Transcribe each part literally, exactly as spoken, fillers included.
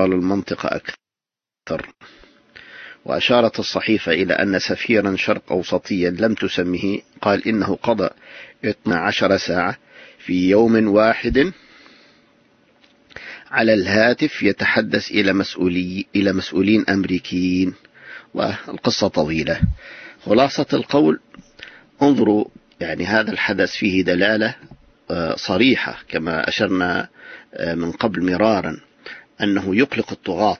استقرار المنطقة أكثر. وأشارت الصحيفة إلى أن سفيرا شرق أوسطيا لم تسمه قال إنه قضى اثنتي عشرة ساعة في يوم واحد على الهاتف يتحدث إلى مسؤولي إلى مسؤولين أمريكيين. والقصة طويلة. خلاصة القول، انظروا، يعني هذا الحدث فيه دلالة صريحة كما أشرنا من قبل مرارا أنه يقلق الطغاة،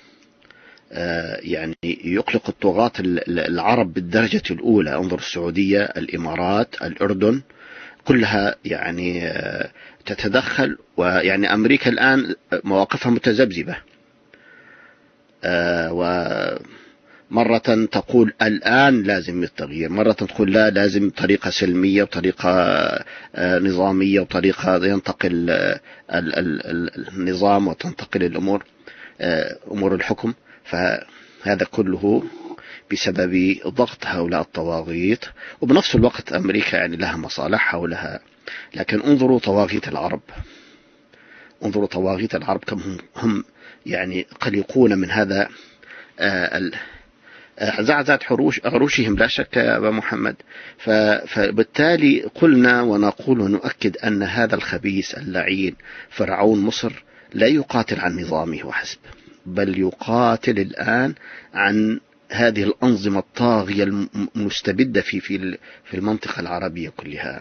يعني يقلق الطغاة العرب بالدرجة الأولى. انظر السعودية، الإمارات، الأردن، كلها يعني تتدخل. ويعني أمريكا الآن مواقفها متذبذبة، ومرة تقول الآن لازم التغيير، مرة تقول لا، لازم طريقة سلمية وطريقة نظامية وطريقة ينتقل النظام وتنتقل الأمور أمور الحكم. فهذا كله بسبب ضغط هؤلاء الطواغيت. وبنفس الوقت أمريكا يعني لها مصالح حولها. لكن انظروا طواغيت العرب، انظروا طواغيت العرب كم هم, هم يعني قلقون من هذا زعزعة عروشهم لا شك يا أبا محمد. فبالتالي قلنا ونقول ونؤكد أن هذا الخبيث اللعين فرعون مصر لا يقاتل عن نظامه وحسب، بل يقاتل الآن عن هذه الأنظمة الطاغية المستبدة في في في المنطقة العربية كلها.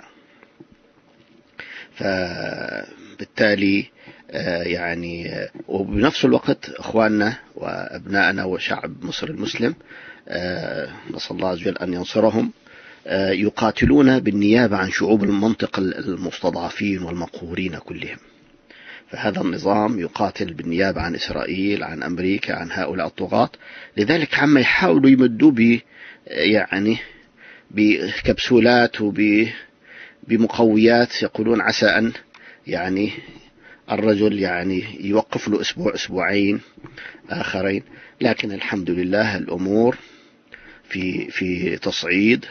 فبالتالي يعني وبنفس الوقت أخواننا وأبنائنا وشعب مصر المسلم، نسأل الله عز وجل أن ينصرهم، يقاتلون بالنيابة عن شعوب المنطقة المستضعفين والمقهورين كلهم. فهذا النظام يقاتل بالنيابة عن إسرائيل، عن أمريكا، عن هؤلاء الطغاة. لذلك عما يحاولوا يمدوا ب يعني بكبسولات وبمقويات، يقولون عسى أن يعني الرجل يعني يوقف له أسبوع أسبوعين آخرين. لكن الحمد لله الأمور في في تصعيد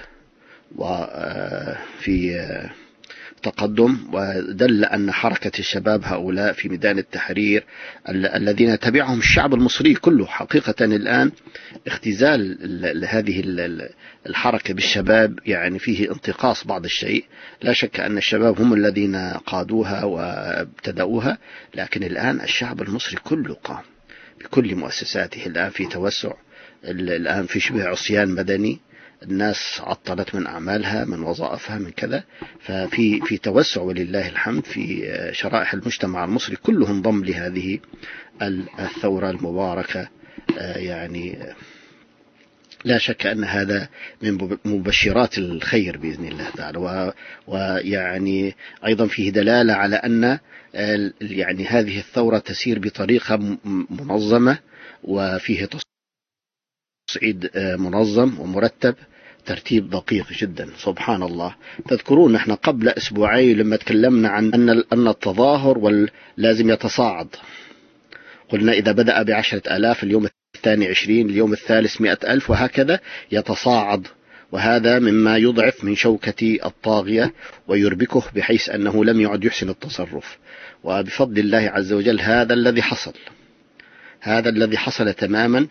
وفي تقدم. ودل أن حركة الشباب هؤلاء في ميدان التحرير الذين تبعهم الشعب المصري كله حقيقة الآن اختزال هذه الحركة بالشباب يعني فيه انتقاص بعض الشيء. لا شك أن الشباب هم الذين قادوها وابتدأوها، لكن الآن الشعب المصري كله قام بكل مؤسساته. الآن في توسع، الآن في شبه عصيان مدني، الناس عطلت من أعمالها، من وظائفها، من كذا. ففي في توسع ولله الحمد في شرائح المجتمع المصري كله انضم لهذه الثورة المباركة. يعني لا شك أن هذا من مبشرات الخير بإذن الله تعالى. ويعني أيضا فيه دلالة على أن يعني هذه الثورة تسير بطريقة منظمة وفيه تصعيد منظم ومرتب، ترتيب دقيق جدا. سبحان الله. تذكرون نحن قبل أسبوعين لما تكلمنا عن أن أن التظاهر لازم يتصاعد، قلنا إذا بدأ بعشرة آلاف اليوم الثاني عشرين، اليوم الثالث مئة ألف، وهكذا يتصاعد. وهذا مما يضعف من شوكة الطاغية ويربكه بحيث أنه لم يعد يحسن التصرف. وبفضل الله عز وجل هذا الذي حصل، هذا الذي حصل تماما.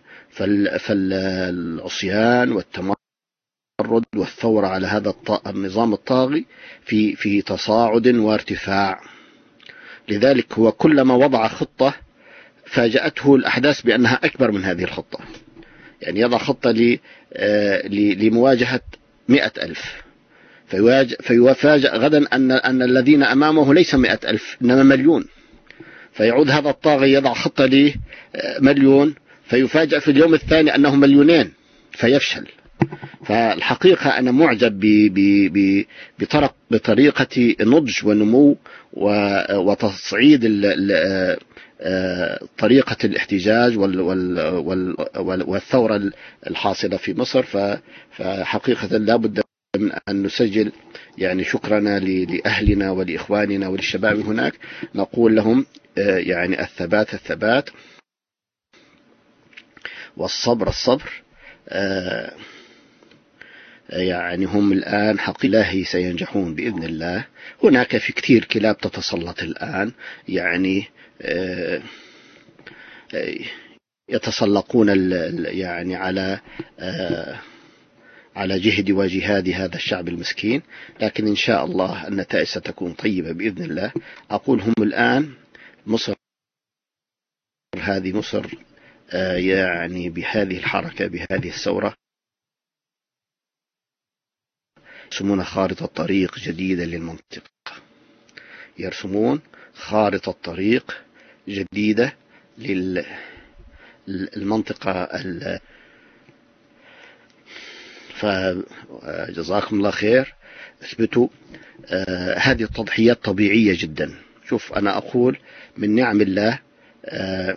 فالعصيان والتمرد والثورة على هذا النظام الطاغي في في تصاعد وارتفاع. لذلك هو كلما وضع خطة فاجأته الأحداث بأنها أكبر من هذه الخطة. يعني يضع خطة لمواجهة مئة ألف، فيفاجأ غدا أن أن الذين أمامه ليس مئة ألف إنما مليون. فيعود هذا الطاغي يضع خطة لمليون، فيفاجأ في اليوم الثاني أنه مليونين، فيفشل. فالحقيقة أنا معجب بطريقة نضج ونمو وتصعيد طريقة الاحتجاج والثورة الحاصلة في مصر. فحقيقة لا بد من أن نسجل يعني شكرنا لأهلنا ولإخواننا وللشباب هناك، نقول لهم يعني الثبات الثبات والصبر الصبر. يعني هم الآن حق الله سينجحون بإذن الله. هناك في كثير كلاب تتسلط الآن، يعني يتسلقون يعني على على جهد وجهاد هذا الشعب المسكين، لكن إن شاء الله النتائج ستكون طيبة بإذن الله. أقول هم الآن مصر، هذه مصر يعني بهذه الحركة بهذه الثورة يرسمون خارطة طريق جديدة للمنطقة، يرسمون خارطة طريق جديدة للمنطقة. فجزاكم الله خير، اثبتوا آه هذه التضحيات طبيعية جدا. شوف أنا أقول من نعم الله، آه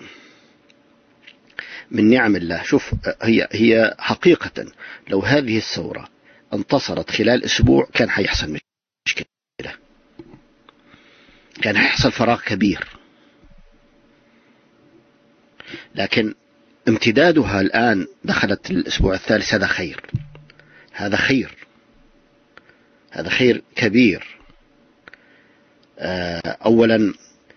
من نعم الله. شوف هي هي حقيقة لو هذه الثورة انتصرت خلال أسبوع كان حيحصل مشكلة، كان حيحصل فراغ كبير، لكن امتدادها الآن دخلت الأسبوع الثالث، هذا خير، هذا خير، هذا خير كبير. أولا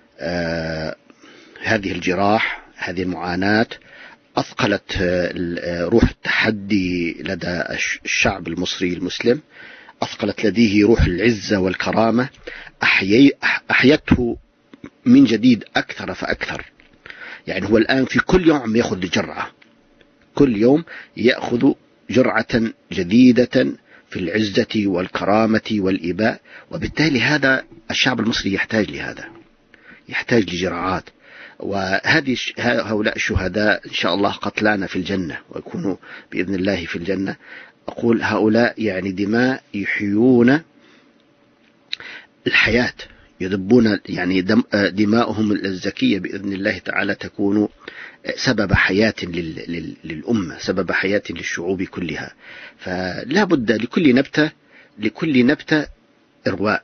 هذه الجراح، هذه المعاناة أثقلت روح التحدي لدى الشعب المصري المسلم، أثقلت لديه روح العزة والكرامة، أحيته من جديد أكثر فأكثر. يعني هو الآن في كل يوم يأخذ جرعة، كل يوم يأخذ جرعة جديدة في العزة والكرامة والإباء، وبالتالي هذا الشعب المصري يحتاج لهذا، يحتاج لجرعات. وهذه هؤلاء الشهداء إن شاء الله قتلانا في الجنة ويكونوا بإذن الله في الجنة. أقول هؤلاء يعني دماء يحيون الحياة، يذبون يعني دم دماؤهم الزكية بإذن الله تعالى تكون سبب حياة للأمة، سبب حياة للشعوب كلها. فلا بد لكل نبتة لكل نبتة إرواء،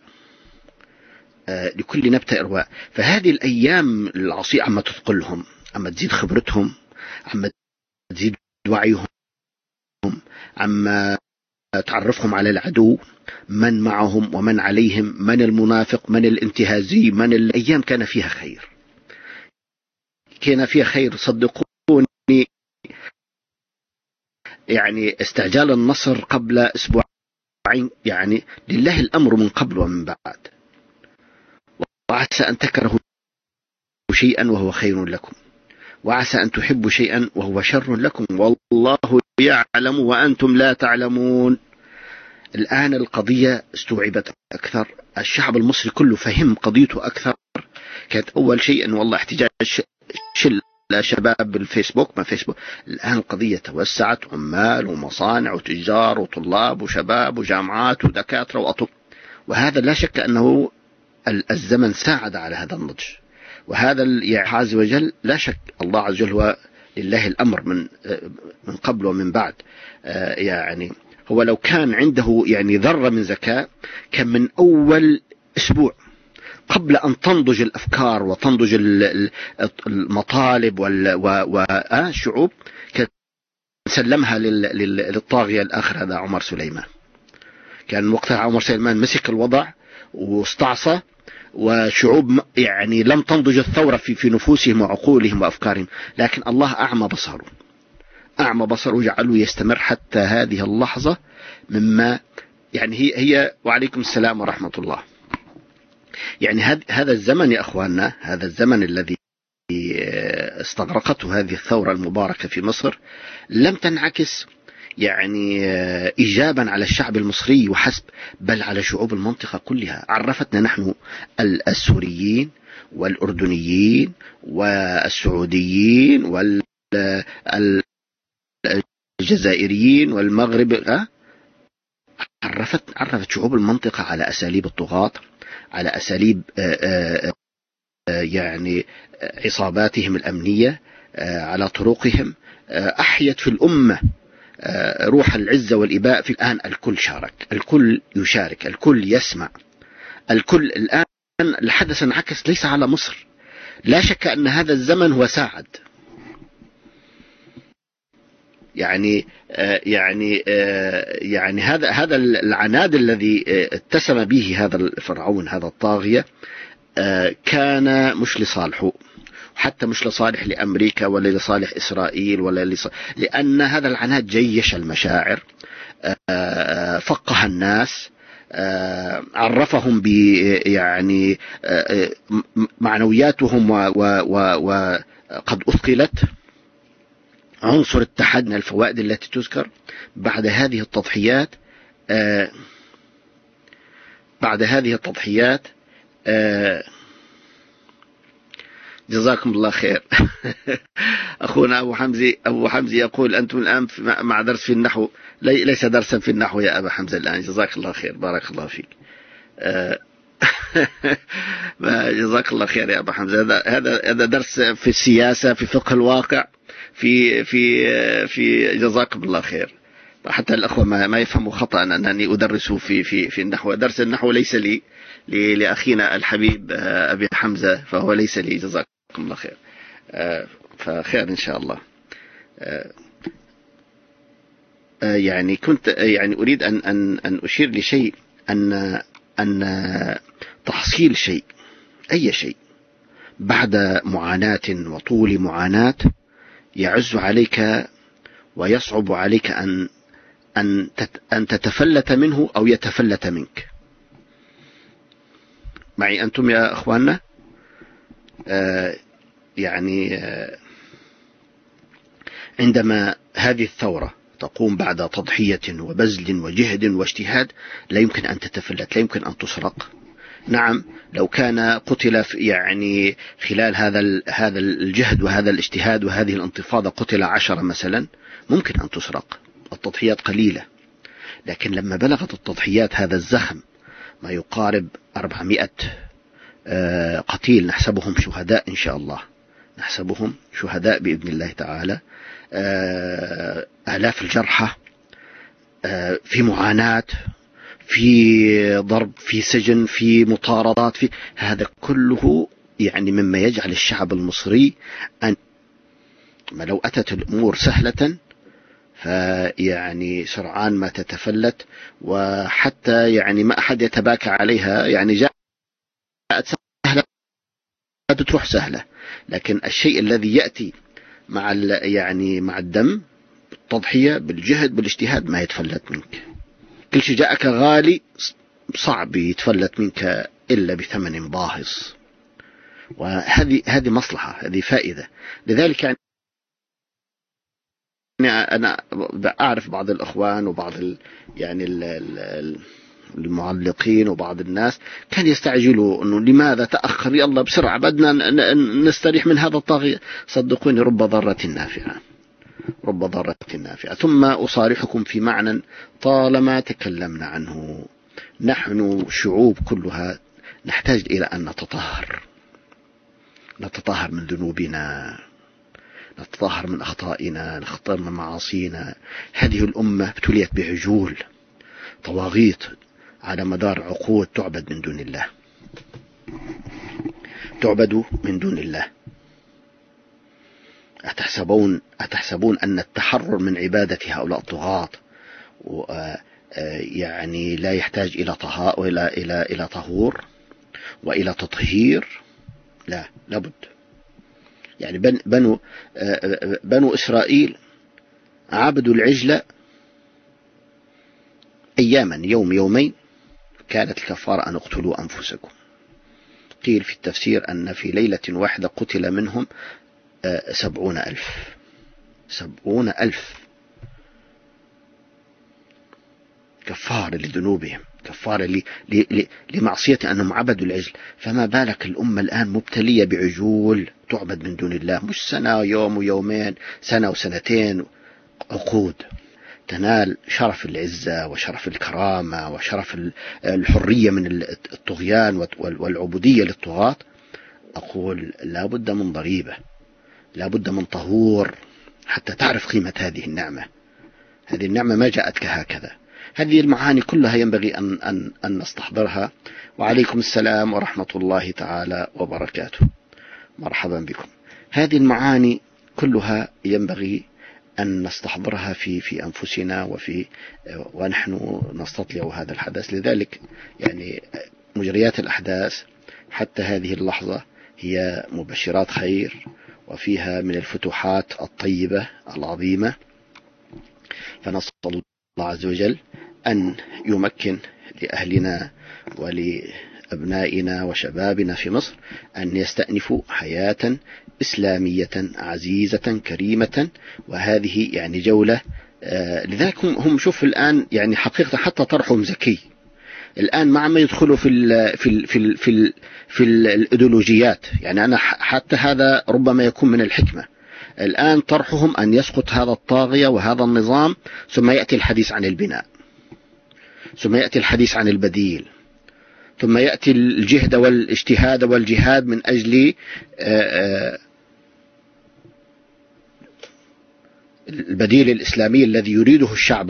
لكل نبتة إرواء. فهذه الأيام العصيبة عما تثقلهم، عما تزيد خبرتهم، عما تزيد وعيهم، عما تعرفهم على العدو، من معهم ومن عليهم، من المنافق، من الانتهازي، من الأيام كان فيها خير، كان فيها خير صدقوني. يعني استعجال النصر قبل أسبوعين، يعني لله الأمر من قبل ومن بعد. وعسى أن تكرهوا شيئا وهو خير لكم، وعسى أن تحبوا شيئا وهو شر لكم، والله يعلم وأنتم لا تعلمون. الآن القضية استوعبت أكثر، الشعب المصري كله فهم قضيته أكثر. كانت أول شيء أن والله احتجاج شل شباب بالفيسبوك، ما فيسبوك. الآن القضية توسعت، عمال ومصانع وتجار وطلاب وشباب وجامعات ودكاترة وأطب، وهذا لا شك أنه الزمن ساعد على هذا النضج. وهذا عز وجل لا شك الله عز وجل هو لله الأمر من من قبل ومن بعد. يعني هو لو كان عنده يعني ذرة من ذكاء كان من أول أسبوع قبل أن تنضج الأفكار وتنضج المطالب والشعوب كان سلمها للطاغية الآخر، هذا عمر سليمان. كان وقتها عمر سليمان مسك الوضع واستعصى، وشعوب يعني لم تنضج الثورة في في نفوسهم وعقولهم وأفكارهم، لكن الله أعمى بصره، أعمى بصره وجعله يستمر حتى هذه اللحظة. مما يعني هي هي وعليكم السلام ورحمة الله. يعني هذا الزمن يا أخواننا، هذا الزمن الذي استغرقته هذه الثورة المباركة في مصر لم تنعكس يعني إيجابا على الشعب المصري وحسب، بل على شعوب المنطقة كلها. عرفتنا نحن السوريين والأردنيين والسعوديين والجزائريين والمغرب، عرفت عرفت شعوب المنطقة على أساليب الطغاة، على أساليب يعني عصاباتهم الأمنية، على طرقهم. أحيت في الأمة روح العزة والإباء. في الآن الكل شارك، الكل يشارك، الكل يسمع، الكل الآن الحدث انعكس ليس على مصر. لا شك أن هذا الزمن هو ساعد، يعني يعني يعني هذا هذا العناد الذي اتسم به هذا الفرعون، هذا الطاغية، كان مش لصالحه، حتى مش لصالح لأمريكا ولا لصالح إسرائيل ولا لصالح، لأن هذا العناد جيش المشاعر، فقه الناس، عرفهم ب يعني معنوياتهم وقد أثقلت. عنصر التحدي من الفوائد التي تذكر بعد هذه التضحيات، بعد هذه التضحيات جزاكم الله خير. أخونا أبو حمزة أبو حمزة يقول أنتم الآن مع درس في النحو، ليس درسا في النحو يا أبا حمزة الآن. جزاك الله خير، بارك الله فيك. جزاك الله خير يا أبا حمزة. هذا هذا هذا درس في السياسة، في فقه الواقع، في في في جزاكم الله خير. حتى الأخوة ما ما يفهموا خطأ أنني أدرس في في في النحو. درس النحو ليس لي، لأخينا الحبيب أبي حمزة، فهو ليس لي. جزاكم الله خير. فخير إن شاء الله. يعني كنت يعني أريد أن أن أن أشير لشيء، أن أن تحصيل شيء، أي شيء، بعد معاناة وطول معاناة يعز عليك ويصعب عليك أن أن أن تتفلت منه أو يتفلت منك. معي أنتم يا أخواننا؟ آه يعني آه عندما هذه الثورة تقوم بعد تضحية وبذل وجهد واجتهاد، لا يمكن أن تتفلت، لا يمكن أن تسرق. نعم، لو كان قتل يعني خلال هذا هذا الجهد وهذا الاجتهاد وهذه الانتفاضة قتل عشرة مثلا، ممكن أن تسرق، التضحيات قليلة. لكن لما بلغت التضحيات هذا الزخم، ما يقارب أربعمائة قتيل، نحسبهم شهداء إن شاء الله، نحسبهم شهداء بإذن الله تعالى، آلاف الجرحى، في معاناة، في ضرب، في سجن، في مطاردات، في هذا كله يعني مما يجعل الشعب المصري أن ما لو أتت الأمور سهلة فيعني سرعان ما تتفلت، وحتى يعني ما أحد يتباكى عليها، يعني جاءت سهلة تروح سهلة. لكن الشيء الذي يأتي مع يعني مع الدم، بالتضحية، بالجهد، بالاجتهاد، ما يتفلت منك. كل شيء جاءك غالي صعب يتفلت منك إلا بثمن باهظ، وهذه هذه مصلحة، هذه فائدة. لذلك يعني أنا أعرف بعض الأخوان وبعض ال يعني ال المعلقين وبعض الناس كان يستعجلوا أنه لماذا تأخر، يلا بسرعة بدنا نستريح من هذا الطاغية. صدقوني، رب ضارة نافعة، رب ضارة نافعة. ثم أصارحكم في معنى طالما تكلمنا عنه، نحن شعوب كلها نحتاج إلى أن نتطهر، نتطهر من ذنوبنا، نتطهر من أخطائنا، نتطهر من معاصينا. هذه الأمة ابتليت بعجول، طواغيت على مدار عقود تعبد من دون الله، تعبد من دون الله. أتحسبون أتحسبون أن التحرر من عبادة هؤلاء الطغاة يعني لا يحتاج إلى طهاء وإلى إلى إلى طهور وإلى تطهير؟ لا، لابد. يعني بنو بنو إسرائيل عبدوا العجل أياما، يوم يومين، كانت الكفارة أن اقتلوا أنفسكم. قيل في التفسير أن في ليلة واحدة قتل منهم سبعون ألف، سبعون ألف، كفارة لذنوبهم، كفارة لمعصية أنهم عبدوا العجل. فما بالك الأمة الآن مبتلية بعجول تعبد من دون الله، مش سنة يوم ويومين، سنة وسنتين، عقود. تنال شرف العزة وشرف الكرامة وشرف الحرية من الطغيان والعبودية للطغاة. أقول لا بد من ضريبة، لا بد من طهور حتى تعرف قيمة هذه النعمة. هذه النعمة ما جاءتك هكذا. هذه المعاني كلها ينبغي أن, أن, أن نستحضرها. وعليكم السلام ورحمة الله تعالى وبركاته، مرحبا بكم. هذه المعاني كلها ينبغي أن نستحضرها في في أنفسنا وفي ونحن نستطيع هذا الحدث. لذلك يعني مجريات الأحداث حتى هذه اللحظة هي مبشرات خير وفيها من الفتوحات الطيبة العظيمة. فنسأل الله عز وجل أن يمكن لأهلنا ولأبنائنا وشبابنا في مصر أن يستأنفوا حياة إسلامية عزيزة كريمة. وهذه يعني جولة، آه لذلك هم شوف الآن يعني حقيقة حتى طرحهم ذكي الآن، مع ما يدخلوا في ال في ال في ال في, ال في الإيديولوجيات. يعني أنا حتى هذا ربما يكون من الحكمة الآن طرحهم أن يسقط هذا الطاغية وهذا النظام، ثم يأتي الحديث عن البناء، ثم يأتي الحديث عن البديل، ثم يأتي الجهد والاجتهاد والجهاد من أجل البديل الإسلامي الذي يريده الشعب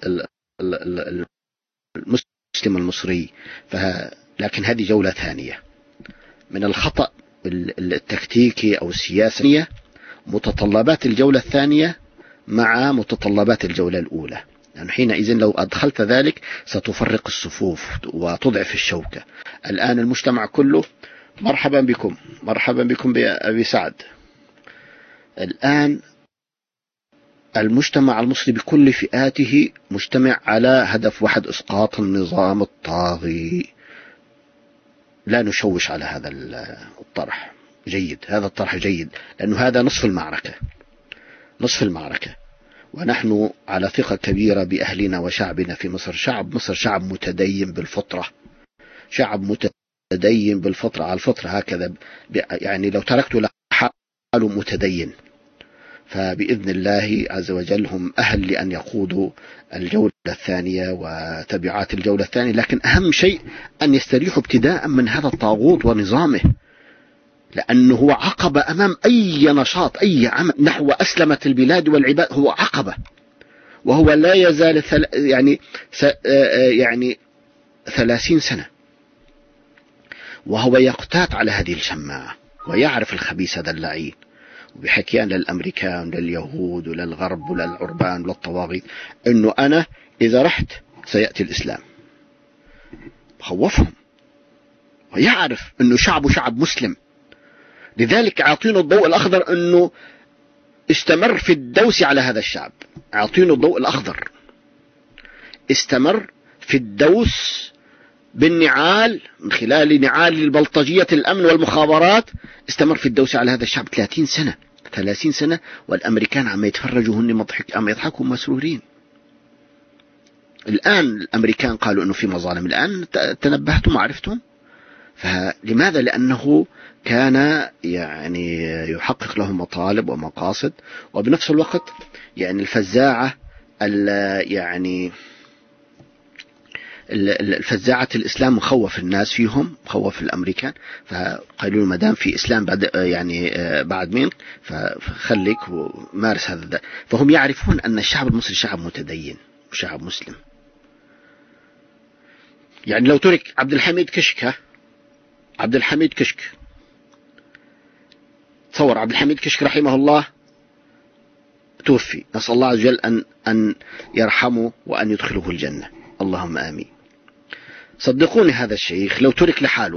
المسلم المصري. لكن هذه جولة ثانية من الخطأ التكتيكي أو السياسي، متطلبات الجولة الثانية مع متطلبات الجولة الأولى، لأن يعني حينئذ لو أدخلت ذلك ستفرق الصفوف وتضعف الشوكة. الآن المجتمع كله مرحبا بكم، مرحبا بكم بأبي سعد. الآن المجتمع المصري بكل فئاته مجتمع على هدف واحد: إسقاط النظام الطاغي. لا نشوش على هذا الطرح، جيد، هذا الطرح جيد، لأنه هذا نصف المعركة، نصف المعركة. ونحن على ثقة كبيرة بأهلنا وشعبنا في مصر. شعب مصر شعب متدين بالفطرة، شعب متدين بالفطرة، على الفطرة هكذا، يعني لو تركت له حاله متدين. فبإذن الله عز وجل هم أهل لأن يقودوا الجولة الثانية وتبعات الجولة الثانية. لكن أهم شيء أن يستريحوا ابتداء من هذا الطاغوت ونظامه، لأنه هو عقبة أمام أي نشاط، أي عمل نحو أسلمة البلاد والعباد. هو عقبة، وهو لا يزال ثل... يعني س... يعني ثلاثين سنة وهو يقتات على هذه الشماعة، ويعرف الخبيث هذا اللعين، وبحكيان للأمريكان لليهود وللغرب وللعربان وللطواغيت أنه أنا إذا رحت سيأتي الإسلام. خوفهم، ويعرف أنه شعبه شعب مسلم، لذلك أعطينه الضوء الأخضر أنه استمر في الدوس على هذا الشعب. أعطينه الضوء الأخضر، استمر في الدوس بالنعال، من خلال نعال البلطجية الأمن والمخابرات، استمر في الدوس على هذا الشعب ثلاثين سنة، ثلاثين سنة. والأمريكان عم يتفرجوا هن مضحك، عم يضحكوا مسرورين. الآن الأمريكان قالوا أنه في مظالم، الآن تنبهتم وعرفتم. فلماذا؟ لأنه كان يعني يحقق لهم مطالب ومقاصد، وبنفس الوقت يعني الفزاعة يعني الفزاعة الإسلام مخوف الناس فيهم، مخوف الأمريكان. فقالوا ما دام في إسلام بعد يعني بعد مين، فخليك ومارس هذا ده. فهم يعرفون أن الشعب المصري شعب متدين وشعب مسلم. يعني لو ترك عبد الحميد كشك، عبد الحميد كشك تصور عبد الحميد كشك رحمه الله توفي، نسأل الله عز وجل أن أن يرحمه وأن يدخله الجنة، اللهم آمين. صدقوني هذا الشيخ لو ترك لحاله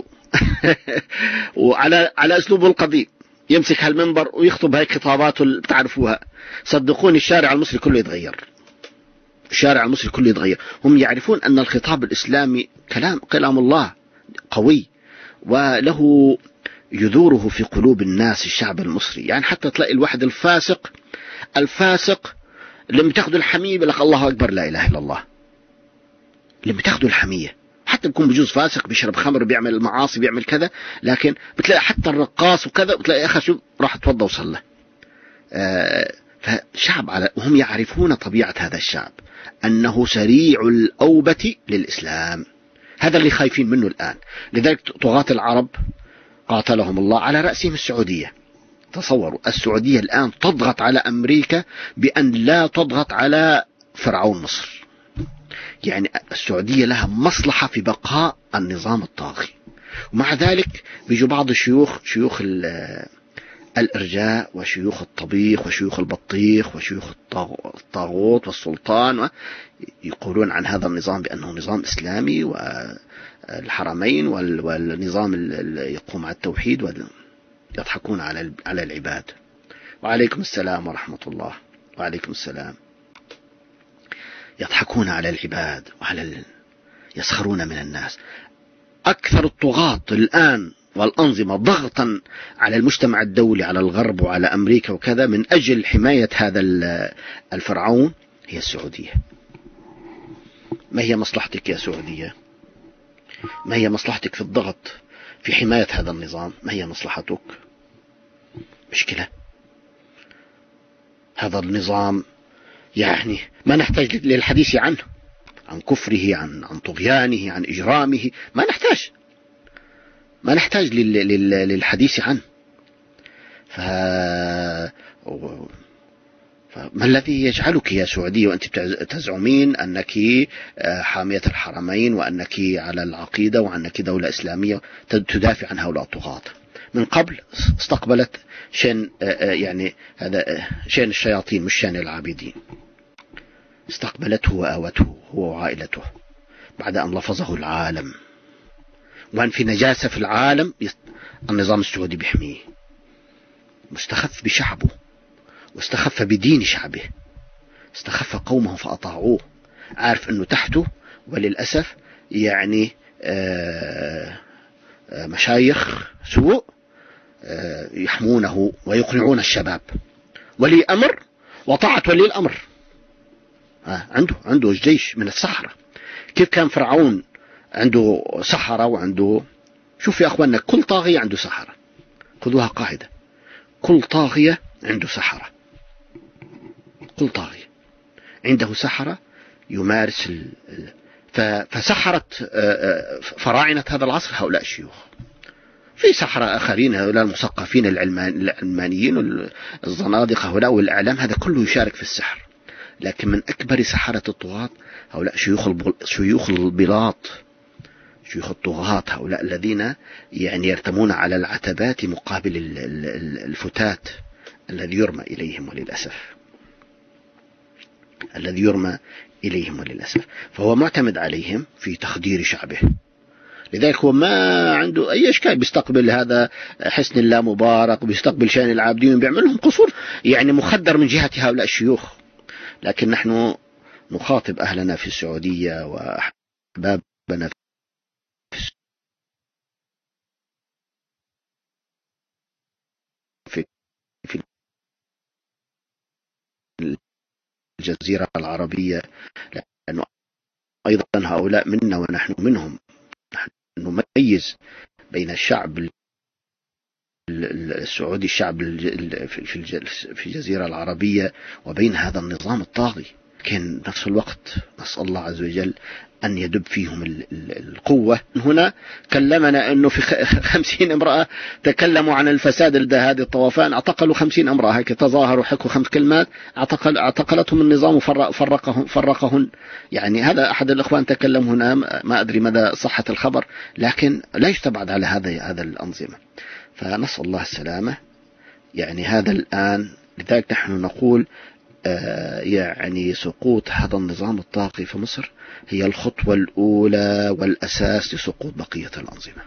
وعلى على أسلوبه القديم يمسك هالمنبر ويخطب هاي خطاباته اللي بتعرفوها، صدقوني الشارع المصري كله يتغير، الشارع المصري كله يتغير. هم يعرفون أن الخطاب الإسلامي كلام كلام الله قوي، وله يذوره في قلوب الناس، الشعب المصري. يعني حتى تلاقي الواحد الفاسق الفاسق لما تاخذ الحمية لك الله أكبر لا إله إلا الله، لما تاخذ الحمية، حتى بيكون بجوز فاسق بيشرب خمر بيعمل المعاصي بيعمل كذا، لكن بتلاقي حتى الرقاص وكذا بتلاقي أخي شو راح توضى وصلى. آه فشعب على، وهم يعرفون طبيعة هذا الشعب أنه سريع الأوبة للإسلام. هذا اللي خايفين منه الآن. لذلك طغاة العرب قاتلهم الله على رأسهم السعودية. تصوروا السعودية الآن تضغط على أمريكا بأن لا تضغط على فرعون مصر. يعني السعودية لها مصلحة في بقاء النظام الطاغي، ومع ذلك بيجوا بعض الشيوخ، شيوخ الإرجاء وشيوخ الطبيخ وشيوخ البطيخ وشيوخ الطاغوت والسلطان، يقولون عن هذا النظام بأنه نظام إسلامي والحرمين والنظام اللي يقوم على التوحيد. يضحكون على على العباد. وعليكم السلام ورحمة الله. وعليكم السلام. يضحكون على العباد وعلى ال... يسخرون من الناس. أكثر الطغاة الآن والأنظمة ضغطا على المجتمع الدولي، على الغرب وعلى أمريكا وكذا، من أجل حماية هذا الفرعون هي السعودية. ما هي مصلحتك يا سعودية؟ ما هي مصلحتك في الضغط في حماية هذا النظام؟ ما هي مصلحتك؟ مشكلة. هذا النظام يعني ما نحتاج للحديث عنه، عن كفره، عن عن طغيانه، عن إجرامه، ما نحتاج ما نحتاج للحديث عنه. ف... فما الذي يجعلك يا سعودية وأنت تزعمين أنك حامية الحرمين وأنك على العقيدة وأنك دولة إسلامية تدافع عن هؤلاء الطغاة؟ من قبل استقبلت شان يعني هذا شان الشياطين مش شان العابدين. استقبلته وآوته هو وعائلته بعد أن لفظه العالم، وأن في نجاسة في العالم النظام السعودي بيحميه. مستخف بشعبه، واستخف بدين شعبه، استخف قومه فأطاعوه، عارف أنه تحته وللأسف يعني مشايخ سوء يحمونه ويقنعون الشباب. ولي أمر وطاعة ولي الأمر. عنده عنده جيش من السحرة. كيف كان فرعون عنده سحرة وعنده، شوف يا أخوانا، كل طاغية عنده سحرة. خذوها قاعدة، كل طاغية عنده سحرة. كل طاغية عنده سحرة يمارس ال... فسحرت فراعنة هذا العصر هؤلاء الشيوخ. في سحرة آخرين، هؤلاء المثقفين العلمانيين الزنادقة هؤلاء، والإعلام، هذا كله يشارك في السحر. لكن من أكبر سحرة الطغاة هؤلاء شيوخ شيوخ البلاط، شيوخ الطغاة، هؤلاء الذين يعني يرتمون على العتبات مقابل الفتات الذي يرمى إليهم وللأسف الذي يرمى إليهم وللأسف فهو معتمد عليهم في تخدير شعبه. لذلك هو ما عنده أي إشكال، بيستقبل هذا حسن الله مبارك، بيستقبل شان العابدين، بيعملهم قصور يعني مخدر من جهة هؤلاء الشيوخ. لكن نحن نخاطب أهلنا في السعودية وأحبابنا في في الجزيرة العربية، لأنه أيضا هؤلاء منا ونحن منهم. نحن نميز بين الشعب السعودي، الشعب في الجزيرة العربية، وبين هذا النظام الطاغي. لكن نفس الوقت نسأل الله عز وجل أن يدب فيهم القوة. هنا كلمنا أنه في خمسين امرأة تكلموا عن الفساد لدى هذه الطوفان، اعتقلوا خمسين امرأة، هيك تظاهروا حكوا خمس كلمات، اعتقل اعتقلتهم النظام وفرقهم فرقهن. يعني هذا أحد الأخوان تكلم هنا، ما أدري مدى صحة الخبر، لكن لا يستبعد على هذا هذا الأنظمة. فنسأل الله السلامة. يعني هذا الآن، لذلك نحن نقول آه يعني سقوط هذا النظام الطاغي في مصر هي الخطوة الأولى والأساس لسقوط بقية الأنظمة.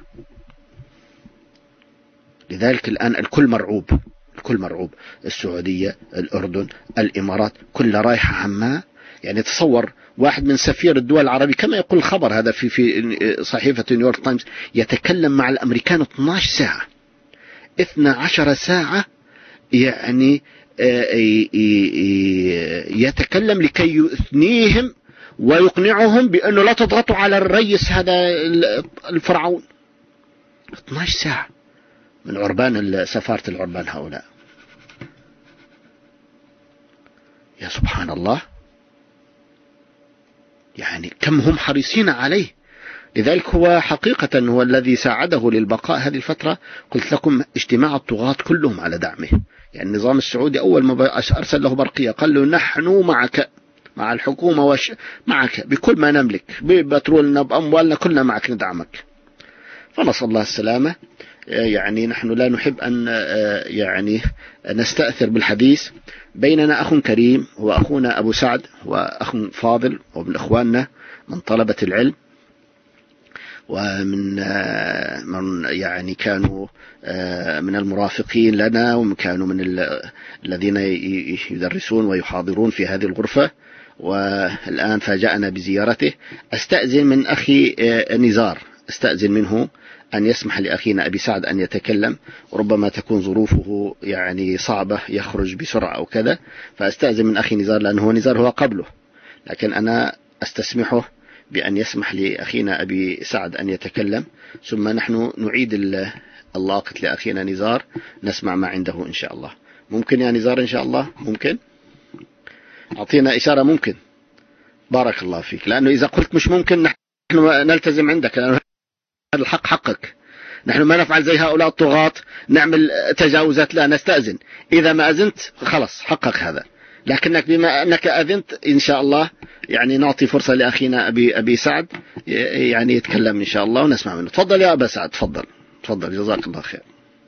لذلك الآن الكل مرعوب، الكل مرعوب، السعودية، الأردن، الإمارات، كل رايحة عما. يعني تصور واحد من سفير الدول العربية كما يقول الخبر هذا في في صحيفة نيويورك تايمز، يتكلم مع الأمريكان اثنتي عشرة ساعة اثنتي عشرة ساعة، يعني يتكلم لكي يثنيهم ويقنعهم بأنه لا تضغطوا على الرئيس هذا الفرعون. اثنتي عشرة ساعة من عربان سفارة العربان هؤلاء. يا سبحان الله، يعني كم هم حريصين عليه. لذلك هو حقيقة هو الذي ساعده للبقاء هذه الفترة. قلت لكم اجتماع الطغاة كلهم على دعمه. يعني النظام السعودي أول ما أرسل له برقية قال له نحن معك، مع الحكومة وش معك بكل ما نملك، ببترولنا بأموالنا كلنا معك ندعمك. فنسأل الله السلامة. يعني نحن لا نحب أن يعني نستأثر بالحديث. بيننا أخ كريم وأخونا أبو سعد، وأخ فاضل ومن إخواننا من طلبة العلم، ومن من يعني كانوا من المرافقين لنا، وكانوا من الذين يدرسون ويحاضرون في هذه الغرفة، والآن فاجأنا بزيارته. أستأذن من أخي نزار، أستأذن منه أن يسمح لأخينا أبي سعد أن يتكلم، وربما تكون ظروفه يعني صعبة يخرج بسرعة أو كذا، فأستأذن من أخي نزار، لأنه نزار هو قبله، لكن أنا أستسمحه بأن يسمح لأخينا أبي سعد أن يتكلم، ثم نحن نعيد اللاقط لأخينا نزار نسمع ما عنده إن شاء الله. ممكن يا نزار إن شاء الله؟ ممكن أعطينا إشارة ممكن. بارك الله فيك، لأنه إذا قلت مش ممكن نحن نلتزم عندك، لأنه هذا الحق حقك، نحن ما نفعل زي هؤلاء الطغاة نعمل تجاوزات، لا نستأذن، إذا ما أذنت خلاص حقك هذا، لكنك بما أنك أذنت إن شاء الله يعني نعطي فرصة لأخينا أبي, أبي سعد يعني يتكلم إن شاء الله ونسمع منه. تفضل يا أبا سعد، تفضل تفضل، جزاك الله خير.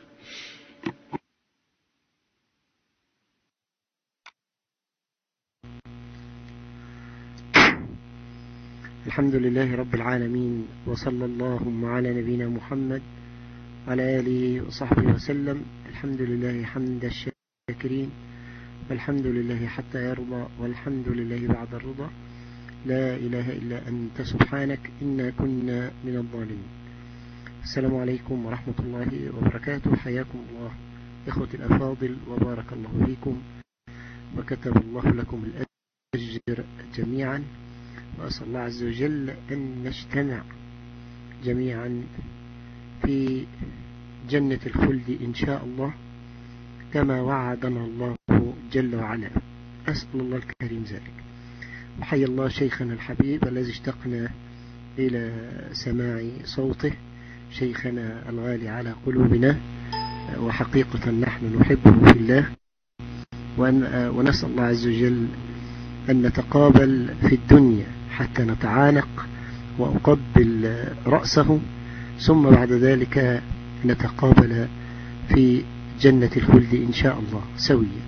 الحمد لله رب العالمين، وصلى اللهم على نبينا محمد وعلى آله وصحبه وسلم. الحمد لله حمد الشاكرين، والحمد لله حتى يرضى، والحمد لله بعد الرضا. لا إله إلا أنت سبحانك إنا كنا من الظالمين. السلام عليكم ورحمة الله وبركاته. حياكم الله إخوة الأفاضل، وبارك الله فيكم، وكتب الله لكم الأجر جميعا، وأسأل الله عز وجل أن نجتمع جميعا في جنة الخلد إن شاء الله كما وعدنا الله جل وعلا. أسأل الله الكريم ذلك. وحي الله شيخنا الحبيب الذي اشتقنا إلى سماع صوته، شيخنا الغالي على قلوبنا، وحقيقة نحن نحبه في الله، ونسأل الله عز وجل أن نتقابل في الدنيا حتى نتعانق وأقبل رأسه، ثم بعد ذلك نتقابل في جنة الخلد إن شاء الله سويا.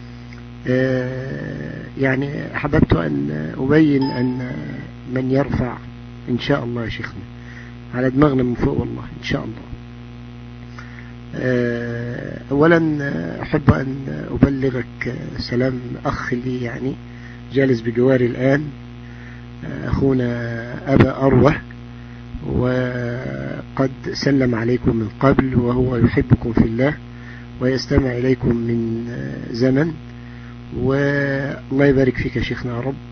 يعني أحببت أن أبين أن من يرفع إن شاء الله يا شيخنا على دماغنا من فوق والله إن شاء الله. أولا أحب أن أبلغك سلام أخ لي يعني جالس بجواري الآن، أخونا أبا أروة، وقد سلم عليكم من قبل، وهو يحبكم في الله ويستمع إليكم من زمن، والله يبارك فيك يا شيخنا يا رب.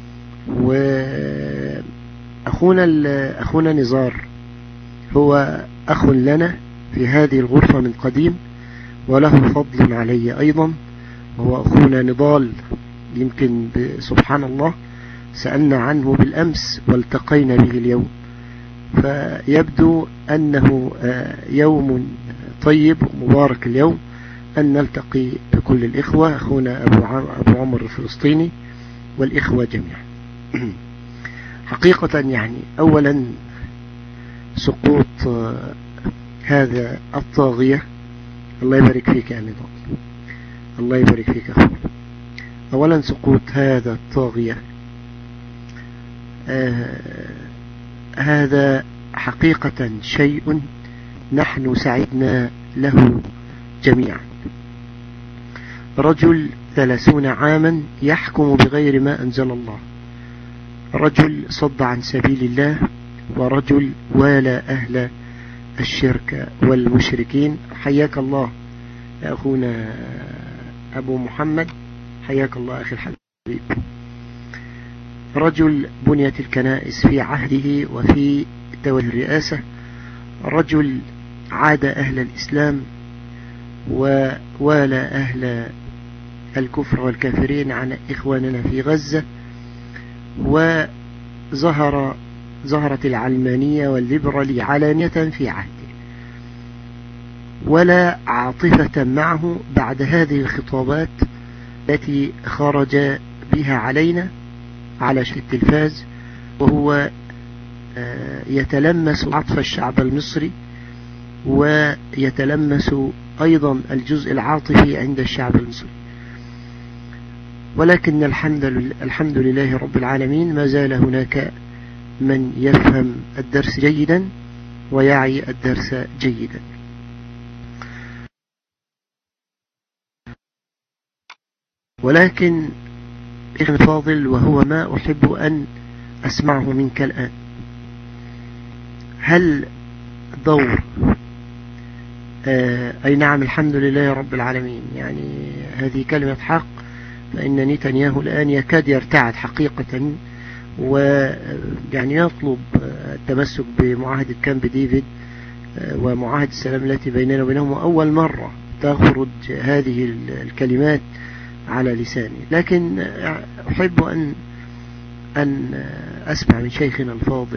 وأخونا أخونا نزار هو أخ لنا في هذه الغرفة من قديم، وله فضل علي أيضا، وهو أخونا نضال، يمكن سبحان الله سألنا عنه بالأمس والتقينا به اليوم، فيبدو أنه يوم طيب ومبارك اليوم أن نلتقي بكل الإخوة، أخونا أبو عمر الفلسطيني والإخوة جميعا. حقيقة يعني أولا سقوط هذا الطاغية، الله يبارك فيك يا نضال، الله يبارك فيك أخوي. أولا سقوط هذا الطاغية آه هذا حقيقة شيء نحن سعدنا له جميعا. رجل ثلاثون عاما يحكم بغير ما أنزل الله، رجل صد عن سبيل الله، ورجل والى أهل الشرك والمشركين. حياك الله يا أخونا أبو محمد، حياك الله أخي الحبيب. رجل بنيت الكنائس في عهده وفي تولي الرئاسة، رجل عاد أهل الإسلام ووالى أهل الكفر والكافرين عن إخواننا في غزة، وظهر ظهرت العلمانية والليبرالية علانية في عهده، ولا عاطفة معه بعد هذه الخطابات التي خرج بها علينا على التلفاز، وهو يتلمس عطف الشعب المصري، ويتلمس أيضا الجزء العاطفي عند الشعب المصري. ولكن الحمد لله, الحمد لله رب العالمين ما زال هناك من يفهم الدرس جيدا ويعي الدرس جيدا. ولكن إخوة فاضل، وهو ما أحب أن أسمعه منك الآن، هل دور آه أي نعم الحمد لله رب العالمين، يعني هذه كلمة حق، فإن نتنياهو الآن يكاد يرتعد حقيقة، ويعني يطلب التمسك بمعاهدة كامب ديفيد ومعاهدة السلام التي بيننا وبينهم، أول مرة تخرج هذه الكلمات على لساني. لكن أحب أن أن أسمع من شيخنا الفاضل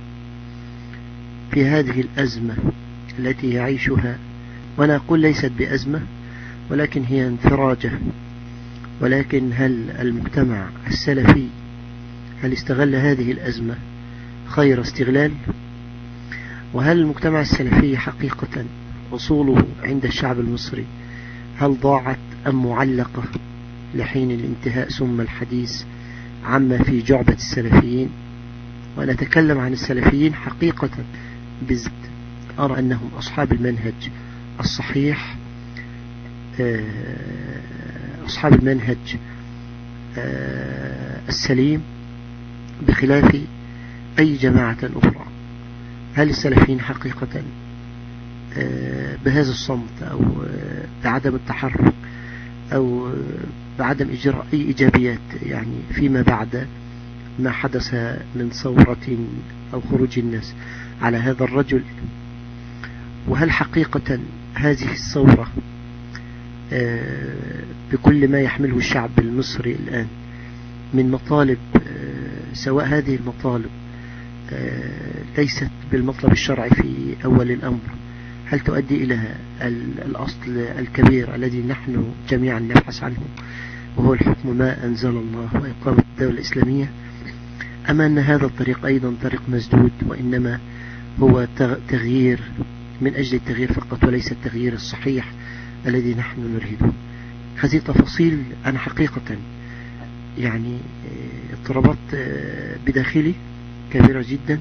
في هذه الأزمة التي يعيشها، وأنا أقول ليست بأزمة ولكن هي انفراجة. ولكن هل المجتمع السلفي هل استغل هذه الأزمة خير استغلال؟ وهل المجتمع السلفي حقيقة أصوله عند الشعب المصري هل ضاعت أم معلقة لحين الانتهاء ثم الحديث عما في جعبة السلفيين؟ ونتكلم عن السلفيين حقيقة بالذات، أرى أنهم أصحاب المنهج الصحيح، أصحاب المنهج السليم، بخلاف أي جماعة أخرى. هل السلفيين حقيقة بهذا الصمت أو بعدم التحرك أو بعدم إجراء أي إيجابيات يعني فيما بعد ما حدث من ثورة أو خروج الناس على هذا الرجل؟ وهل حقيقة هذه الثورة بكل ما يحمله الشعب المصري الآن من مطالب، سواء هذه المطالب ليست بالمطلب الشرعي في أول الأمر، هل تؤدي إلى الأصل الكبير الذي نحن جميعا نبحث عنه، وهو الحكم ما أنزل الله وإقامة الدولة الإسلامية، أم أن هذا الطريق أيضا طريق مسدود، وإنما هو تغيير من أجل التغيير فقط وليس التغيير الصحيح الذي نحن نريده؟ هذه تفاصيل أنا حقيقة يعني اضطرابات بداخلي كبيرة جدا،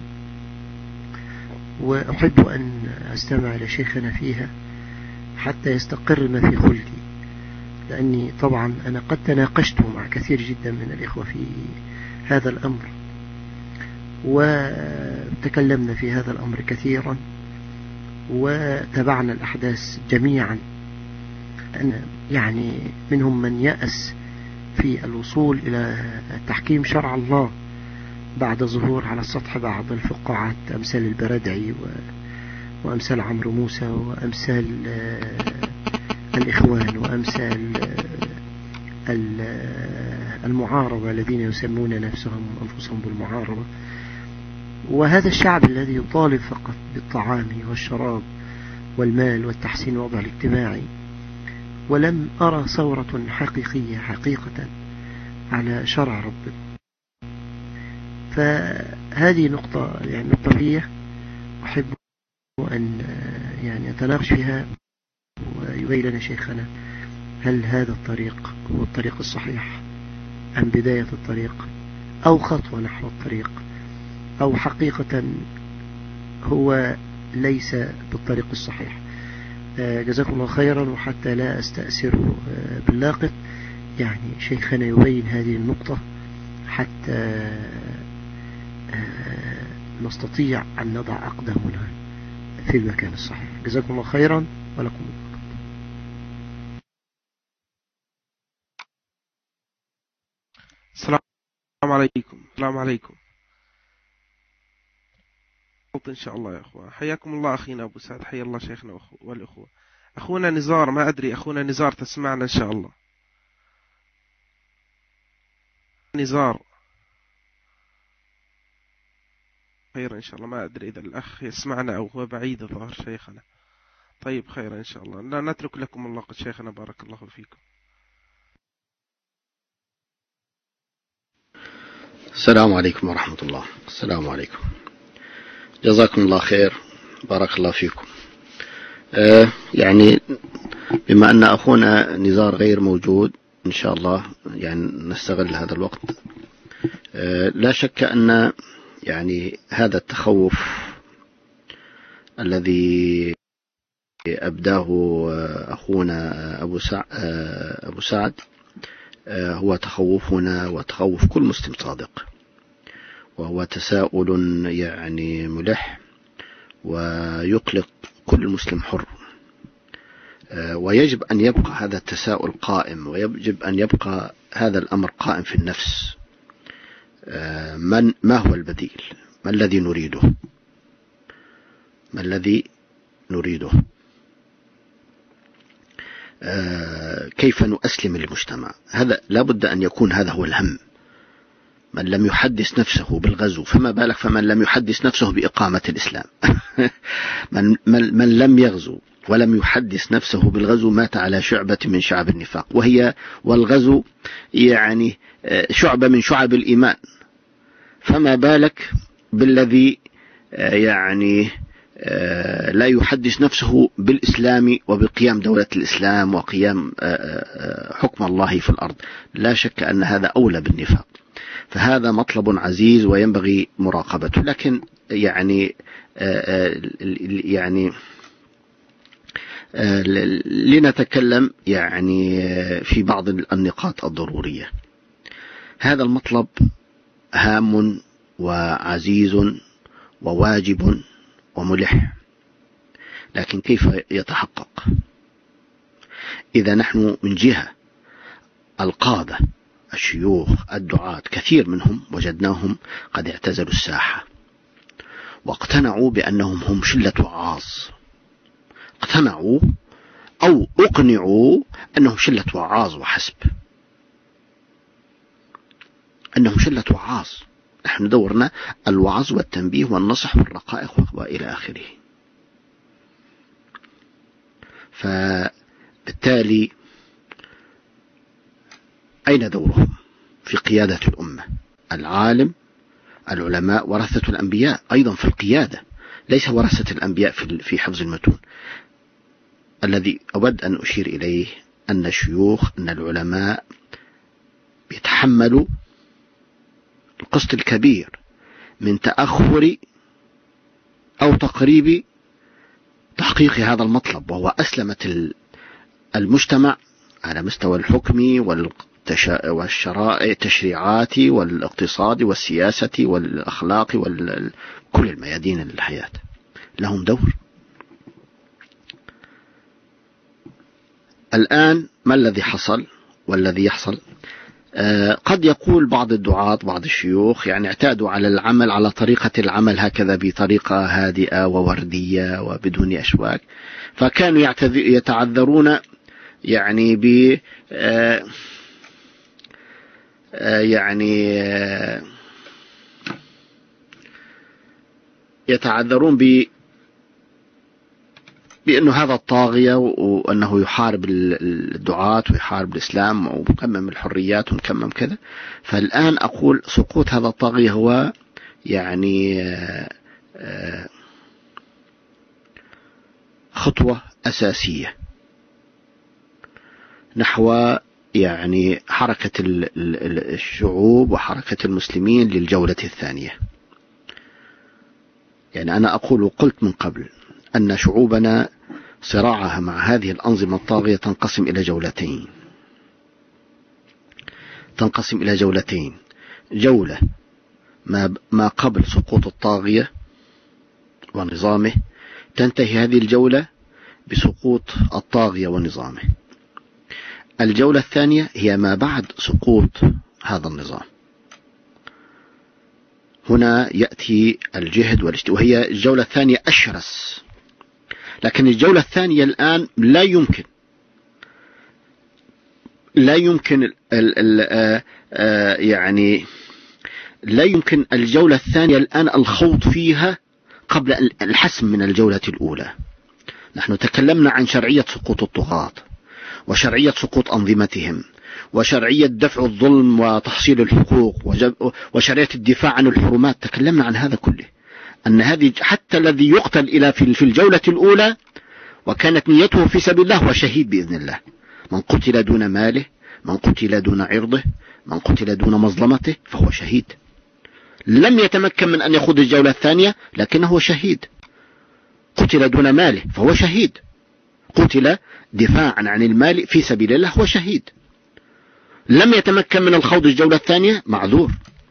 وأحب أن أستمع إلى شيخنا فيها حتى يستقر ما في خلقي، لأني طبعا أنا قد تناقشت مع كثير جدا من الإخوة في هذا الأمر، وتكلمنا في هذا الأمر كثيرا، وتابعنا الأحداث جميعا. أن يعني منهم من يأس في الوصول إلى تحكيم شرع الله بعد ظهور على السطح بعض الفقاعات أمثال البردعي وأمثال عمرو موسى وأمثال الإخوان وأمثال المعارضة الذين يسمون نفسهم أنفسهم بالمعارضة. وهذا الشعب الذي يطالب فقط بالطعام والشراب والمال والتحسين الوضع الاجتماعي، ولم أرى ثورة حقيقية حقيقة على شرع ربنا. فهذه نقطة يعني نقطة لي أحب أن يعني أتناقش فيها، ويبين لنا شيخنا هل هذا الطريق هو الطريق الصحيح أم بداية الطريق أو خطوة نحو الطريق، أو حقيقة هو ليس بالطريق الصحيح. جزاكم الله خيرا. وحتى لا أستأثر باللاقط يعني شيخنا يبين هذه النقطة حتى نستطيع أن نضع أقدامنا في المكان الصحيح. جزاكم الله خيرا ولكم الله. السلام عليكم. السلام عليكم. إن شاء الله يا أخوة. حياكم الله أخينا أبو سعد. حيا الله شيخنا والأخوة. أخونا نزار، ما أدري أخونا نزار تسمعنا إن شاء الله؟ نزار خير إن شاء الله. ما أدري إذا الأخ يسمعنا أو هو بعيد الظاهر شيخنا. طيب خير إن شاء الله. لا نترك لكم الله قد شيخنا. بارك الله فيكم. السلام عليكم ورحمة الله. السلام عليكم. جزاكم الله خير. بارك الله فيكم. آه يعني بما أن أخونا نزار غير موجود إن شاء الله يعني نستغل هذا الوقت. آه لا شك أن يعني هذا التخوف الذي أبداه أخونا أبو سعد, أبو سعد هو تخوفنا وتخوف كل مسلم صادق، وهو تساؤل يعني ملح ويقلق كل مسلم حر، ويجب أن يبقى هذا التساؤل قائم، ويجب أن يبقى هذا الأمر قائم في النفس. من ما هو البديل؟ ما الذي نريده؟ ما الذي نريده؟ كيف نؤسلم المجتمع؟ هذا لابد أن يكون هذا هو الهم. من لم يحدث نفسه بالغزو فما بالك فمن لم يحدث نفسه بإقامة الإسلام. من, من, من لم يغزو ولم يحدث نفسه بالغزو مات على شعبة من شعب النفاق، وهي والغزو يعني شعبة من شعب الإيمان، فما بالك بالذي يعني لا يحدث نفسه بالإسلام وبقيام دولة الإسلام وقيام حكم الله في الأرض. لا شك أن هذا أولى بالنفاق، فهذا مطلب عزيز وينبغي مراقبته. لكن يعني يعني لنتكلم يعني في بعض النقاط الضرورية. هذا المطلب هام وعزيز وواجب وملح، لكن كيف يتحقق؟ إذا نحن من جهة القادة الشيوخ الدعاة كثير منهم وجدناهم قد اعتزلوا الساحة واقتنعوا بأنهم هم شلة وعاظ، اقتنعوا أو اقنعوا أنهم شلة وعاظ وحسب، أنهم شلة وعاظ. نحن دورنا الوعظ والتنبيه والنصح والرقائق وإلى آخره. فبالتالي أين دورهم في قيادة الأمة؟ العالم العلماء ورثة الأنبياء أيضا في القيادة، ليس ورثة الأنبياء في حفظ المتون. الذي أود أن أشير إليه أن الشيوخ أن العلماء يتحملوا القسط الكبير من تأخر أو تقريب تحقيق هذا المطلب، وهو أسلمة المجتمع على مستوى الحكم والشرائع التشريعات والاقتصاد والسياسة والأخلاق وكل الميادين الحياة. لهم دور. الآن ما الذي حصل والذي يحصل؟ قد يقول بعض الدعاة بعض الشيوخ يعني اعتادوا على العمل على طريقة العمل هكذا بطريقة هادئة ووردية وبدون أشواك، فكانوا يتعذرون يعني ب يعني يتعذرون ب بأنه هذا الطاغية وأنه يحارب الدعاة ويحارب الإسلام ومكمم الحريات ومكمم كذا. فالآن أقول سقوط هذا الطاغية هو يعني خطوة أساسية نحو يعني حركة الشعوب وحركة المسلمين للجولة الثانية. يعني أنا أقول قلت من قبل أن شعوبنا صراعها مع هذه الأنظمة الطاغية تنقسم إلى جولتين تنقسم إلى جولتين جولة ما ما قبل سقوط الطاغية ونظامه، تنتهي هذه الجولة بسقوط الطاغية ونظامه. الجولة الثانية هي ما بعد سقوط هذا النظام. هنا يأتي الجهد والاجتهاد، وهي الجولة الثانية أشرس. لكن الجولة الثانية الآن لا يمكن لا يمكن ال ال يعني لا يمكن الجولة الثانية الآن الخوض فيها قبل الحسم من الجولة الأولى. نحن تكلمنا عن شرعية سقوط الطغاة وشرعية سقوط أنظمتهم وشرعية دفع الظلم وتحصيل الحقوق وشرعية الدفاع عن الحرمات. تكلمنا عن هذا كله، أن هذه حتى الذي يقتل إلى في الجولة الأولى وكانت نيته في سبيل الله هو شهيد بإذن الله. من قتل دون ماله، من قتل دون عرضه، من قتل دون مظلمته فهو شهيد. لم يتمكن من أن يخوض الجولة الثانية لكنه هو شهيد، قتل دون ماله فهو شهيد، قتل دفاعا عن المال في سبيل الله هو شهيد. لم يتمكن من الخوض الجولة الثانية معذور.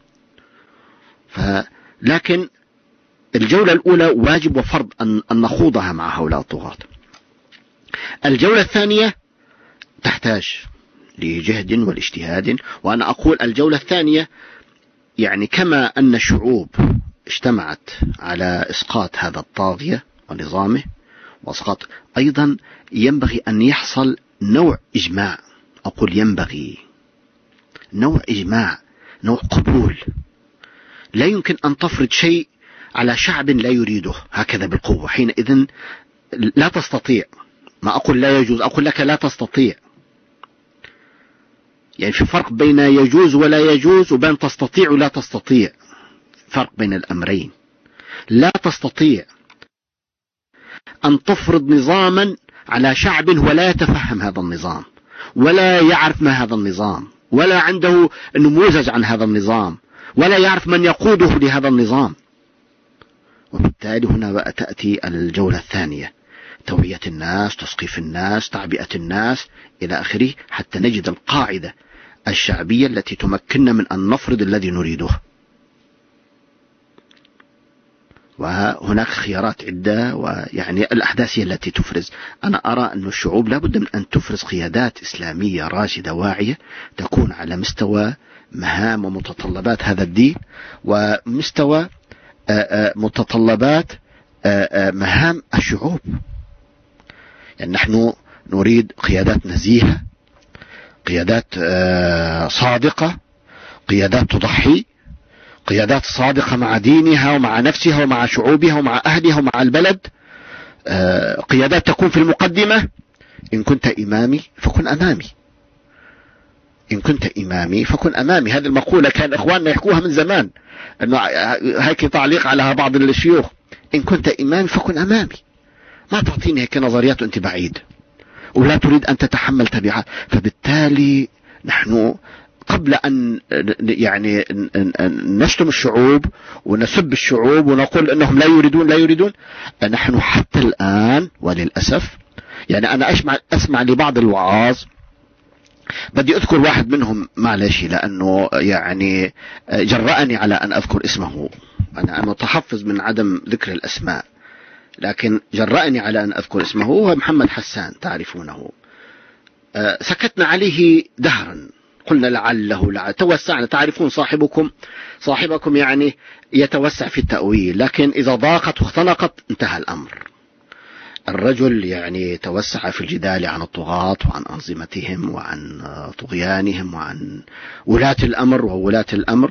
لكن الجولة الأولى واجب وفرض أن نخوضها مع هؤلاء الطغاة. الجولة الثانية تحتاج لجهد والاجتهاد. وأنا أقول الجولة الثانية يعني كما أن الشعوب اجتمعت على إسقاط هذا الطاغية ونظامه وإسقاط، أيضا ينبغي أن يحصل نوع إجماع. أقول ينبغي نوع إجماع، نوع قبول. لا يمكن أن تفرض شيء على شعب لا يريده هكذا بالقوة، حينئذ لا تستطيع. ما أقول لا يجوز، أقول لك لا تستطيع. يعني في فرق بين يجوز ولا يجوز وبين تستطيع ولا تستطيع، فرق بين الأمرين. لا تستطيع أن تفرض نظاما على شعب ولا يتفهم هذا النظام ولا يعرف ما هذا النظام ولا عنده نموذج عن هذا النظام ولا يعرف من يقوده لهذا النظام. وبالتالي هنا بقى تأتي الجولة الثانية، توعية الناس، تثقيف الناس، تعبئة الناس إلى آخره، حتى نجد القاعدة الشعبية التي تمكننا من أن نفرض الذي نريده. وهناك خيارات عدة، ويعني الأحداث هي التي تفرز. أنا أرى أن الشعوب لابد من أن تفرز قيادات إسلامية راشدة واعية تكون على مستوى مهام ومتطلبات هذا الدين ومستوى متطلبات مهام الشعوب. يعني نحن نريد قيادات نزيهة، قيادات صادقة، قيادات تضحي، قيادات صادقة مع دينها ومع نفسها ومع شعوبها ومع أهلها ومع البلد، قيادات تكون في المقدمة. إن كنت إمامي فكن أمامي، إن كنت إمامي فكن أمامي. هذه المقولة كان إخواننا يحكوها من زمان، أنه هيك تعليق على بعض الشيوخ: إن كنت إمامي فكن أمامي. ما تعطيني هيك نظريات وأنت بعيد ولا تريد أن تتحمل تبعات. فبالتالي نحن قبل أن يعني نشتم الشعوب ونسب الشعوب ونقول أنهم لا يريدون لا يريدون نحن حتى الآن وللأسف، يعني أنا أسمع, أسمع لبعض الوعاظ، بدي أذكر واحد منهم معلش لأنه يعني جرأني على أن أذكر اسمه. أنا متحفظ من عدم ذكر الأسماء، لكن جرأني على أن أذكر اسمه. هو محمد حسان، تعرفونه. سكتنا عليه دهرا، قلنا لعله لعل توسعنا. تعرفون صاحبكم صاحبكم يعني يتوسع في التأويل، لكن إذا ضاقت واختنقت انتهى الأمر. الرجل يعني توسع في الجدال عن الطغاة وعن أنظمتهم وعن طغيانهم وعن ولاة الأمر وولاة الأمر.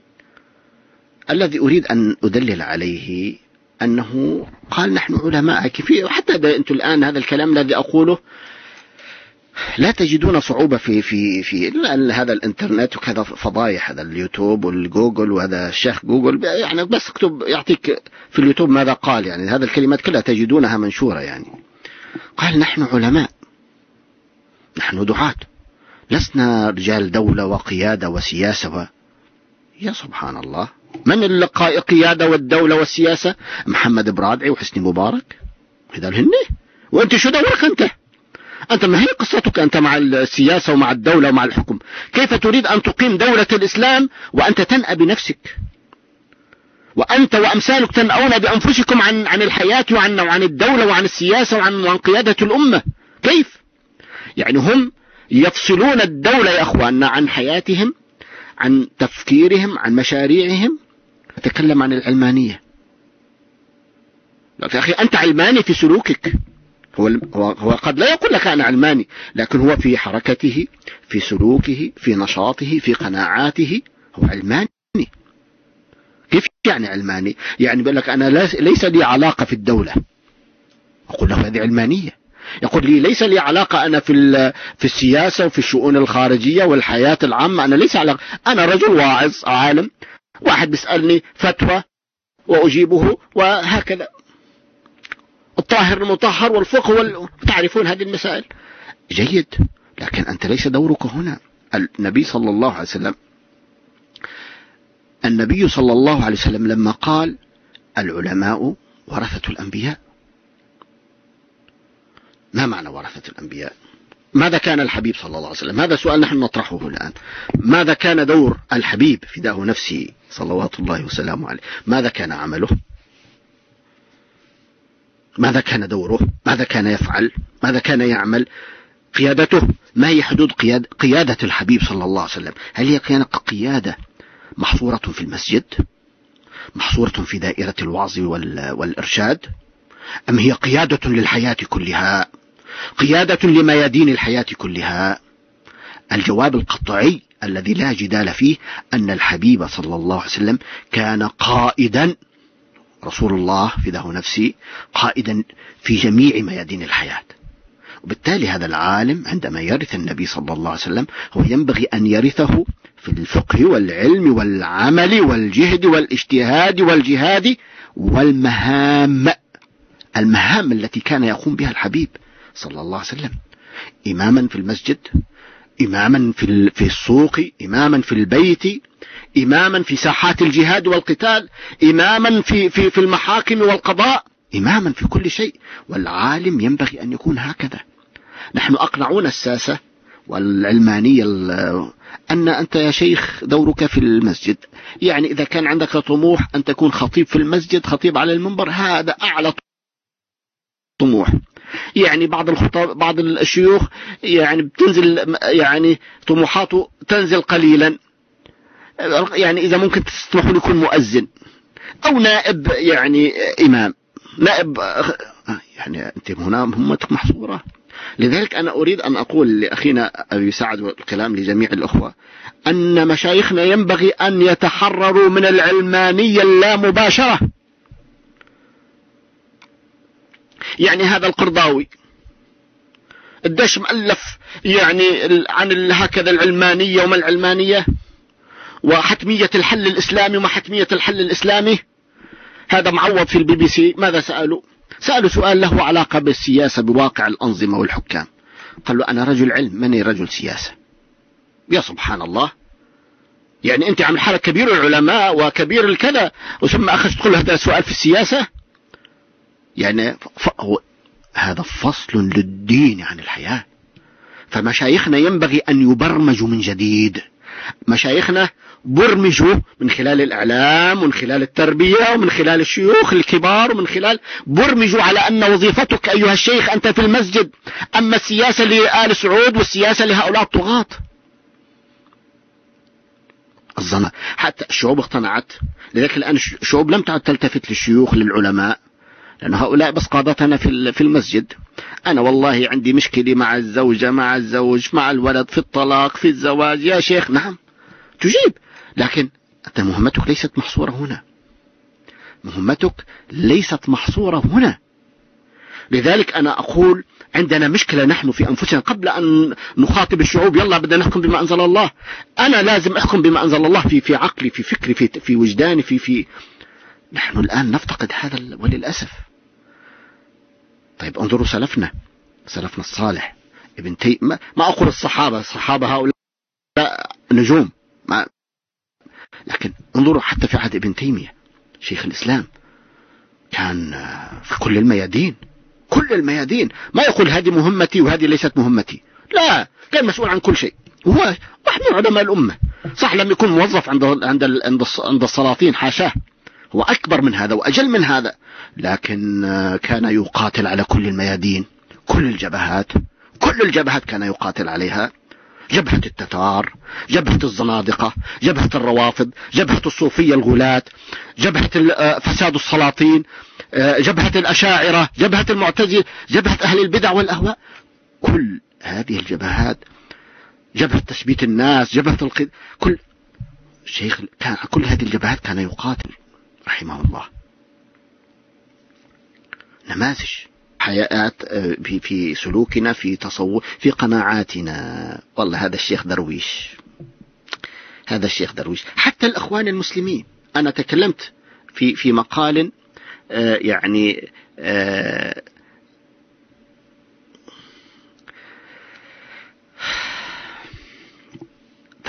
الذي أريد أن أدلل عليه أنه قال نحن علماء كيف. حتى أنتم الآن هذا الكلام الذي أقوله لا تجدون صعوبة في في في هذا الانترنت وكذا فضايح، هذا اليوتيوب والجوجل وهذا الشيخ جوجل، يعني بس اكتب يعطيك في اليوتيوب ماذا قال. يعني هذه الكلمات كلها تجدونها منشورة. يعني قال نحن علماء، نحن دعاة، لسنا رجال دولة وقيادة وسياسة و... يا سبحان الله، من اللي قيادة والدولة والسياسة؟ محمد برادعي وحسني مبارك، هذول هن. وانت شو دورك انت؟ أنت ما هي قصتك أنت مع السياسة ومع الدولة ومع الحكم؟ كيف تريد أن تقيم دولة الإسلام وأنت تنأى بنفسك، وأنت وأمثالك تنأون بأنفسكم عن عن الحياة وعن وعن الدولة وعن السياسة وعن وعن قيادة الأمة؟ كيف؟ يعني هم يفصلون الدولة يا أخواننا عن حياتهم، عن تفكيرهم، عن مشاريعهم. أتكلم عن العلمانية. يا أخي أنت علماني في سلوكك. هو هو قد لا يقول لك أنا علماني، لكن هو في حركته، في سلوكه، في نشاطه، في قناعاته هو علماني. كيف يعني علماني؟ يعني بيقول لك أنا ليس لي علاقة في الدولة. أقول له هذه علمانية. يقول لي ليس لي علاقة أنا في في السياسة وفي الشؤون الخارجية والحياة العامة، أنا ليس علاقة. أنا رجل واعظ عالم، واحد بيسألني فتوى وأجيبه وهكذا. الطاهر المطهر والفقه وال... تعرفون هذه المسائل جيد، لكن أنت ليس دورك هنا. النبي صلى الله عليه وسلم النبي صلى الله عليه وسلم لما قال العلماء ورثة الأنبياء، ما معنى ورثة الأنبياء؟ ماذا كان الحبيب صلى الله عليه وسلم؟ هذا سؤال نحن نطرحه الآن. ماذا كان دور الحبيب فداه نفسه صلوات الله وسلامه عليه؟ ماذا كان عمله؟ ماذا كان دوره؟ ماذا كان يفعل؟ ماذا كان يعمل؟ قيادته، ما هي حدود قياد قيادة الحبيب صلى الله عليه وسلم؟ هل هي قيادة محصورة في المسجد، محصورة في دائرة الوعظ والإرشاد، أم هي قيادة للحياة كلها، قيادة لميادين الحياة كلها؟ الجواب القطعي الذي لا جدال فيه أن الحبيب صلى الله عليه وسلم كان قائدا، رسول الله فداه نفسي، قائدا في جميع ميادين الحياة. وبالتالي هذا العالم عندما يرث النبي صلى الله عليه وسلم هو ينبغي أن يرثه في الفقه والعلم والعمل والجهد والاجتهاد والجهاد والمهام، المهام التي كان يقوم بها الحبيب صلى الله عليه وسلم، إماما في المسجد، إماما في السوق، إماما في البيت، إماما في ساحات الجهاد والقتال، إماما في, في, في المحاكم والقضاء، إماما في كل شيء. والعالم ينبغي أن يكون هكذا. نحن أقنعون الساسة والعلمانية أن أنت يا شيخ دورك في المسجد، يعني إذا كان عندك طموح أن تكون خطيب في المسجد، خطيب على المنبر، هذا أعلى طموح. يعني بعض الخطاب بعض الشيوخ يعني بتنزل، يعني طموحاته تنزل قليلا، يعني إذا ممكن تسمحوا لي يكون مؤذن أو نائب، يعني إمام نائب، يعني أنت هنا مهمتك محصورة. لذلك أنا أريد أن أقول لأخينا أبي سعد والكلام لجميع الأخوة أن مشايخنا ينبغي أن يتحرروا من العلمانية اللامباشرة. يعني هذا القرضاوي الدش مؤلف يعني عن هكذا العلمانية وما العلمانية وحتمية الحل الإسلامي وما حتمية الحل الإسلامي. هذا معوض في البي بي سي ماذا سألوا؟ سألوا سؤال له علاقة بالسياسة، بواقع الأنظمة والحكام. قال له أنا رجل علم ماني رجل سياسة. يا سبحان الله، يعني أنت عامل حالك كبير العلماء وكبير الكذا وثم أخذ تقول هذا سؤال في السياسة؟ يعني هذا فصل للدين عن الحياة. فمشايخنا ينبغي أن يبرمجوا من جديد. مشايخنا برمجوا من خلال الإعلام ومن خلال التربية ومن خلال الشيوخ الكبار ومن خلال برمجوا على أن وظيفتك أيها الشيخ أنت في المسجد، أما السياسة لآل سعود والسياسة لهؤلاء الطغاة. الظن حتى الشعوب اقتنعت. لذلك الآن الشعوب لم تعد تلتفت للشيوخ للعلماء، لأن هؤلاء بس قادتنا في المسجد. أنا والله عندي مشكلة مع الزوجة، مع الزوج، مع الولد، في الطلاق، في الزواج، يا شيخ نعم تجيب، لكن أنت مهمتك ليست محصورة هنا، مهمتك ليست محصورة هنا. لذلك أنا أقول عندنا مشكلة نحن في أنفسنا. قبل أن نخاطب الشعوب يلا بدنا نحكم بما أنزل الله، أنا لازم أحكم بما أنزل الله في في عقلي، في فكري، في في وجداني، في في نحن الآن نفتقد هذا وللأسف. طيب انظروا سلفنا، سلفنا الصالح ابن تي ما, ما أقول الصحابة، الصحابة هؤلاء نجوم، ما لكن انظروا حتى في عهد ابن تيمية شيخ الإسلام كان في كل الميادين، كل الميادين، ما يقول هذه مهمتي وهذه ليست مهمتي، لا، كان مسؤول عن كل شيء. هو واحد من علماء الأمة، صح لم يكن موظف عند عند عند السلاطين، حاشاه، هو أكبر من هذا وأجل من هذا، لكن كان يقاتل على كل الميادين، كل الجبهات، كل الجبهات كان يقاتل عليها. جبهة التتار، جبهة الزنادقة، جبهة الروافض، جبهة الصوفية الغلاة، جبهة فساد السلاطين، جبهة الأشاعرة، جبهة المعتزلة، جبهة أهل البدع والأهواء، كل هذه الجبهات، جبهة تثبيت الناس، جبهة القد... كل شيخ كان كل هذه الجبهات كان يقاتل رحمه الله. نماذج حياة في في سلوكنا، في تصور، في قناعاتنا. والله هذا الشيخ درويش، هذا الشيخ درويش. حتى الأخوان المسلمين، أنا تكلمت في في مقال آه يعني آه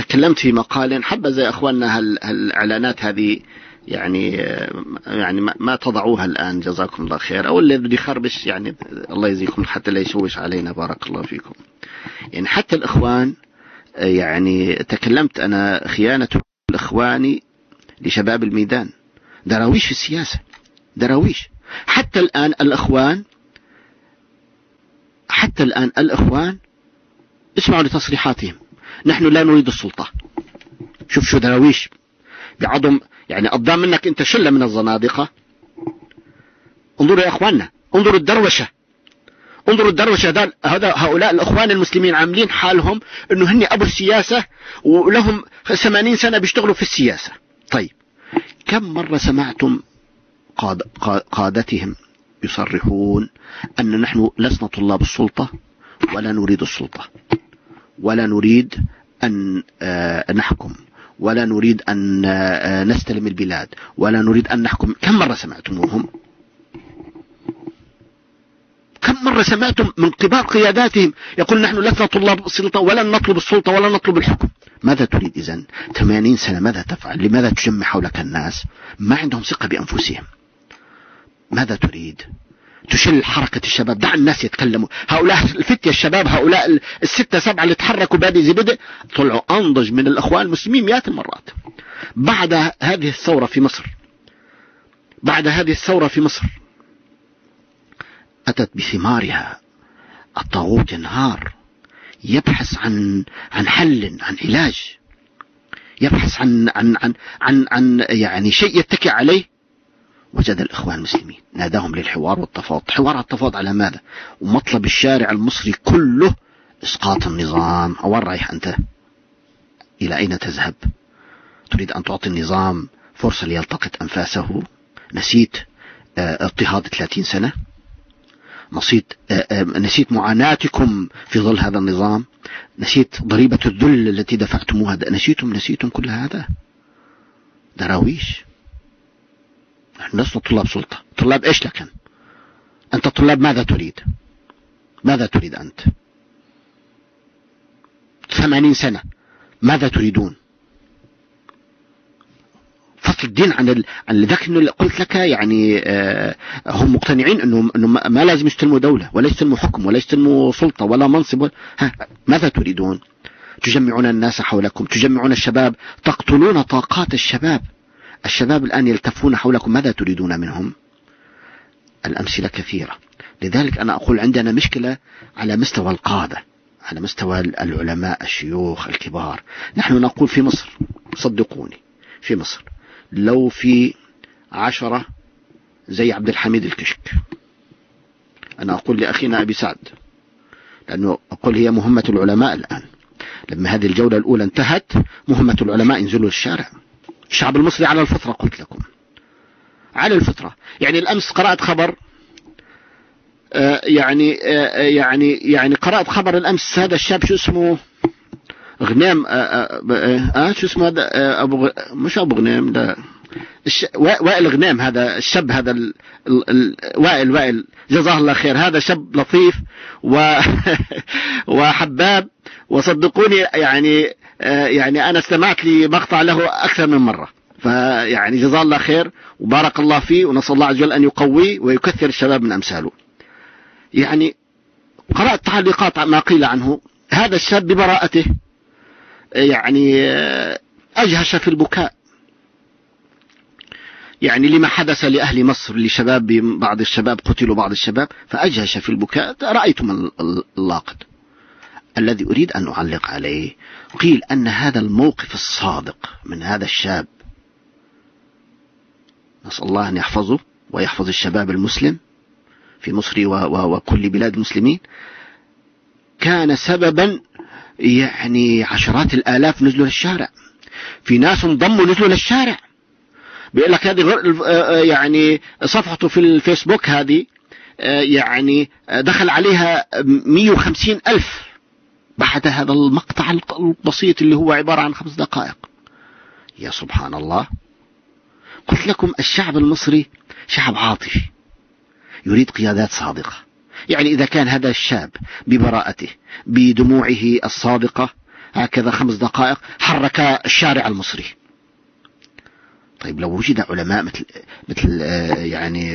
تكلمت في مقال حبذا يا أخواننا هالإعلانات هذه يعني يعني ما تضعوها الآن جزاكم الله خير، أو اللي بده يخربش يعني الله يجزيكم حتى لا يشوش علينا بارك الله فيكم. يعني حتى الإخوان يعني تكلمت أنا خيانة الإخوان لشباب الميدان، دراويش في السياسة، دراويش. حتى الآن الإخوان حتى الآن الإخوان اسمعوا لتصريحاتهم، نحن لا نريد السلطة. شوف شو دراويش بعضهم، يعني قدام منك انت شلة من الزنادقة. انظروا يا اخواننا، انظروا الدروشة، انظروا الدروشة. هذا هؤلاء الاخوان المسلمين عاملين حالهم انه هني ابو السياسة ولهم ثمانين سنة بيشتغلوا في السياسة. طيب كم مرة سمعتم قاد قادتهم يصرحون ان نحن لسنا طلاب السلطة ولا نريد السلطة ولا نريد ان نحكم ولا نريد أن نستلم البلاد ولا نريد أن نحكم؟ كم مرة سمعتموهم؟ كم مرة سمعتم من كبار قياداتهم يقول نحن لسنا طلاب السلطة ولن نطلب السلطة ولا نطلب الحكم؟ ماذا تريد إذن؟ ثمانين سنة ماذا تفعل؟ لماذا تجمع حولك الناس؟ ما عندهم ثقة بأنفسهم. ماذا تريد؟ تشل حركة الشباب، دع الناس يتكلموا. هؤلاء الفتية الشباب، هؤلاء الستة سبعة اللي تحركوا بادي زي بدء طلعوا أنضج من الأخوان المسلمين مئات المرات. بعد هذه الثورة في مصر بعد هذه الثورة في مصر أتت بثمارها. الطاغوت ينهار، يبحث عن عن حل، عن علاج، يبحث عن عن عن عن, عن يعني شيء يتكئ عليه. وجد الإخوان المسلمين، ناداهم للحوار والتفاوض. حوار التفاوض على ماذا؟ ومطلب الشارع المصري كله إسقاط النظام. أوين رايح أنت؟ إلى أين تذهب؟ تريد أن تعطي النظام فرصة ليلتقط أنفاسه؟ نسيت اضطهاد ثلاثين سنة؟ نسيت نسيت معاناتكم في ظل هذا النظام؟ نسيت ضريبة الذل التي دفعتموها؟ نسيتم نسيتم كل هذا؟ دراويش. نحن لسنا طلاب سلطة. طلاب ايش لكن؟ انت طلاب ماذا تريد؟ ماذا تريد انت؟ ثمانين سنة ماذا تريدون؟ فصل الدين عن ال... عن ذاك انه قلت لك يعني آه هم مقتنعين انه انه ما لازم يستلموا دولة ولا يستلموا حكم ولا يستلموا سلطة ولا منصب ولا... ها ماذا تريدون؟ تجمعون الناس حولكم، تجمعون الشباب، تقتلون طاقات الشباب. الشباب الآن يلتفون حولكم، ماذا تريدون منهم؟ الأمثلة كثيرة. لذلك أنا أقول عندنا مشكلة على مستوى القادة، على مستوى العلماء الشيوخ الكبار. نحن نقول في مصر، صدقوني في مصر لو في عشرة زي عبد الحميد الكشك، أنا أقول لأخينا أبي سعد، لأنه أقول هي مهمة العلماء الآن. لما هذه الجولة الأولى انتهت، مهمة العلماء ينزلوا الشارع. الشعب المصري على الفطرة، قلت لكم على الفطرة. يعني الأمس قرأت خبر آه يعني آه يعني يعني قرأت خبر الأمس، هذا الشاب شو اسمه غنيم آه, آه, آه شو اسمه هذا آه أبو غ... مش أبو غنيم، لا الش... وائل غنيم. هذا الشاب هذا ال... ال... ال... وائل وائل جزاه الله خير. هذا شاب لطيف و... وحباب، وصدقوني يعني آه يعني أنا استمعت لمقطع له أكثر من مرة. فيعني جزاه الله خير وبارك الله فيه، ونسأل الله عز وجل أن يقويه ويكثر الشباب من أمثاله. يعني قرأت تعليقات ما قيل عنه. هذا الشاب ببراءته يعني أجهش في البكاء، يعني لما حدث لأهل مصر، لشباب بعض الشباب قتلوا، بعض الشباب، فأجهش في البكاء. رأيتم اللاقط. الذي أريد أن أعلق عليه، قيل أن هذا الموقف الصادق من هذا الشاب، نسأل الله أن يحفظه ويحفظ الشباب المسلم في مصر وكل بلاد المسلمين، كان سببا يعني عشرات الآلاف نزلوا للشارع. في ناس انضموا نزلوا للشارع. بيقول لك هذه يعني صفحته في الفيسبوك هذه يعني دخل عليها مئة وخمسين ألف بعد هذا المقطع البسيط اللي هو عبارة عن خمس دقائق. يا سبحان الله. قلت لكم الشعب المصري شعب عاطفي يريد قيادات صادقة. يعني إذا كان هذا الشاب ببراءته بدموعه الصادقة هكذا خمس دقائق حرك الشارع المصري. طيب لو وجد علماء مثل مثل يعني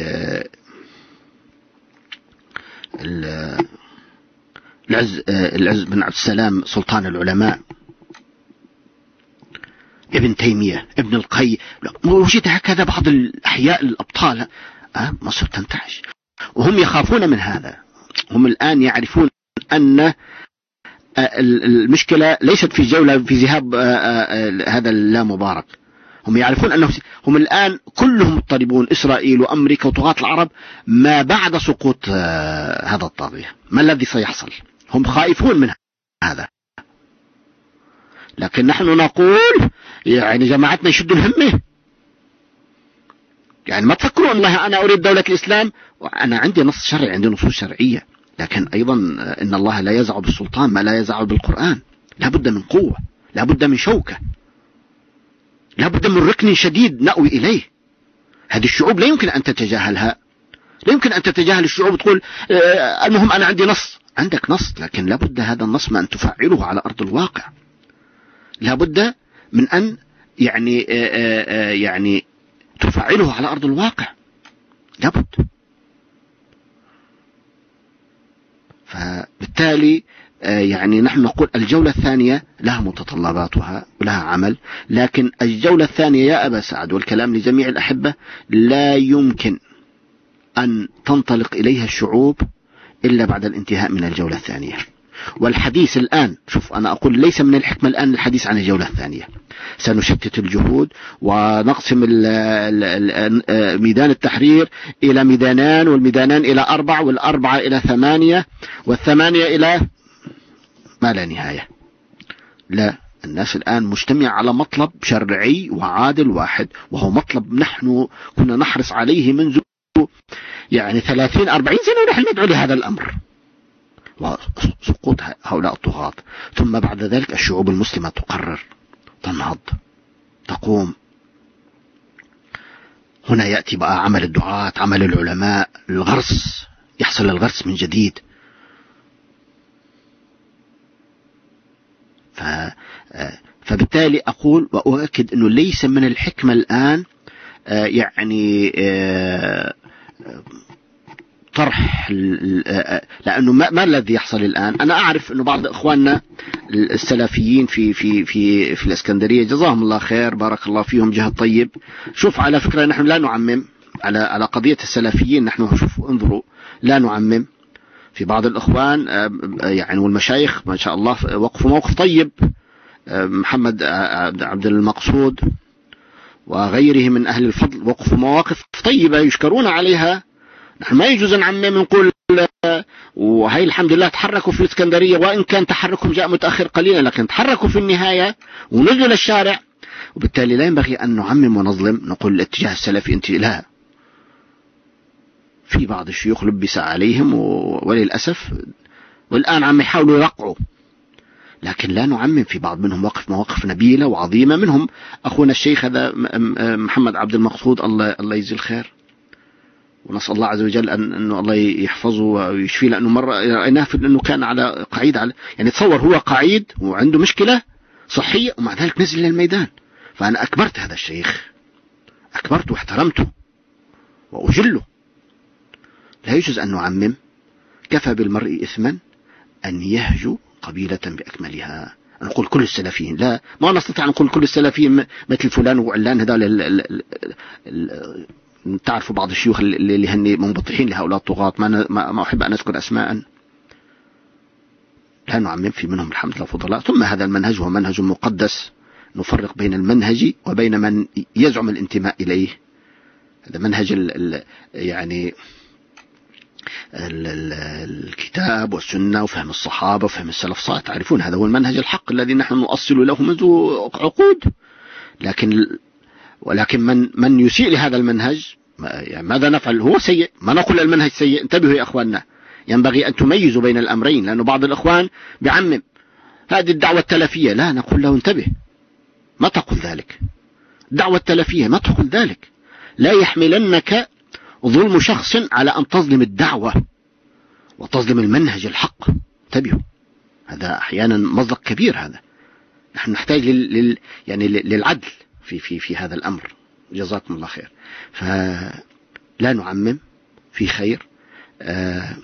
العز العز بن عبد السلام سلطان العلماء، ابن تيمية، ابن القيم، وجد هكذا بعض الأحياء الأبطال، أه مصر تنتعش. وهم يخافون من هذا. هم الآن يعرفون أن المشكلة ليست في جولة في ذهاب هذا اللا مبارك. هم يعرفون أنه هم الآن كلهم مضطربون، إسرائيل وأمريكا وطغاة العرب، ما بعد سقوط هذا الطاغية ما الذي سيحصل؟ هم خائفون من هذا. لكن نحن نقول يعني جماعتنا يشدوا الهمة، يعني ما تفكروا الله أنا أريد دولة الإسلام، وأنا عندي نص شرعي، عندي نصوص شرعية، لكن أيضا إن الله لا يزع بالسلطان ما لا يزع بالقرآن. لا بد من قوة، لا بد من شوكة، لا بد من ركن شديد نأوي إليه. هذه الشعوب لا يمكن أن تتجاهلها، لا يمكن أن تتجاهل الشعوب وتقول آه المهم أنا عندي نص. عندك نص، لكن لا بد هذا النص ما أن تفعله على أرض الواقع. لا بد من أن يعني آآ آآ يعني تفعله على أرض الواقع، لا بد. فبالتالي يعني نحن نقول الجولة الثانية لها متطلباتها ولها عمل، لكن الجولة الثانية يا أبا سعد، والكلام لجميع الأحبة، لا يمكن أن تنطلق إليها الشعوب إلا بعد الانتهاء من الجولة الثانية. والحديث الآن، شوف أنا أقول ليس من الحكمة الآن الحديث عن الجولة الثانية. سنشتت الجهود ونقسم ال ال ميدان التحرير إلى ميدانان، والميدانان إلى أربع، والأربعة إلى ثمانية، والثمانية إلى ما لا نهاية. لا، الناس الآن مجتمع على مطلب شرعي وعادل واحد، وهو مطلب نحن كنا نحرص عليه منذ يعني ثلاثين أربعين سنة ونحن ندعو لهذا الأمر، وسقوط هؤلاء الطغاة. ثم بعد ذلك الشعوب المسلمة تقرر، تنهض، تقوم. هنا يأتي بقى عمل الدعاة، عمل العلماء، الغرس، يحصل الغرس من جديد. ف... فبالتالي أقول وأؤكد أنه ليس من الحكمة الآن يعني طرح، لأنه ما, ما الذي يحصل الآن. أنا أعرف أنه بعض إخواننا السلفيين في في في في الإسكندرية جزاهم الله خير، بارك الله فيهم، جهد طيب. شوف على فكرة نحن لا نعمم على على قضية السلفيين، نحن شوفوا انظروا لا نعمم. في بعض الإخوان يعني والمشايخ ما شاء الله وقفوا موقف طيب، محمد عبد المقصود وغيره من أهل الفضل وقفوا مواقف طيبة يشكرون عليها. نحن ما يجوز نعمم نقول وهي الحمد لله تحركوا في الإسكندرية، وإن كان تحركهم جاء متأخر قليلا، لكن تحركوا في النهاية ونزلوا للشارع. وبالتالي لا ينبغي أن نعمم ونظلم نقول الاتجاه السلفي انت لا. في بعض الشيوخ لبس عليهم وللأسف، والآن عم يحاولوا يرقعوا، لكن لا نعمم. في بعض منهم وقف مواقف نبيلة وعظيمة، منهم أخونا الشيخ هذا محمد عبد المقصود، الله الله يجزيه الخير، ونسأل الله عز وجل أن أنه الله يحفظه ويشفيه، لأنه مرة رأيناه في أنه كان على قعيد، على يعني تصور هو قعيد وعنده مشكلة صحية ومع ذلك نزل للميدان. فأنا أكبرت هذا الشيخ، أكبرته واحترمته وأجله. لا يجوز أن نعمم. كفى بالمرء إثما أن يهجو قبيلة بأكملها. نقول كل السلفيين، لا، ما نستطيع أن نقول كل السلفيين مثل فلان وعلان. هذا تعرفوا بعض الشيوخ اللي هن منبطحين لهؤلاء الطغاة، ما ما أحب أن أذكر أسماء، لا نعمم، في منهم الحمد لله فضلاء. ثم هذا المنهج هو منهج مقدس، نفرق بين المنهج وبين من يزعم الانتماء إليه. هذا منهج ال ال يعني ال ال الكتاب والسنة وفهم الصحابة وفهم السلف الصالح، تعرفون هذا هو المنهج الحق الذي نحن نؤصل له منذ عقود. لكن ولكن من من يسيء لهذا المنهج يعني ماذا نفعل؟ هو سيء، ما نقول المنهج سيء. انتبهوا يا أخواننا، ينبغي أن تميزوا بين الأمرين، لأنه بعض الإخوان بعمم هذه الدعوة التلفية، لا، نقول له انتبه، ما تقول ذلك. الدعوة التلفية ما تقول ذلك. لا يحملنك ظلم شخص على أن تظلم الدعوة وتظلم المنهج الحق. انتبهوا، هذا أحيانا مزق كبير. هذا نحن نحتاج لل... لل... يعني للعدل في في في هذا الأمر. جزاكم الله خير. فلا نعمم، في خير، آه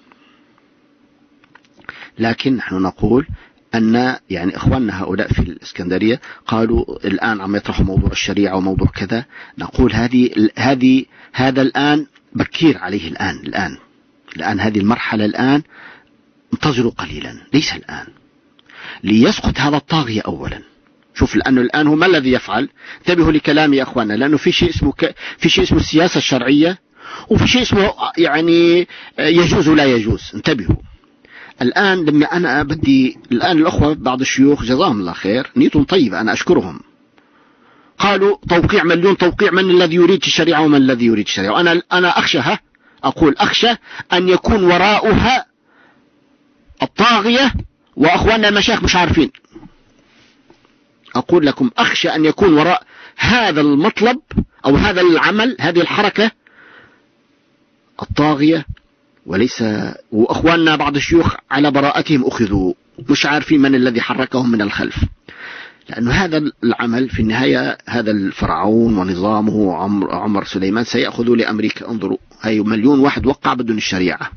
لكن نحن نقول أن يعني إخواننا هؤلاء في الإسكندرية قالوا الآن عم يطرحوا موضوع الشريعة وموضوع كذا. نقول هذه هذه هذا الآن بكير عليه، الآن الآن الآن هذه المرحلة الآن. انتظروا قليلا، ليس الآن، ليسقط هذا الطاغية أولا. شوف، لأنه الآن هو ما الذي يفعل؟ انتبهوا لكلامي يا أخوانا، لأنه في شيء اسمه ك... في شيء اسمه السياسة الشرعية، وفي شيء اسمه يعني يجوز ولا يجوز. انتبهوا الآن. لما أنا بدي الآن الأخوة بعض الشيوخ جزاهم الله خير، نيتهم طيبة، أنا أشكرهم، قالوا توقيع مليون توقيع، من الذي يريد الشريعة ومن الذي يريد الشريعة. وأنا أنا أخشى، أقول أخشى أن يكون وراءها الطاغية وأخواننا المشايخ مش عارفين. أقول لكم أخشى أن يكون وراء هذا المطلب أو هذا العمل، هذه الحركة، الطاغية، وليس وأخواننا بعض الشيوخ على براءتهم أخذوا، مش عارفين من الذي حركهم من الخلف. لأنه هذا العمل في النهاية، هذا الفرعون ونظامه عمر, عمر سليمان سيأخذوا لأمريكا. انظروا، هاي مليون واحد وقع بدون الشريعة،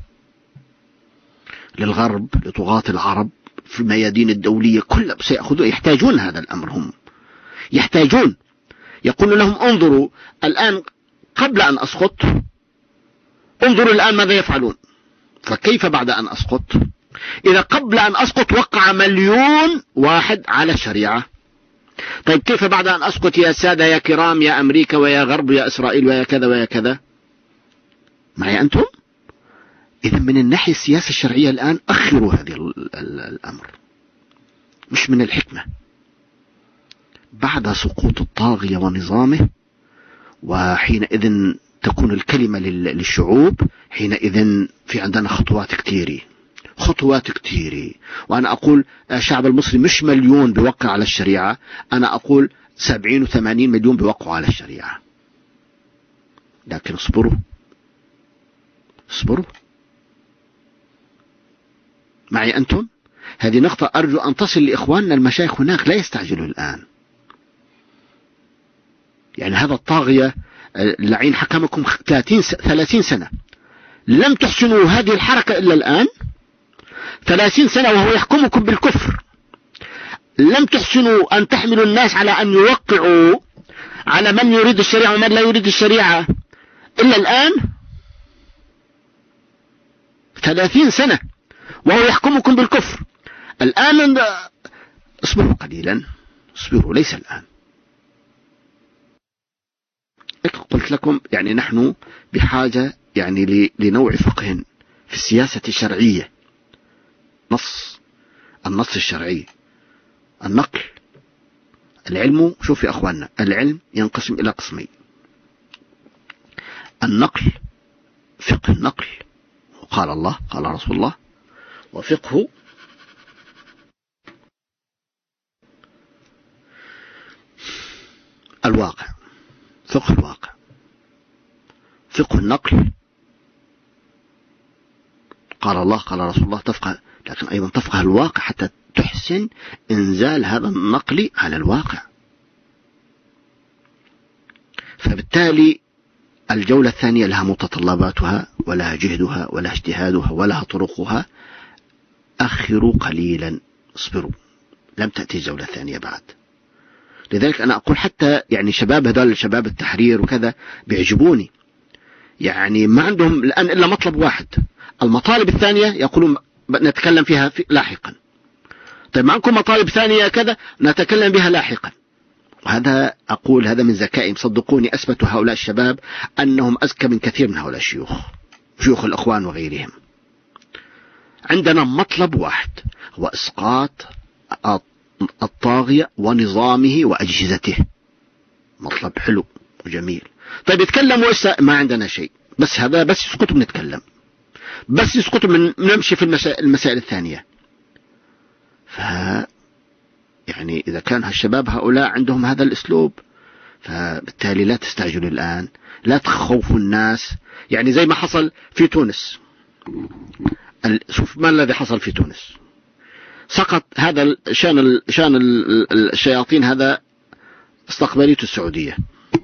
للغرب، لطغاة العرب في الميادين الدولية كلها سيأخذوا، يحتاجون هذا الأمر، هم يحتاجون. يقول لهم انظروا الآن قبل أن أسقط، انظروا الآن ماذا يفعلون. فكيف بعد أن أسقط؟ إذا قبل أن أسقط وقع مليون واحد على الشريعة، طيب كيف بعد أن أسقط يا سادة يا كرام يا أمريكا ويا غرب ويا إسرائيل ويا كذا ويا كذا؟ معي أنتم؟ إذا من الناحية السياسة الشرعية الآن أخروا هذه الأمر، مش من الحكمة. بعد سقوط الطاغية ونظامه، وحينئذ تكون الكلمة للشعوب، حينئذ في عندنا خطوات كتيرة، خطوات كتيرة. وأنا أقول الشعب المصري مش مليون بيوقع على الشريعة، أنا أقول سبعين وثمانين مليون بيوقعوا على الشريعة. لكن اصبروا، اصبروا معي أنتم. هذه نقطة أرجو أن تصل لإخواننا المشايخ هناك، لا يستعجلوا الآن. يعني هذا الطاغية اللعين حكمكم ثلاثين سنة، لم تحسنوا هذه الحركة إلا الآن. ثلاثين سنة وهو يحكمكم بالكفر، لم تحسنوا أن تحملوا الناس على أن يوقعوا على من يريد الشريعة ومن لا يريد الشريعة إلا الآن. ثلاثين سنة وهو يحكمكم بالكفر. الآن اصبروا قليلا، اصبروا، ليس الآن. قلت لكم يعني نحن بحاجة يعني لنوع فقه في السياسة الشرعية، نص، النص الشرعي، النقل، العلم. شوف يا أخواننا، العلم ينقسم إلى قسمين: النقل، فقه النقل، قال الله قال رسول الله، وفقه الواقع، فقه الواقع. فقه النقل قال الله قال رسول الله تفقه، لكن أيضا تفقه الواقع حتى تحسن إنزال هذا النقل على الواقع. فبالتالي الجولة الثانية لها متطلباتها ولها جهدها ولها اجتهادها ولها طرقها. أخروا قليلا، اصبروا، لم تأتي الجولة الثانية بعد. لذلك أنا أقول حتى يعني شباب هذول شباب التحرير وكذا بيعجبوني، يعني ما عندهم الآن إلا مطلب واحد. المطالب الثانية يقولون نتكلم فيها في لاحقا. طيب ما عندكم مطالب ثانية كذا نتكلم بها لاحقا. وهذا أقول هذا من ذكائهم، صدقوني أثبتوا هؤلاء الشباب أنهم أذكى من كثير من هؤلاء الشيوخ، شيوخ الأخوان وغيرهم. عندنا مطلب واحد هو إسقاط الطاغية ونظامه وأجهزته. مطلب حلو وجميل. طيب يتكلموا إسا ما عندنا شيء، بس هذا بس يسقطوا بنتكلم، بس يسقطوا من نمشي في المسائل, المسائل الثانية. ف يعني إذا كان هالشباب هؤلاء عندهم هذا الأسلوب، فبالتالي لا تستعجلوا الآن، لا تخوفوا الناس. يعني زي ما حصل في تونس، شوف ما الذي حصل في تونس. سقط هذا شان شان الشياطين، هذا استقبالية السعودية.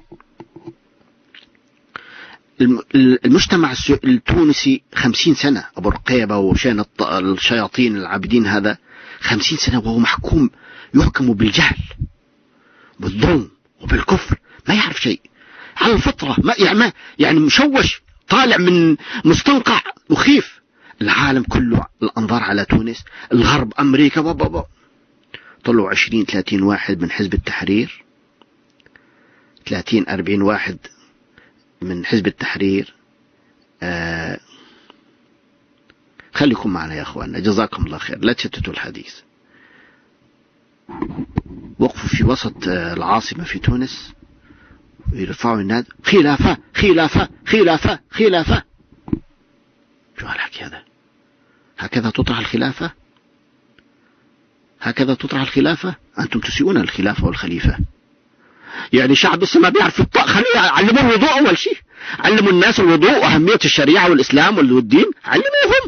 المجتمع التونسي خمسين سنة، أبو رقيبة وشان الشياطين العابدين هذا خمسين سنة وهو محكوم، يحكم بالجهل بالظلم وبالكفر، ما يعرف شيء على الفطرة، ما يعني, ما يعني مشوش، طالع من مستنقع مخيف. العالم كله الأنظار على تونس، الغرب، أمريكا، بابا طلعوا عشرين ثلاثين واحد من حزب التحرير، ثلاثين أربعين واحد من حزب التحرير. آه خليكم معنا يا أخواننا، جزاكم الله خير، لا تشتتوا الحديث. وقفوا في وسط العاصمة في تونس ويرفعوا النادي خلافة خلافة خلافة خلافة. شو هالحكي هذا؟ هكذا تطرح الخلافة؟ هكذا تطرح الخلافة؟ أنتم تسيئون الخلافة والخليفة. يعني شعب لسه ما بيعرف الطاق، خليه علموا الوضوء أول شيء، علموا الناس الوضوء وأهمية الشريعة والإسلام والدين، علموهم.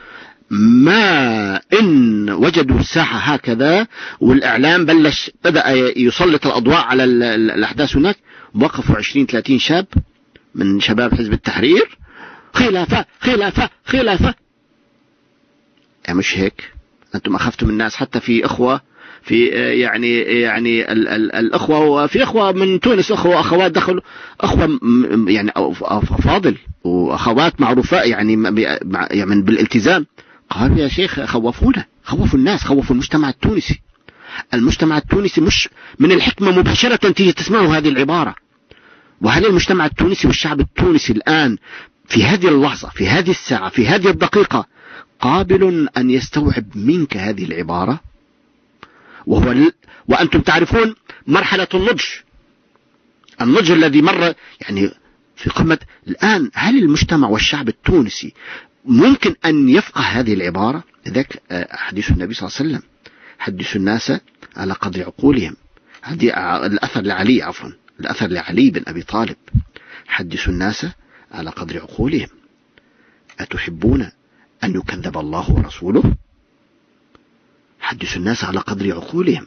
ما إن وجدوا الساحة هكذا والإعلام بلش بدأ يسلط الأضواء على الأحداث هناك، وقفوا عشرين ثلاثين شاب من شباب حزب التحرير خلافة خلافة خلافة. يعني مش هيك؟ أنتم أخفتم الناس، حتى في أخوة في يعني يعني ال ال الأخوة، في أخوة من تونس، أخوة وأخوات دخلوا، أخوة يعني أفاضل وأخوات معروفة يعني يعني بالالتزام، قالوا يا شيخ خوفونا، خوفوا الناس، خوفوا المجتمع التونسي. المجتمع التونسي مش من الحكمة مباشرة تيجي تسمعوا هذه العبارة. وهل المجتمع التونسي والشعب التونسي الآن في هذه اللحظة، في هذه الساعة، في هذه الدقيقة قابل أن يستوعب منك هذه العبارة؟ وهو ال... وأنتم تعرفون مرحلة النضج، النضج الذي مر يعني في قمة الآن. هل المجتمع والشعب التونسي ممكن أن يفقه هذه العبارة؟ لذلك حديث النبي صلى الله عليه وسلم حدثوا الناس على قدر عقولهم. الأثر لعلي عفوا الأثر لعلي بن أبي طالب، حدثوا الناس على قدر عقولهم، أتحبون أن يكذب الله ورسوله؟ حدثوا الناس على قدر عقولهم،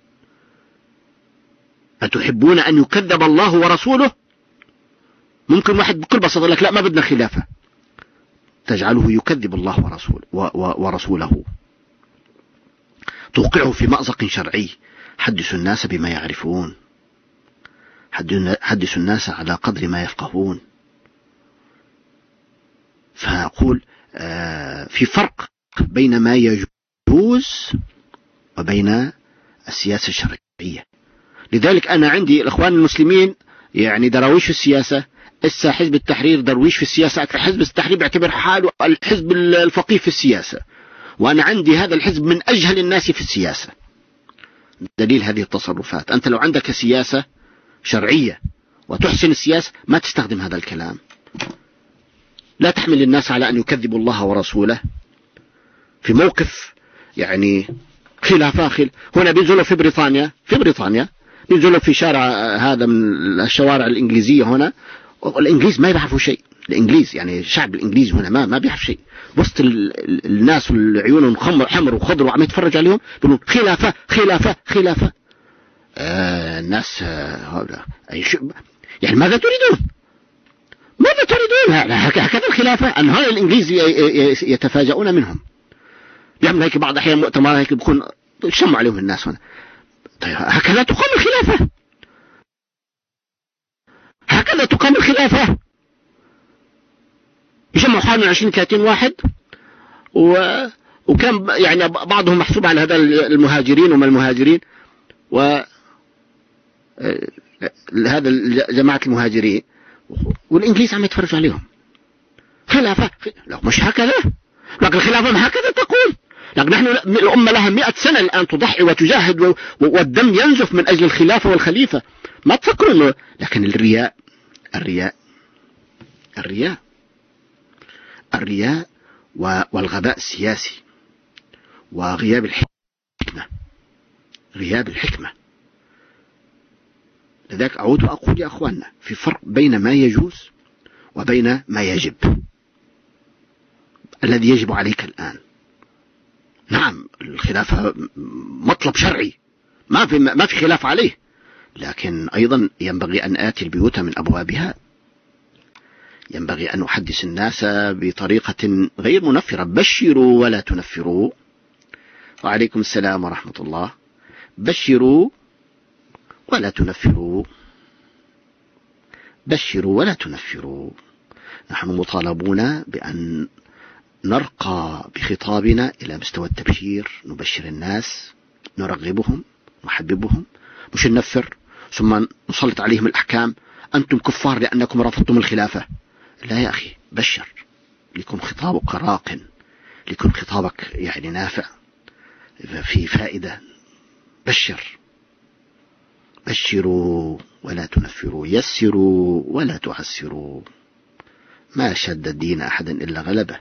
أتحبون أن يكذب الله ورسوله؟ ممكن واحد بكل بساطة لك لا ما بدنا خلافة، تجعله يكذب الله ورسوله, ورسوله توقعه في مأزق شرعي. حدثوا الناس بما يعرفون، حدثوا الناس على قدر ما يفقهون. فأقول في فرق بين ما يجوز وبين السياسة الشرعية. لذلك أنا عندي الإخوان المسلمين يعني دراويش في السياسة، إسا حزب التحرير درويش في السياسة أكثر. حزب التحرير بيعتبر حاله الحزب الفقيه في السياسة، وأنا عندي هذا الحزب من أجهل الناس في السياسة. دليل هذه التصرفات. أنت لو عندك سياسة شرعية وتحسن السياسة ما تستخدم هذا الكلام. لا تحمل الناس على أن يكذبوا الله ورسوله في موقف يعني خلافاخل. هنا بينزلوا في بريطانيا في بريطانيا بينزلوا في شارع هذا من الشوارع الإنجليزية هنا، والإنجليز ما يعرفوا شيء. الإنجليز يعني الشعب الإنجليزي هنا ما ما بيعرف شيء. وسط الناس والعيون خمر حمر وخضر وعم يتفرج عليهم بيقولون خلافة خلافة خلافة. آه الناس آه يعني ماذا تريدون؟ ماذا تريدون؟ هكذا الخلافة. أن هؤلاء الإنجليز يتفاجؤون منهم. يعمل هيك بعض أحيان مؤتمر هيك بيكون يشمع عليهم الناس هنا. طيب هكذا تقام الخلافة؟ هكذا تقام الخلافة؟ يجمعوا حوالي عشرين ثلاثين واحد و... وكان يعني بعضهم محسوب على هذا المهاجرين وما المهاجرين و هذا جماعة المهاجرين، والإنجليز عم يتفرجوا عليهم. خلافة لو مش هكذا، لكن الخلافة هكذا تقول. لكن نحن الأمة لها مئة سنة الآن تضحي وتجاهد والدم ينزف من أجل الخلافة والخليفة. ما تفكروا إنه. لكن الرياء الرياء الرياء الرياء والغباء السياسي وغياب الحكمة، غياب الحكمة. لذلك أعود وأقول يا أخواننا في فرق بين ما يجوز وبين ما يجب. الذي يجب عليك الآن نعم الخلافة مطلب شرعي ما في ما في خلاف عليه، لكن أيضا ينبغي أن آتي البيوت من أبوابها، ينبغي أن أحدث الناس بطريقة غير منفرة. بشروا ولا تنفروا. وعليكم السلام ورحمة الله. بشروا ولا تنفروا، بشروا ولا تنفروا. نحن مطالبون بأن نرقى بخطابنا إلى مستوى التبشير، نبشر الناس، نرغبهم، نحببهم، مش ننفر ثم نسلط عليهم الأحكام. أنتم كفار لأنكم رفضتم الخلافة. لا يا أخي، بشر، ليكن خطابك راق، ليكن خطابك يعني نافع في فائدة. بشر، بشروا ولا تنفروا، يسروا ولا تعسروا. ما شد الدين أحدا إلا غلبه.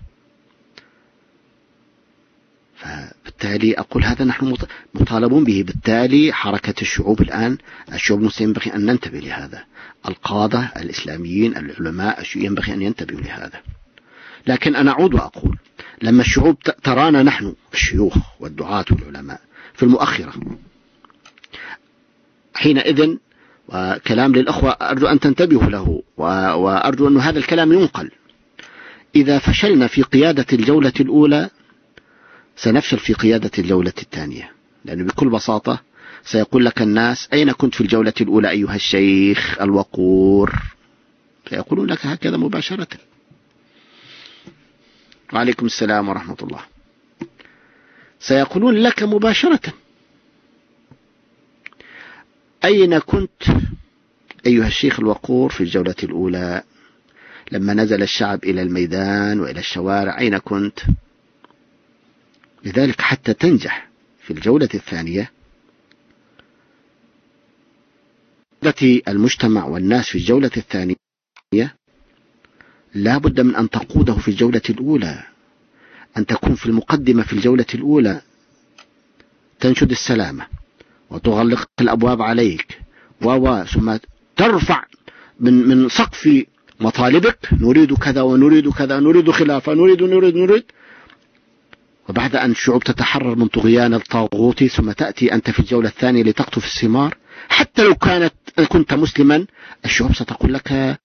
فبالتالي أقول هذا نحن مطالبون به. بالتالي حركة الشعوب الآن، الشعوب المسلمين ينبغي أن ننتبه لهذا، القادة الإسلاميين العلماء ينبغي أن ينتبهوا لهذا. لكن أنا أعود وأقول لما الشعوب ترانا نحن الشيوخ والدعاة والعلماء في المؤخرة، حينئذ وكلام للأخوة أرجو أن تنتبهوا له، وأرجو أن هذا الكلام ينقل. إذا فشلنا في قيادة الجولة الأولى سنفشل في قيادة الجولة الثانية، لأنه بكل بساطة سيقول لك الناس أين كنت في الجولة الأولى أيها الشيخ الوقور؟ سيقولون لك هكذا مباشرة. وعليكم السلام ورحمة الله. سيقولون لك مباشرة أين كنت أيها الشيخ الوقور في الجولة الأولى لما نزل الشعب إلى الميدان وإلى الشوارع؟ أين كنت؟ لذلك حتى تنجح في الجولة الثانية المجتمع والناس في الجولة الثانية لا بد من أن تقوده في الجولة الأولى، أن تكون في المقدمة في الجولة الأولى، تنشد السلامة وتغلق الأبواب عليك و ثم ترفع من من سقف مطالبك، نريد كذا ونريد كذا، نريد خلافة، نريد نريد نريد وبعد أن الشعوب تتحرر من طغيان الطاغوت ثم تأتي أنت في الجولة الثانية لتقطف الثمار. حتى لو كانت كنت مسلما الشعوب ستقول لك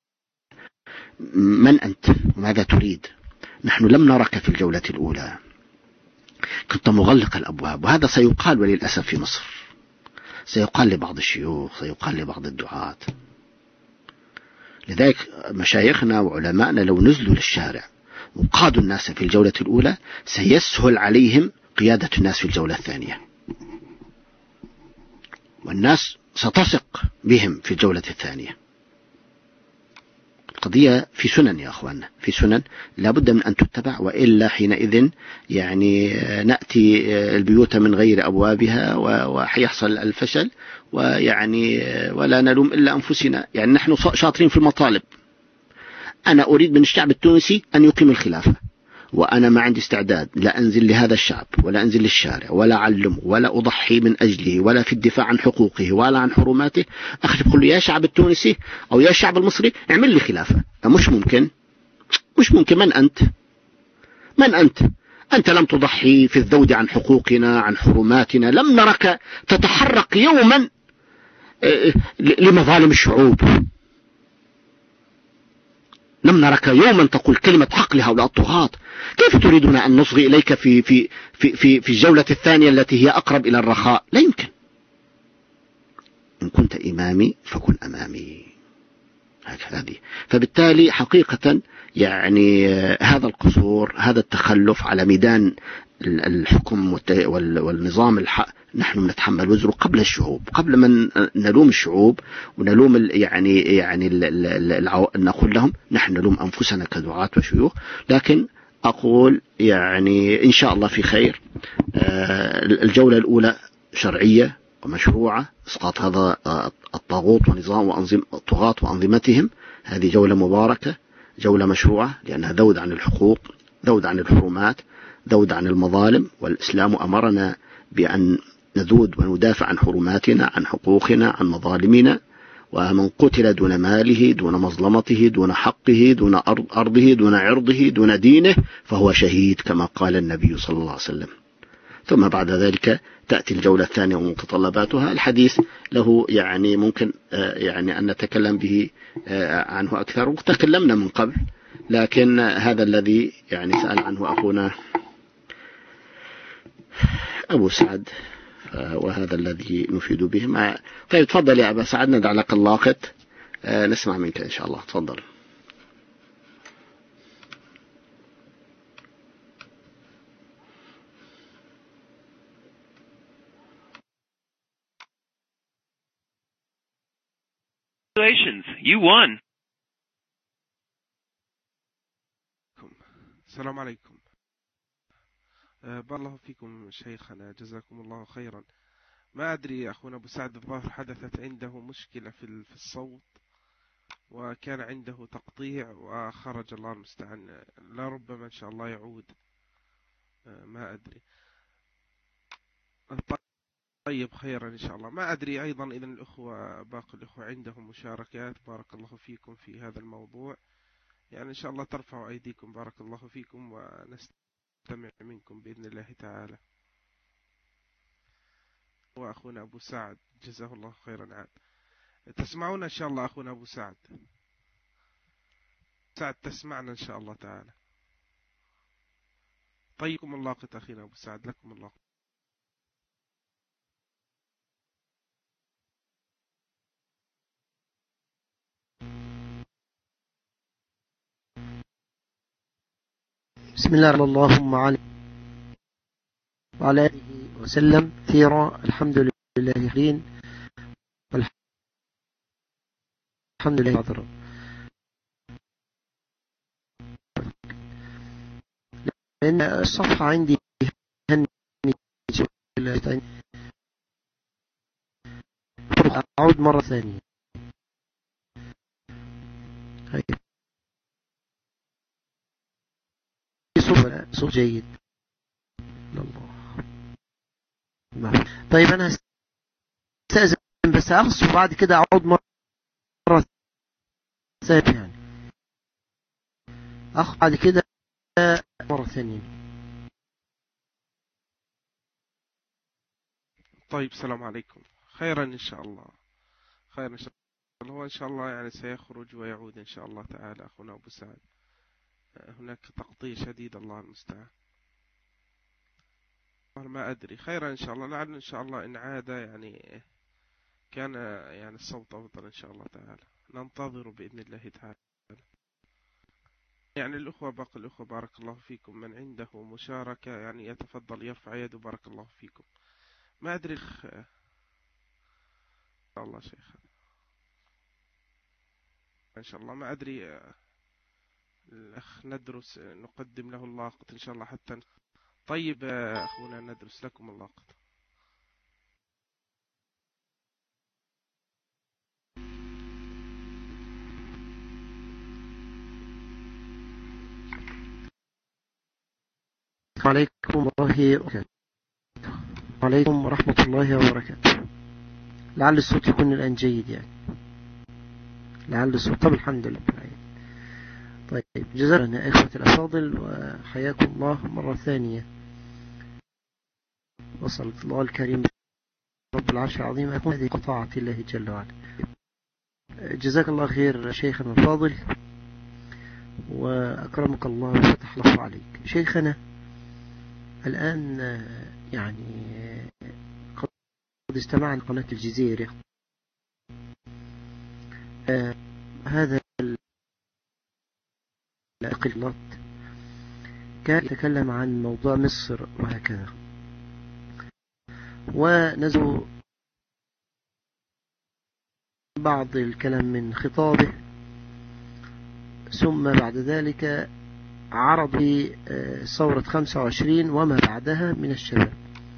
من أنت وماذا تريد؟ نحن لم نرك في الجولة الأولى، كنت مغلق الأبواب. وهذا سيقال وللأسف في مصر، سيقال لبعض الشيوخ، سيقال لبعض الدعاة. لذلك مشايخنا وعلماءنا لو نزلوا للشارع وقادوا الناس في الجولة الأولى سيسهل عليهم قيادة الناس في الجولة الثانية، والناس ستثق بهم في الجولة الثانية. القضية في سنن يا أخواننا، في سنن لابد من أن تتبع، وإلا حينئذ يعني نأتي البيوت من غير أبوابها وحيحصل الفشل، ويعني ولا نلوم إلا أنفسنا. يعني نحن شاطرين في المطالب. أنا أريد من الشعب التونسي أن يقيم الخلافة، وأنا ما عندي استعداد لا أنزل لهذا الشعب ولا أنزل للشارع ولا أعلمه ولا أضحي من أجله ولا في الدفاع عن حقوقه ولا عن حرماته. أخي بقول له يا شعب التونسي أو يا شعب المصري اعمل لي خلافة. مش ممكن، مش ممكن. من أنت؟ من أنت؟ أنت لم تضحي في الذود عن حقوقنا عن حرماتنا، لم نرك تتحرك يوما لمظالم الشعوب، لم نرك يوما تقول كلمة حق لهؤلاء الطغاة. كيف تريدون أن نصغي إليك في في في في في الجولة الثانية التي هي أقرب إلى الرخاء؟ لا يمكن. إن كنت إمامي فكن أمامي، هذه. فبالتالي حقيقة يعني هذا القصور، هذا التخلف على ميدان الحكم والنظام الحق نحن نتحمل وزره قبل الشعوب، قبل من نلوم الشعوب ونلوم يعني يعني نقول لهم نحن نلوم أنفسنا كدعاة وشيوخ. لكن أقول يعني إن شاء الله في خير. الجولة الأولى شرعية ومشروعة، إسقاط هذا الطاغوت ونظام وأنظمة الطغاة وأنظمتهم. هذه جولة مباركة، جولة مشروعة، لأنها ذود عن الحقوق، ذود عن الحرمات، ذود عن المظالم. والإسلام أمرنا بأن نذود وندافع عن حرماتنا، عن حقوقنا، عن مظالمنا. ومن قتل دون ماله، دون مظلمته، دون حقه، دون أرضه، دون عرضه، دون دينه، فهو شهيد كما قال النبي صلى الله عليه وسلم. ثم بعد ذلك تأتي الجولة الثانية ومتطلباتها. الحديث له يعني ممكن يعني أن نتكلم به عنه أكثر، وتكلمنا من قبل، لكن هذا الذي يعني سأل عنه أخونا أبو سعد، وهذا الذي نفيد به. ما طيب تفضل يا أبا سعد، ندع لك اللاقط نسمع منك إن شاء الله. تفضل. You won. السلام عليكم. بارك الله فيكم شيخنا، جزاكم الله خيرا. ما أدري أخونا أبو سعد الظاهر حدثت عنده مشكلة في في الصوت، وكان عنده تقطيع وخرج، الله المستعان، لا ربما إن شاء الله يعود، ما أدري. طيب خيرا إن شاء الله. ما أدري أيضا إذا الأخوة باقي الأخوة عندهم مشاركات، بارك الله فيكم في هذا الموضوع، يعني إن شاء الله ترفعوا أيديكم، بارك الله فيكم، ونستمع منكم بإذن الله تعالى. وأخونا أبو سعد جزاه الله خيرا عاد، تسمعون إن شاء الله أخونا أبو سعد؟ سعد تسمعنا إن شاء الله تعالى؟ طيبكم الله قط أخينا أبو سعد، لكم الله. بسم الله اللهم عليه وعلى آله وسلم كثيرا. الحمد لله حين الحمد لله عذرا. لأن الصفحة عندي أعود مرة ثانية. صوت جيد. الله. طيب أنا هستأذن بس أخص وبعد كده أعود مرة ثانية، يعني أخ بعد كده مرة ثانية. طيب السلام عليكم. خيرا إن شاء الله، خيرا إن شاء الله. هو إن شاء الله يعني سيخرج ويعود إن شاء الله تعالى أخونا أبو سعد. هناك تقطيع شديد، الله المستعان. ما أدري، خيرا إن شاء الله، لعل إن شاء الله إن عاد يعني كان يعني الصوت أفضل إن شاء الله تعالى. ننتظر بإذن الله تعالى. يعني الأخوة باقي الأخوة بارك الله فيكم، من عنده مشاركة يعني يتفضل يرفع يده، بارك الله فيكم. ما أدري إن شاء الله شيخ إن شاء الله، ما أدري الأخ ندرس نقدم له اللاقط إن شاء الله حتى. طيب أخونا ندرس لكم اللاقط. عليكم الله وبركاته. وعليكم ورحمة الله وبركاته. لعل الصوت يكون الآن جيد، يعني لعل الصوت. طب الحمد لله. طيب جزانا إخوة الأفاضل، وحياكم الله مرة ثانية. وصلى الله الكريم رب العرش العظيم أكون هذه قطاعة الله جل وعلا. جزاك الله خير شيخنا الفاضل، وأكرمك الله وفتح الله عليك. شيخنا الآن يعني قد استمعنا قناة الجزيرة، آه هذا الأقلات كان يتكلم عن موضوع مصر وهكذا، ونزلوا بعض الكلام من خطابه، ثم بعد ذلك عرض ثورة خمسة وعشرين وما بعدها من الشباب،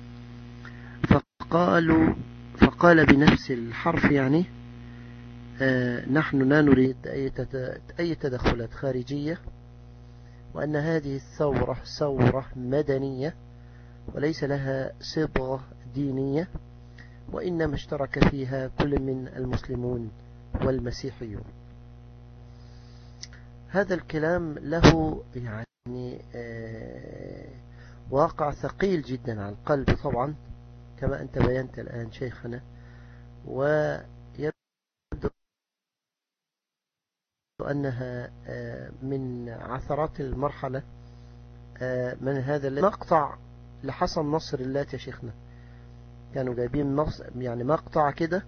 فقالوا فقال بنفس الحرف يعني نحن لا نريد أي تدخلات خارجية، وأن هذه الثورة ثورة مدنية وليس لها صبغة دينية، وإنما اشترك فيها كل من المسلمون والمسيحيون. هذا الكلام له يعني واقع ثقيل جدا على القلب طبعا كما أنت بينت الآن شيخنا، ويبدو أنها من عثرات المرحلة من هذا المقطع لحسن نصر الله يا شيخنا. كانوا جايبين نص يعني مقطع كده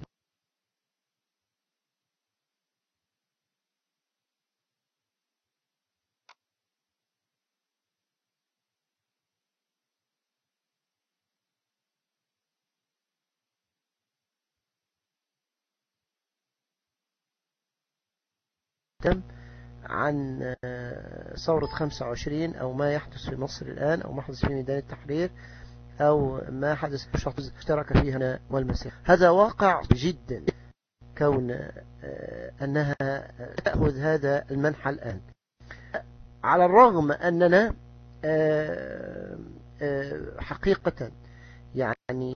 عن ثورة خمسة وعشرين أو ما يحدث في مصر الآن أو ما حدث في ميدان التحرير أو ما حدث في شخص اشترك فيها والمسيح. هذا واقع جدا كون أنها تأخذ هذا المنحى الآن، على الرغم أننا حقيقة يعني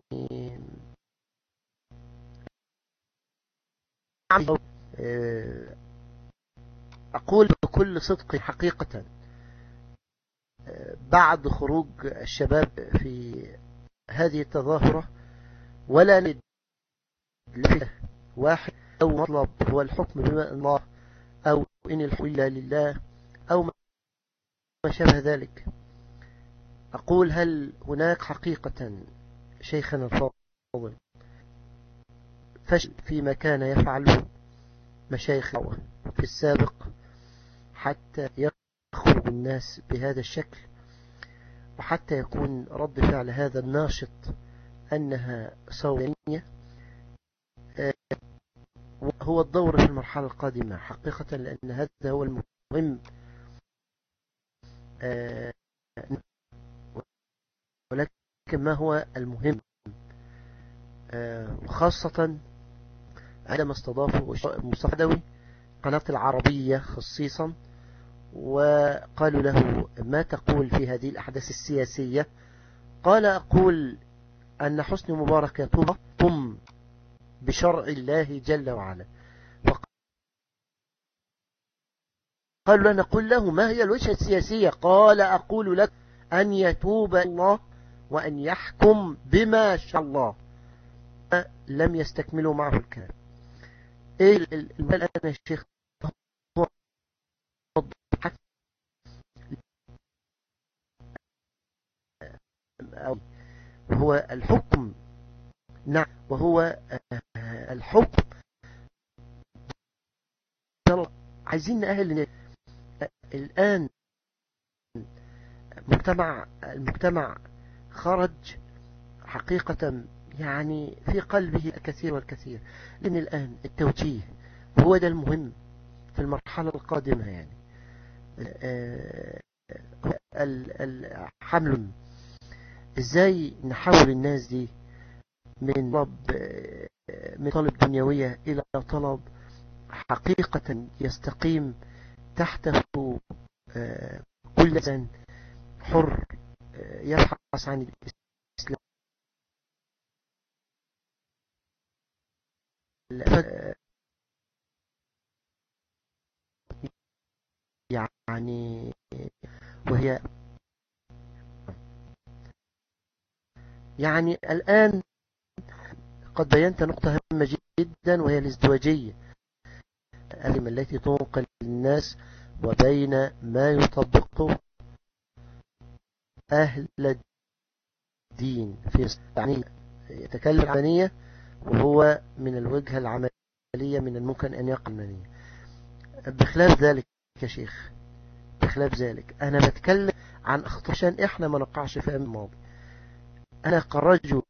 أقول بكل صدق حقيقة بعد خروج الشباب في هذه التظاهرة ولا نجد واحد أو مطلب هو الحكم بما الله أو إن الحكم إلا لله أو ما شابه ذلك. أقول هل هناك حقيقة شيخنا الفاضل فشل فيما كان يفعله مشايخ في السابق حتى يخرج الناس بهذا الشكل، وحتى يكون رد فعل هذا الناشط أنها ثورية؟ هو الدور في المرحلة القادمة حقيقة، لأن هذا هو المهم، ولكن ما هو المهم خاصة عندما استضافوا مصطفى عدوي قناة العربية خصيصا وقالوا له ما تقول في هذه الأحداث السياسية؟ قال أقول أن حسني مبارك يطم بشرع الله جل وعلا. قالوا لنا نقول له ما هي الوجهة السياسية؟ قال أقول لك أن يتوب الله وأن يحكم بما شاء الله. لم يستكملوا معه الكلام. ايه المال انا يا شيخ هو الحكم، نعم، وهو الحكم. عايزين أهل الآن مجتمع المجتمع خرج حقيقة يعني في قلبه الكثير والكثير، لأن الآن التوجيه وهو ده المهم في المرحلة القادمة، يعني الحمل ازاي نحول الناس دي من طلب من طلب دنيوية إلى طلب حقيقة يستقيم تحته كل إنسان حر يبحث عن الإسلام. يعني وهي يعني الآن قد بينت نقطة هامة جدا وهي الازدواجية التي تنقل الناس وبين ما يطبقه أهل الدين في يعني يتكلم عنية وهو من الوجهة العملية من الممكن أن يقع منية. بخلاف ذلك يا شيخ، بخلاف ذلك أنا بتكلم عن أخطاء عشان إحنا ما نقعش في الماضي. أنا كرجل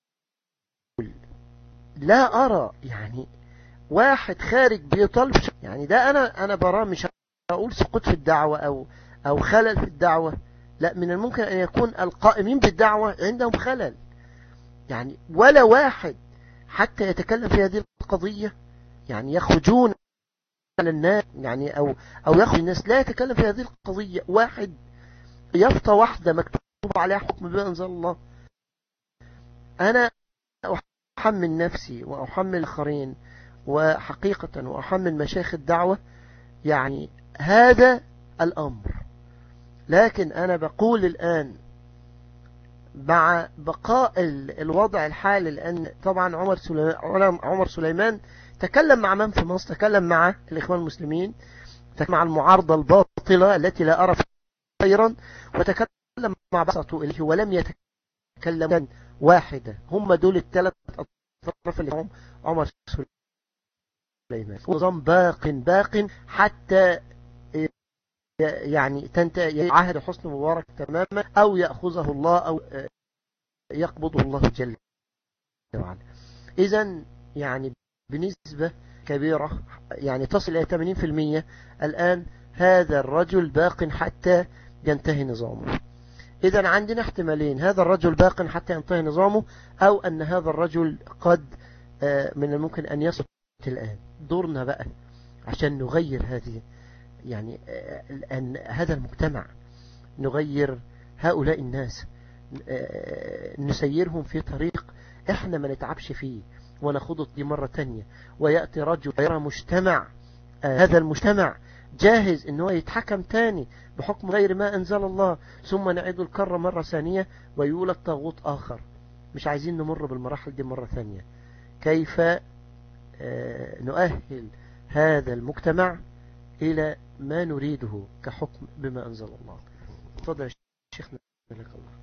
لا أرى يعني واحد خارج بيطالب، يعني ده أنا أنا براه، مش هقول سقوط في الدعوة أو أو خلل في الدعوة، لا، من الممكن أن يكون القائمين بالدعوة عندهم خلل، يعني ولا واحد حتى يتكلم في هذه القضية، يعني يخرجون على الناس يعني أو أو يخرج الناس لا يتكلم في هذه القضية. واحد يافطة واحدة مكتوب عليها حكم بما أنزل الله، أنا أحمل نفسي وأحمل الآخرين وحقيقة وأحمل مشايخ الدعوة يعني هذا الأمر. لكن أنا بقول الآن مع بقاء الوضع الحالي، لأن طبعا عمر سليمان, عمر سليمان تكلم مع من في مصر؟ تكلم مع الإخوان المسلمين، تكلم مع المعارضة الباطلة التي لا أرى خيرا، وتكلم مع بسطوا إليه ولم يتكلم واحدة. هم دول الثلاث أطراف اللي هم عمر سليمان. نظام باق باق حتى يعني تنتهي عهد حسن مبارك تماما، أو يأخذه الله أو يقبضه الله جل وعلا. إذن يعني بنسبة كبيرة يعني تصل إلى ثمانين بالمئة الآن هذا الرجل باق حتى ينتهي نظامه. إذن عندنا احتمالين: هذا الرجل باق حتى ينتهي نظامه، أو أن هذا الرجل قد من الممكن أن يسقط الآن. دورنا بقى عشان نغير هذه يعني أن هذا المجتمع، نغير هؤلاء الناس، نسيرهم في طريق احنا ما نتعبش فيه ونخوض دي مرة تانية، ويأتي رجل يرى مجتمع هذا المجتمع جاهز انه يتحكم تاني بحكم غير ما انزل الله، ثم نعيد الكرة مرة ثانية ويولد طاغوت اخر. مش عايزين نمر بالمراحل دي مرة ثانية. كيف نؤهل هذا المجتمع إلى ما نريده كحكم بما أنزل الله؟ تفضل يا شيخنا لك الله.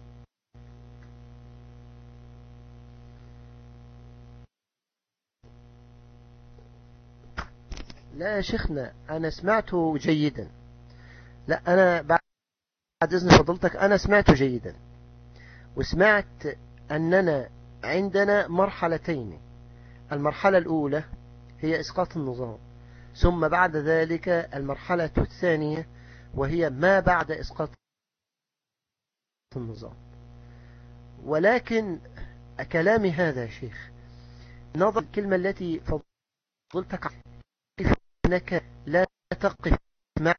لا يا شيخنا أنا سمعته جيدا. لا أنا بعد إذن فضلتك أنا سمعته جيدا، وسمعت أننا عندنا مرحلتين. المرحلة الأولى هي إسقاط النظام، ثم بعد ذلك المرحلة الثانية وهي ما بعد إسقاط النظام. ولكن كلامي هذا يا شيخ نظر الكلمة التي فضلتك أنك لا تقف مع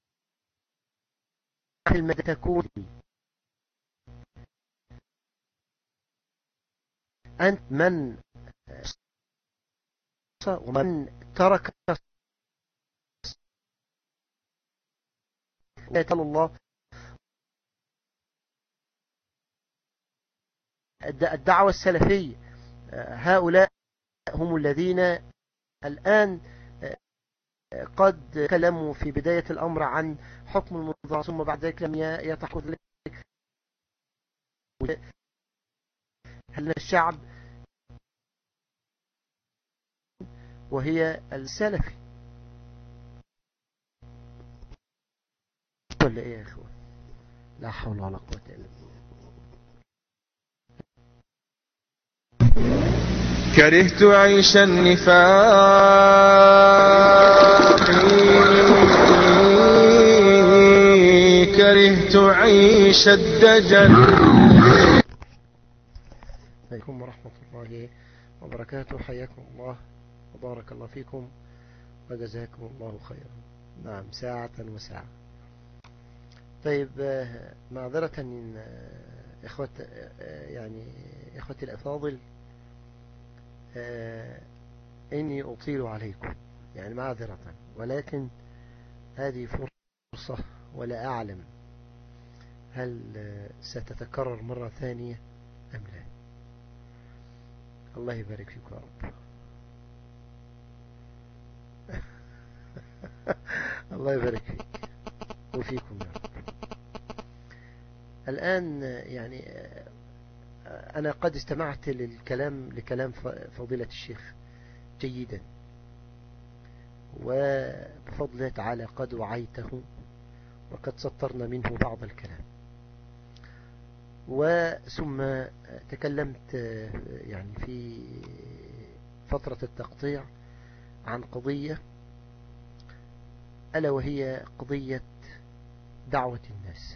كلمة تكون أنت من ومن ترك الله الدعوة السلفية. هؤلاء هم الذين الآن قد تكلموا في بداية الأمر عن حكم المنظر، ثم بعد ذلك لم يتحقق ذلك. هل الشعب وهي السلفي ولا ايه يا اخوة؟ لا حول ولا قوة الا بالله. كرهت عيش النفاق، كرهت عيش الدجل. عليكم ورحمة الله وبركاته. حياكم الله وبارك الله فيكم وجزاكم الله خيرا. نعم ساعة وساعة. طيب معذرة إخوة يعني إخوتي الأفاضل، إني أطيل عليكم يعني معذرة، ولكن هذه فرصة ولا أعلم هل ستتكرر مرة ثانية أم لا. الله يبارك فيكم يا رب. الله يبارك فيك وفيكم يا رب. الآن يعني أنا قد استمعت للكلام لكلام فضيلة الشيخ جيدا، وبفضل الله تعالى قد وعيته وقد سطرنا منه بعض الكلام. وثم تكلمت يعني في فترة التقطيع عن قضية ألا وهي قضية دعوة الناس.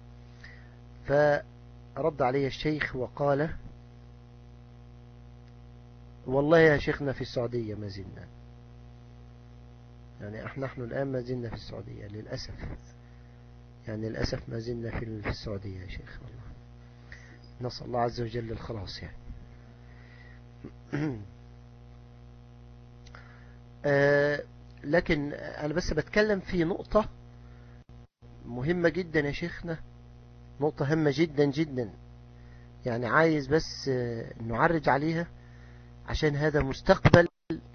فرد علي الشيخ وقال: والله يا شيخنا في السعودية ما زلنا، يعني احنا نحن الآن ما زلنا في السعودية للأسف، يعني للأسف ما زلنا في السعودية يا شيخ. والله نسأل الله عز وجل الخلاص يعني. آه لكن أنا بس بتكلم في نقطة مهمة جدا يا شيخنا، نقطة هامة جدا جدا يعني عايز بس نعرج عليها عشان هذا مستقبل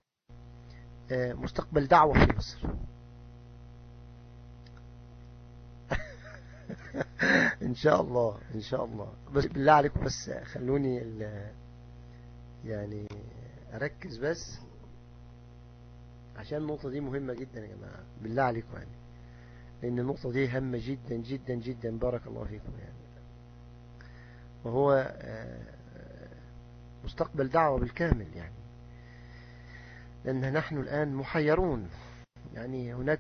مستقبل دعوة في مصر. ان شاء الله ان شاء الله. بس بالله عليكم بس خلوني يعني اركز بس عشان النقطة دي مهمة جدا يا جماعة، بالله عليكم يعني، لان النقطة دي هامة جدا جدا جدا. بارك الله فيكم يعني. وهو مستقبل دعوة بالكامل يعني، لأن نحن الآن محيرون. يعني هناك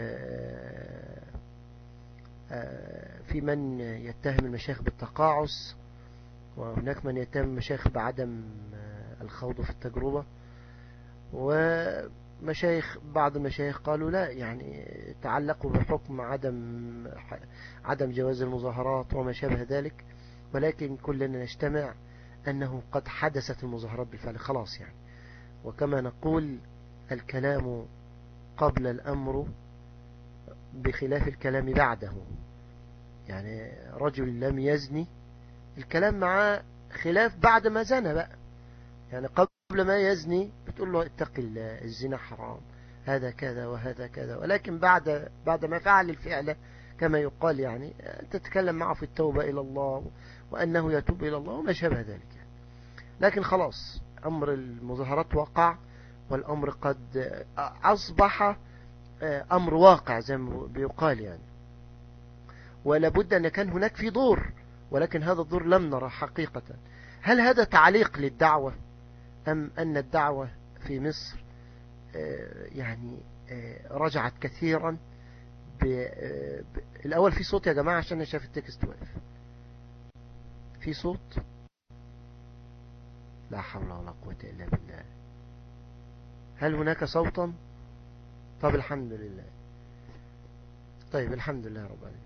في من يتهم المشايخ بالتقاعس، وهناك من يتهم المشايخ بعدم الخوض في التجربة، ومشايخ بعض المشايخ قالوا لا، يعني تعلقوا بحكم عدم عدم جواز المظاهرات وما شابه ذلك. ولكن كلنا نجتمع أنه قد حدثت المظاهرات بالفعل خلاص يعني. وكما نقول الكلام قبل الأمر بخلاف الكلام بعده. يعني رجل لم يزني الكلام معاه خلاف بعد ما زنى بقى. يعني قبل ما يزني بتقول له اتق الله، الزنا حرام، هذا كذا وهذا كذا. ولكن بعد بعد ما فعل الفعل كما يقال يعني تتكلم معه في التوبة إلى الله وأنه يتوب إلى الله وما شابه ذلك يعني. لكن خلاص أمر المظاهرات وقع، والأمر قد أصبح أمر واقع زي ما بيقال يعني. ولابد أن كان هناك في دور، ولكن هذا الدور لم نرى حقيقة. هل هذا تعليق للدعوة، أم أن الدعوة في مصر يعني رجعت كثيرا؟ الأول في صوت يا جماعة عشان أنا شايف التكست واقف. في صوت؟ لا حول ولا قوة إلا بالله. هل هناك صوتا؟ طب الحمد لله. طيب الحمد لله رب العالمين.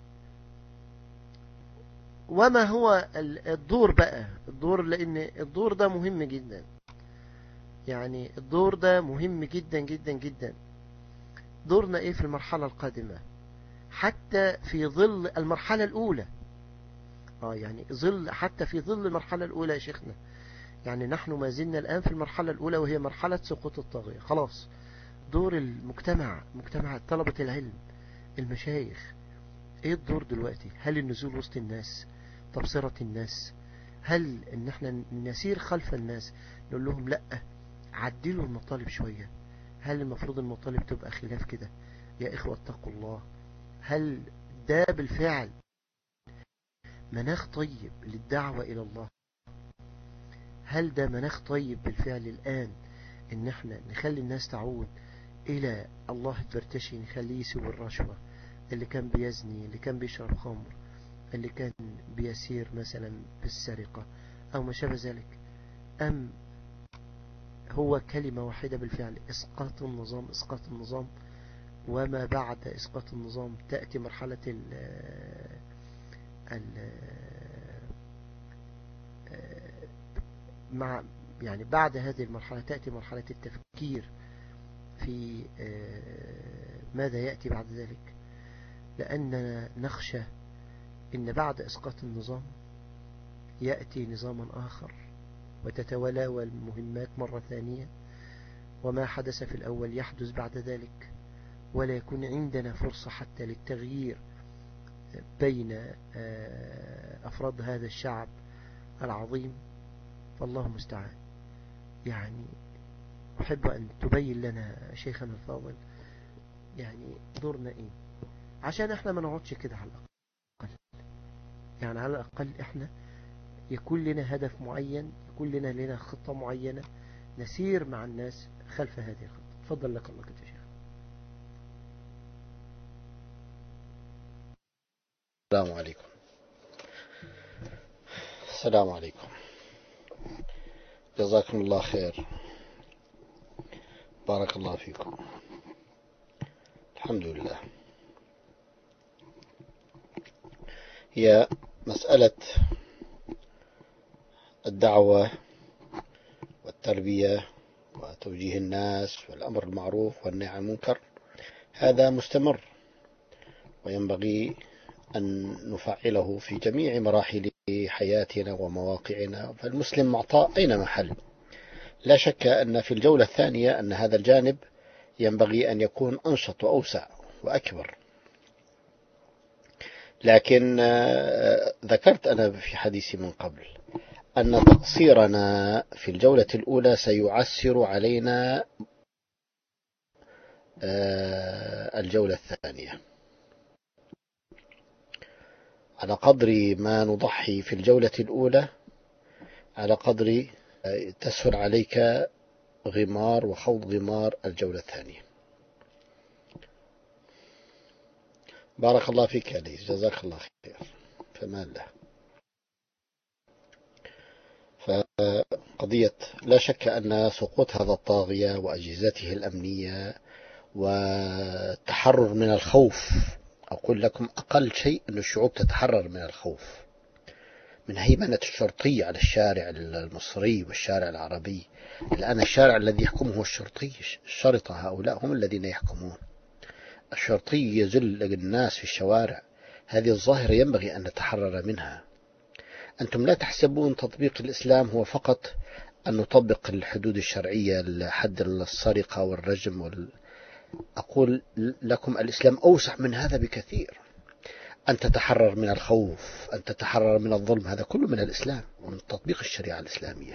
وما هو الدور بقى؟ الدور، لأن الدور ده مهم جدا يعني. الدور ده مهم جدا جدا جدا. دورنا ايه في المرحلة القادمة حتى في ظل المرحلة الأولى؟ اه يعني ظل حتى في ظل المرحلة الأولى يا شيخنا. يعني نحن ما زلنا الآن في المرحلة الأولى وهي مرحلة سقوط الطاغية. خلاص دور المجتمع، مجتمع طلبة العلم، المشايخ، ايه الدور دلوقتي؟ هل النزول وسط الناس، تبصرة الناس؟ هل ان احنا نسير خلف الناس نقول لهم لا عدلوا المطالب شوية؟ هل المفروض المطالب تبقى خلاف كده؟ يا إخوة اتقوا الله. هل ده بالفعل مناخ طيب للدعوة إلى الله؟ هل ده مناخ طيب بالفعل الآن إن احنا نخلي الناس تعود إلى الله البرتشي، نخليه يسوي الرشوة، اللي كان بيزني، اللي كان بيشرب خمر، اللي كان بيسير مثلا بالسرقة أو ما شابه ذلك؟ أم هو كلمة واحدة بالفعل، إسقاط النظام، إسقاط النظام، وما بعد إسقاط النظام تأتي مرحلة ال ال مع يعني بعد هذه المرحلة تأتي مرحلة التفكير في ماذا يأتي بعد ذلك. لأننا نخشى إن بعد إسقاط النظام يأتي نظام آخر وتتولى المهمات مرة ثانية، وما حدث في الأول يحدث بعد ذلك، ولا يكون عندنا فرصة حتى للتغيير بين أفراد هذا الشعب العظيم. فالله المستعان. يعني أحب أن تبين لنا شيخنا الفاضل يعني دورنا إيه، عشان إحنا ما نقعدش كده على الأقل. يعني على الأقل إحنا يكون لنا هدف معين، يكون لنا لنا خطة معينة نسير مع الناس خلف هذه الخطة. تفضل لك الله كنت شيخ. السلام عليكم. السلام عليكم. جزاكم الله خير. بارك الله فيكم. الحمد لله. هي مسألة الدعوة والتربية وتوجيه الناس والأمر بالمعروف والنهي عن المنكر هذا مستمر، وينبغي أن نفعله في جميع مراحل حياتنا ومواقعنا، فالمسلم معطاء أين محل. لا شك أن في الجولة الثانية أن هذا الجانب ينبغي أن يكون أنشط وأوسع وأكبر. لكن ذكرت أنا في حديثي من قبل أن تقصيرنا في الجولة الأولى سيعسر علينا الجولة الثانية. على قدر ما نضحي في الجولة الأولى على قدر تسهل عليك غمار وخوض غمار الجولة الثانية. بارك الله فيك يا لي، جزاك الله خير، فما له. فقضية لا شك أن سقوط هذا الطاغية وأجهزته الأمنية والتحرر من الخوف، أقول لكم أقل شيء أن الشعوب تتحرر من الخوف من هيمنة الشرطي على الشارع المصري والشارع العربي. الآن الشارع الذي يحكمه الشرطي، الشرطة هؤلاء هم الذين يحكمون. الشرطي يذل الناس في الشوارع. هذه الظاهرة ينبغي أن نتحرر منها. أنتم لا تحسبون تطبيق الإسلام هو فقط أن نطبق الحدود الشرعية لحد السرقة والرجم وال... أقول لكم الإسلام أوسع من هذا بكثير. أن تتحرر من الخوف، أن تتحرر من الظلم، هذا كله من الإسلام ومن تطبيق الشريعة الإسلامية.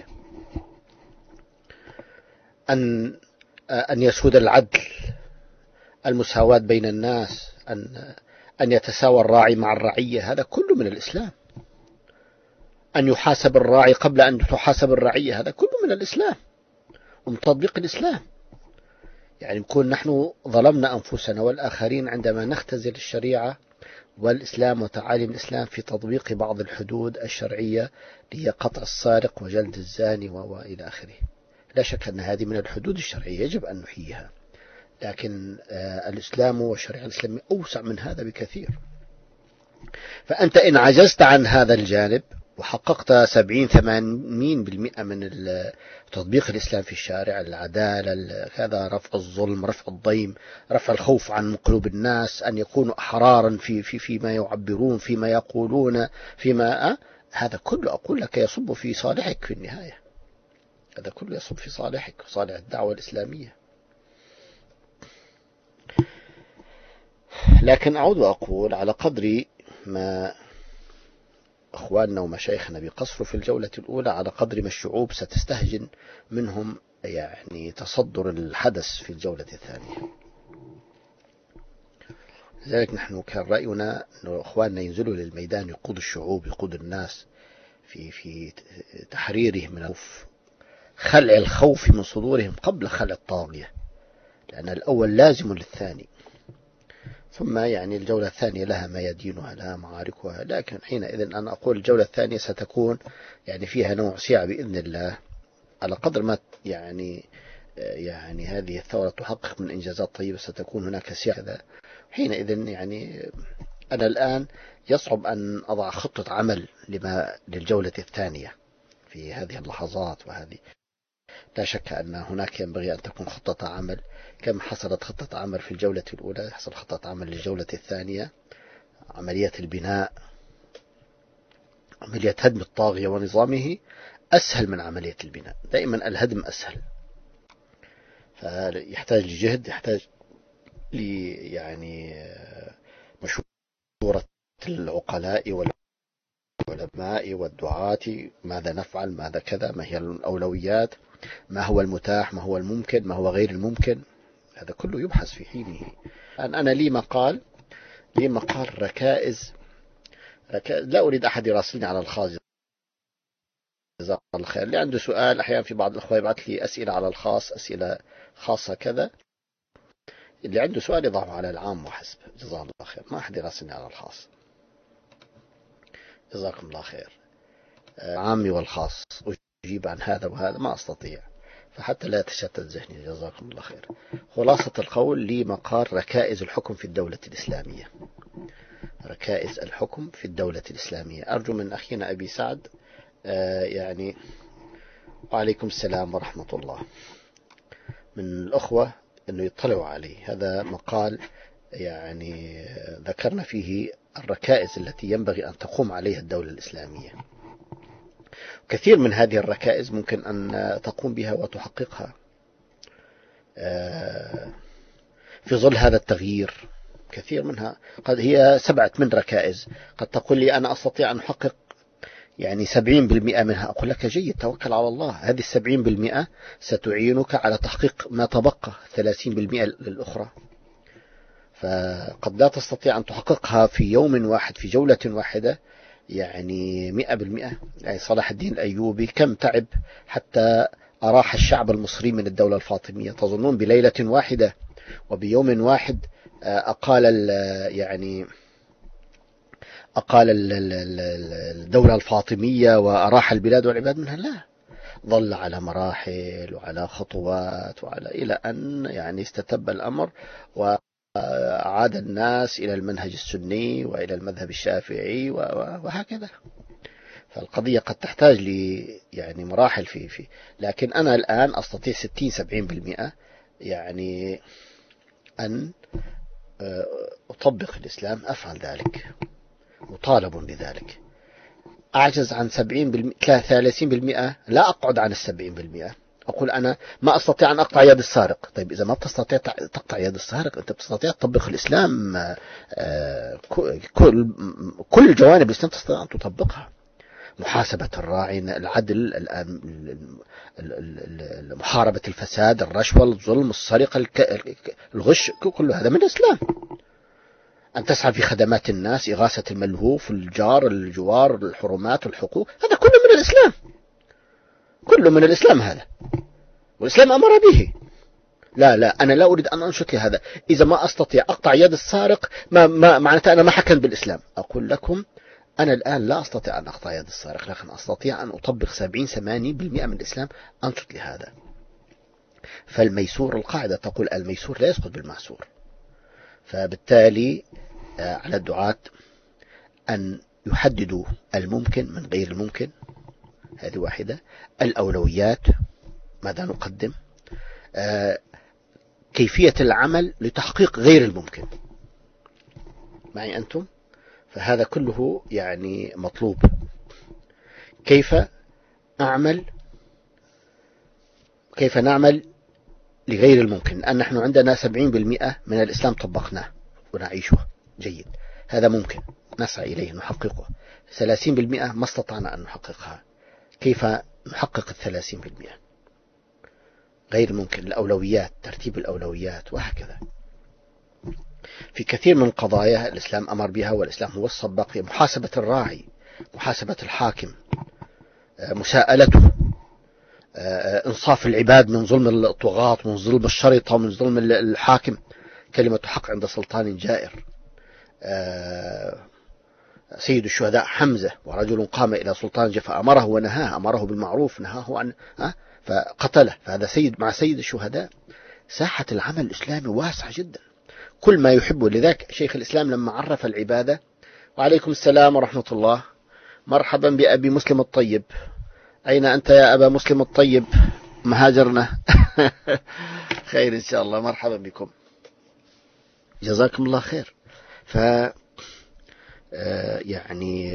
أن أن يسود العدل، المساواة بين الناس، أن أن يتساوى الراعي مع الرعية، هذا كله من الإسلام. أن يحاسب الراعي قبل أن تحاسب الرعية، هذا كله من الإسلام ومن تطبيق الإسلام. يعني نكون نحن ظلمنا أنفسنا والآخرين عندما نختزل الشريعة والإسلام وتعاليم الإسلام في تطبيق بعض الحدود الشرعية لهي قطع السارق وجلد الزاني وإلى آخره. لا شك أن هذه من الحدود الشرعية يجب أن نحييها، لكن الإسلام والشريعة الإسلامية أوسع من هذا بكثير. فأنت إن عجزت عن هذا الجانب وحققت سبعين ثمانين بالمئة من تطبيق الإسلام في الشارع، العدالة، كذا، رفع الظلم، رفع الضيم، رفع الخوف عن قلوب الناس، أن يكونوا أحرارا في في فيما يعبرون، فيما يقولون، فيما أه؟ هذا كله أقول لك يصب في صالحك في النهاية. هذا كله يصب في صالحك وصالح الدعوة الإسلامية. لكن أعود وأقول على قدر ما أخواننا ومشايخنا بقصروا في الجولة الأولى على قدر ما الشعوب ستستهجن منهم يعني تصدر الحدث في الجولة الثانية. لذلك نحن كان رأينا أن أخواننا ينزلوا للميدان، يقود الشعوب، يقود الناس في في تحريرهم من الخوف، خلع الخوف من صدورهم قبل خلع الطاغية، لأن الأول لازم للثاني. ثم يعني الجولة الثانية لها ميادينها، لها معاركها. لكن حينئذ أنا أقول الجولة الثانية ستكون يعني فيها نوع سعة بإذن الله، على قدر ما يعني يعني هذه الثورة تحقق من إنجازات طيبة ستكون هناك سعة. حينئذ يعني أنا الآن يصعب أن أضع خطة عمل لما للجولة الثانية في هذه اللحظات. وهذه لا شك أن هناك ينبغي أن تكون خطة عمل كما حصلت خطة عمل في الجولة الأولى، يحصل خطة عمل للجولة الثانية. عملية البناء، عملية هدم الطاغية ونظامه أسهل من عملية البناء. دائما الهدم أسهل، فيحتاج لجهد، يحتاج لي يعني مشورة العقلاء والعلماء والدعاة، ماذا نفعل، ماذا كذا، ما هي الأولويات، ما هو المتاح، ما هو الممكن، ما هو غير الممكن. هذا كله يبحث في حينه. أنا لي مقال لي مقال ركائز, ركائز لا أريد أحد يراسلني على الخاص، جزاك الله خير. اللي عنده سؤال، أحيانا في بعض الأخوة يبعث لي أسئلة على الخاص، أسئلة خاصة كذا، اللي عنده سؤال يضعه على العام وحسب، جزاك الله خير. ما أحد يراسلني على الخاص، جزاكم الله خير. عامي والخاص أجيب عن هذا وهذا ما أستطيع، فحتى لا يتشتت ذهني، جزاكم الله خير. خلاصة القول لي مقال ركائز الحكم في الدولة الإسلامية، ركائز الحكم في الدولة الإسلامية. أرجو من أخينا أبي سعد آه يعني وعليكم السلام ورحمة الله من الأخوة أنه يطلعوا عليه. هذا مقال يعني ذكرنا فيه الركائز التي ينبغي أن تقوم عليها الدولة الإسلامية. كثير من هذه الركائز ممكن أن تقوم بها وتحققها في ظل هذا التغيير. كثير منها قد هي سبعة من ركائز، قد تقول لي أنا أستطيع أن أحقق يعني سبعين بالمئة منها. أقول لك جيد، توكل على الله، هذه السبعين بالمئة ستعينك على تحقيق ما تبقى ثلاثين بالمئة للأخرى. فقد لا تستطيع أن تحققها في يوم واحد في جولة واحدة يعني مئة بالمئة. يعني صلاح الدين الأيوبي كم تعب حتى أراح الشعب المصري من الدولة الفاطمية؟ تظنون بليلة واحدة وبيوم واحد أقال يعني أقال الدولة الفاطمية وأراح البلاد والعباد منها؟ لا، ظل على مراحل وعلى خطوات وعلى إلى أن يعني استتب الأمر وعاد الناس إلى المنهج السني وإلى المذهب الشافعي وهكذا. فالقضية قد تحتاج لي يعني مراحل في في لكن أنا الآن أستطيع ستين سبعين بالمئة يعني أن أطبق الإسلام، أفعل ذلك، مطالب بذلك. أعجز عن سبعين بالمئة ثلاثين بالمئة، لا أقعد عن السبعين بالمئة. أقول أنا ما أستطيع أن أقطع يد السارق. طيب إذا ما تستطيع تقطع يد السارق، أنت تستطيع تطبق الإسلام، كل كل جوانب الإسلام تستطيع أن تطبقها. محاسبة الراعي، العدل، محاربة الفساد، الرشوة، الظلم، السرقة، الغش، كل هذا من الإسلام. أن تسعى في خدمات الناس، إغاثة الملهوف، الجار، الجوار، الحرمات، الحقوق، هذا كله من الإسلام، كله من الإسلام هذا، والإسلام أمر به. لا لا أنا لا أريد أن أنشط لهذا. إذا ما أستطيع أقطع يد السارق ما, ما معناته أنا ما حكم بالإسلام. أقول لكم أنا الآن لا أستطيع أن أقطع يد السارق، لكن أستطيع أن أطبق سبعين ثمانين بالمئة من الإسلام، أنشط لهذا. فالميسور، القاعدة تقول الميسور لا يسقط بالمعسور. فبالتالي على الدعاة أن يحددوا الممكن من غير الممكن، هذه واحدة. الأولويات، ماذا نقدم، كيفية العمل لتحقيق غير الممكن. معي أنتم؟ فهذا كله يعني مطلوب. كيف أعمل، كيف نعمل لغير الممكن. أن نحن عندنا سبعين بالمئة من الإسلام طبقناه ونعيشه جيد، هذا ممكن نسعى إليه نحققه. ثلاثين بالمئة ما استطعنا أن نحققها، كيف نحقق الثلاثين بالمئة؟ غير ممكن. الأولويات، ترتيب الأولويات، وهكذا. في كثير من القضايا الإسلام أمر بها، والإسلام هو السباق. محاسبة الراعي، محاسبة الحاكم، مساءلته، انصاف العباد من ظلم الطغاة، من ظلم الشرطة، ومن ظلم الحاكم. كلمة حق عند سلطان جائر. سيد الشهداء حمزة، ورجل قام إلى سلطان فأمره ونهاه، أمره بالمعروف نهاه عن فقتله، فهذا سيد مع سيد الشهداء. ساحة العمل الإسلامي واسعة جدا، كل ما يحبه. لذلك شيخ الإسلام لما عرف العبادة، وعليكم السلام ورحمة الله، مرحبا بأبي مسلم الطيب. أين أنت يا أبا مسلم الطيب؟ مهاجرنا. خير إن شاء الله، مرحبا بكم، جزاكم الله خير. ف يعني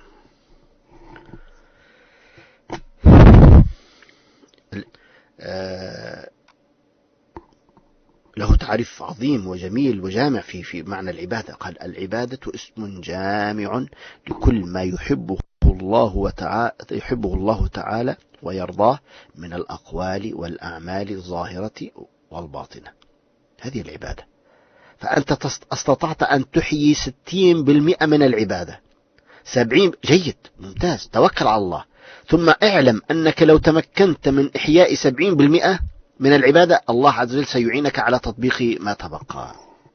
له تعريف عظيم وجميل وجامع في في معنى العبادة. قال العبادة اسم جامع لكل ما يحبه الله وتعالى يحبه الله تعالى ويرضاه من الأقوال والأعمال الظاهرة والباطنة. هذه العبادة. فأنت استطعت أن تحيي ستين بالمئة من العبادة، سبعين جيد ممتاز، توكل على الله. ثم اعلم أنك لو تمكنت من إحياء سبعين بالمئة من العبادة، الله عز وجل سيعينك على تطبيق ما تبقى.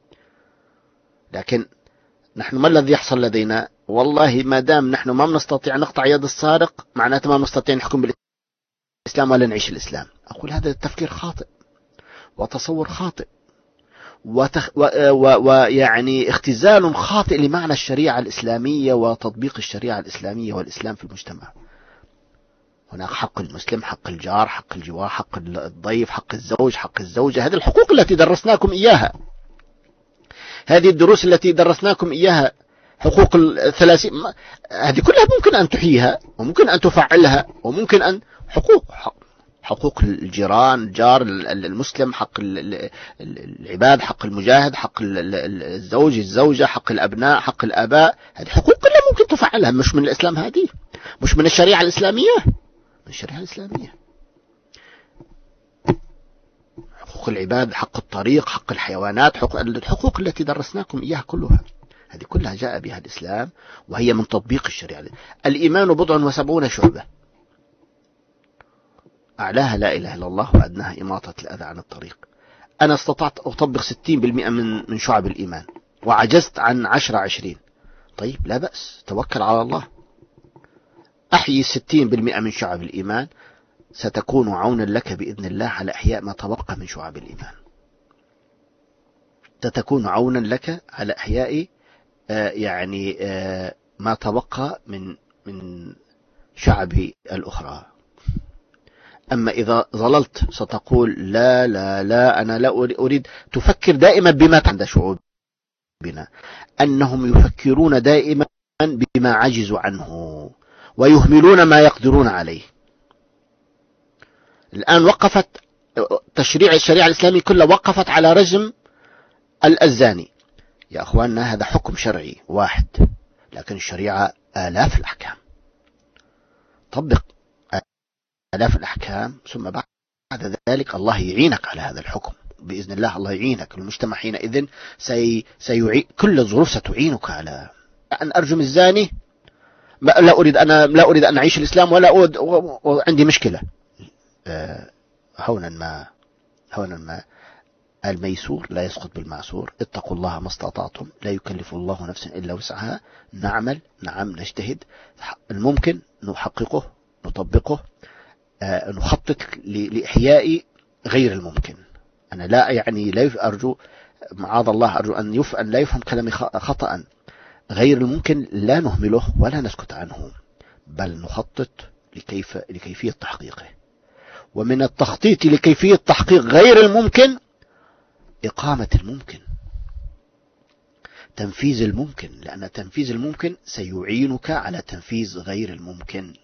لكن نحن ما الذي يحصل لدينا؟ والله ما دام نحن ما نستطيع نقطع يد السارق، معناته ما نستطيع نحكم بالإسلام ولا نعيش الإسلام. أقول هذا التفكير خاطئ وتصور خاطئ وتخ... و... و... ويعني اختزال خاطئ لمعنى الشريعة الإسلامية وتطبيق الشريعة الإسلامية والإسلام في المجتمع. هناك حق المسلم، حق الجار، حق الجوار، حق الضيف، حق الزوج، حق الزوجة. هذه الحقوق التي درسناكم إياها، هذه الدروس التي درسناكم إياها، حقوق الثلاثين هذه كلها ممكن أن تحييها وممكن أن تفعلها وممكن أن حقوق حقوق الجيران، الجار المسلم، حق العباد، حق المجاهد، حق الزوج الزوجة، حق الأبناء، حق الآباء، هذه حقوق كلها ممكن تفعلها. مش من الإسلام، هذه مش من الشريعة الإسلامية، من الشريعة الإسلامية. حقوق العباد، حق الطريق، حق الحيوانات، حقوق الحقوق التي درسناكم إياها كلها، هذه كلها جاء بها الإسلام وهي من تطبيق الشريعة. الإيمان بضع وسبعون شعبة، أعلاها لا إله إلا الله وأدناها إماطة الأذى عن الطريق. أنا استطعت أطبق ستين بالمئة من من شعب الإيمان وعجزت عن عشرة عشرين. طيب لا بأس، توكل على الله، أحيي ستين بالمئة من شعب الإيمان، ستكون عونا لك بإذن الله على إحياء ما تبقى من شعب الإيمان. ستكون عونا لك على إحياء آه يعني آه ما تبقى من من شعب الأخرى. أما إذا ظللت ستقول لا لا لا أنا لا أريد، تفكر دائما بما عند شعوبنا، أنهم يفكرون دائما بما عجزوا عنه ويهملون ما يقدرون عليه. الآن وقفت تشريع الشريعة الإسلامية كلها وقفت على رجم الزاني. يا أخواننا هذا حكم شرعي واحد، لكن الشريعة آلاف الأحكام، طبق آلاف الأحكام ثم بعد ذلك الله يعينك على هذا الحكم بإذن الله. الله يعينك، المجتمع حينئذ سي سيعين، كل الظروف ستعينك على أن أرجم الزاني. لا أريد أنا لا أريد أن أعيش الإسلام ولا أود وعندي مشكلة. أه هونا ما هونا ما الميسور لا يسقط بالمعسور. اتقوا الله ما استطعتم، لا يكلف الله نفسا إلا وسعها. نعمل، نعم نجتهد، الممكن نحققه نطبقه، أه نخطط لإحياء غير الممكن. أنا لا يعني لا أرجو معاذ الله أرجو أن يف أن لا يفهم كلامي خطأ. غير الممكن لا نهمله ولا نسكت عنه، بل نخطط لكيف لكيفية تحقيقه. ومن التخطيط لكيفية تحقيق غير الممكن إقامة الممكن، تنفيذ الممكن، لأن تنفيذ الممكن سيعينك على تنفيذ غير الممكن،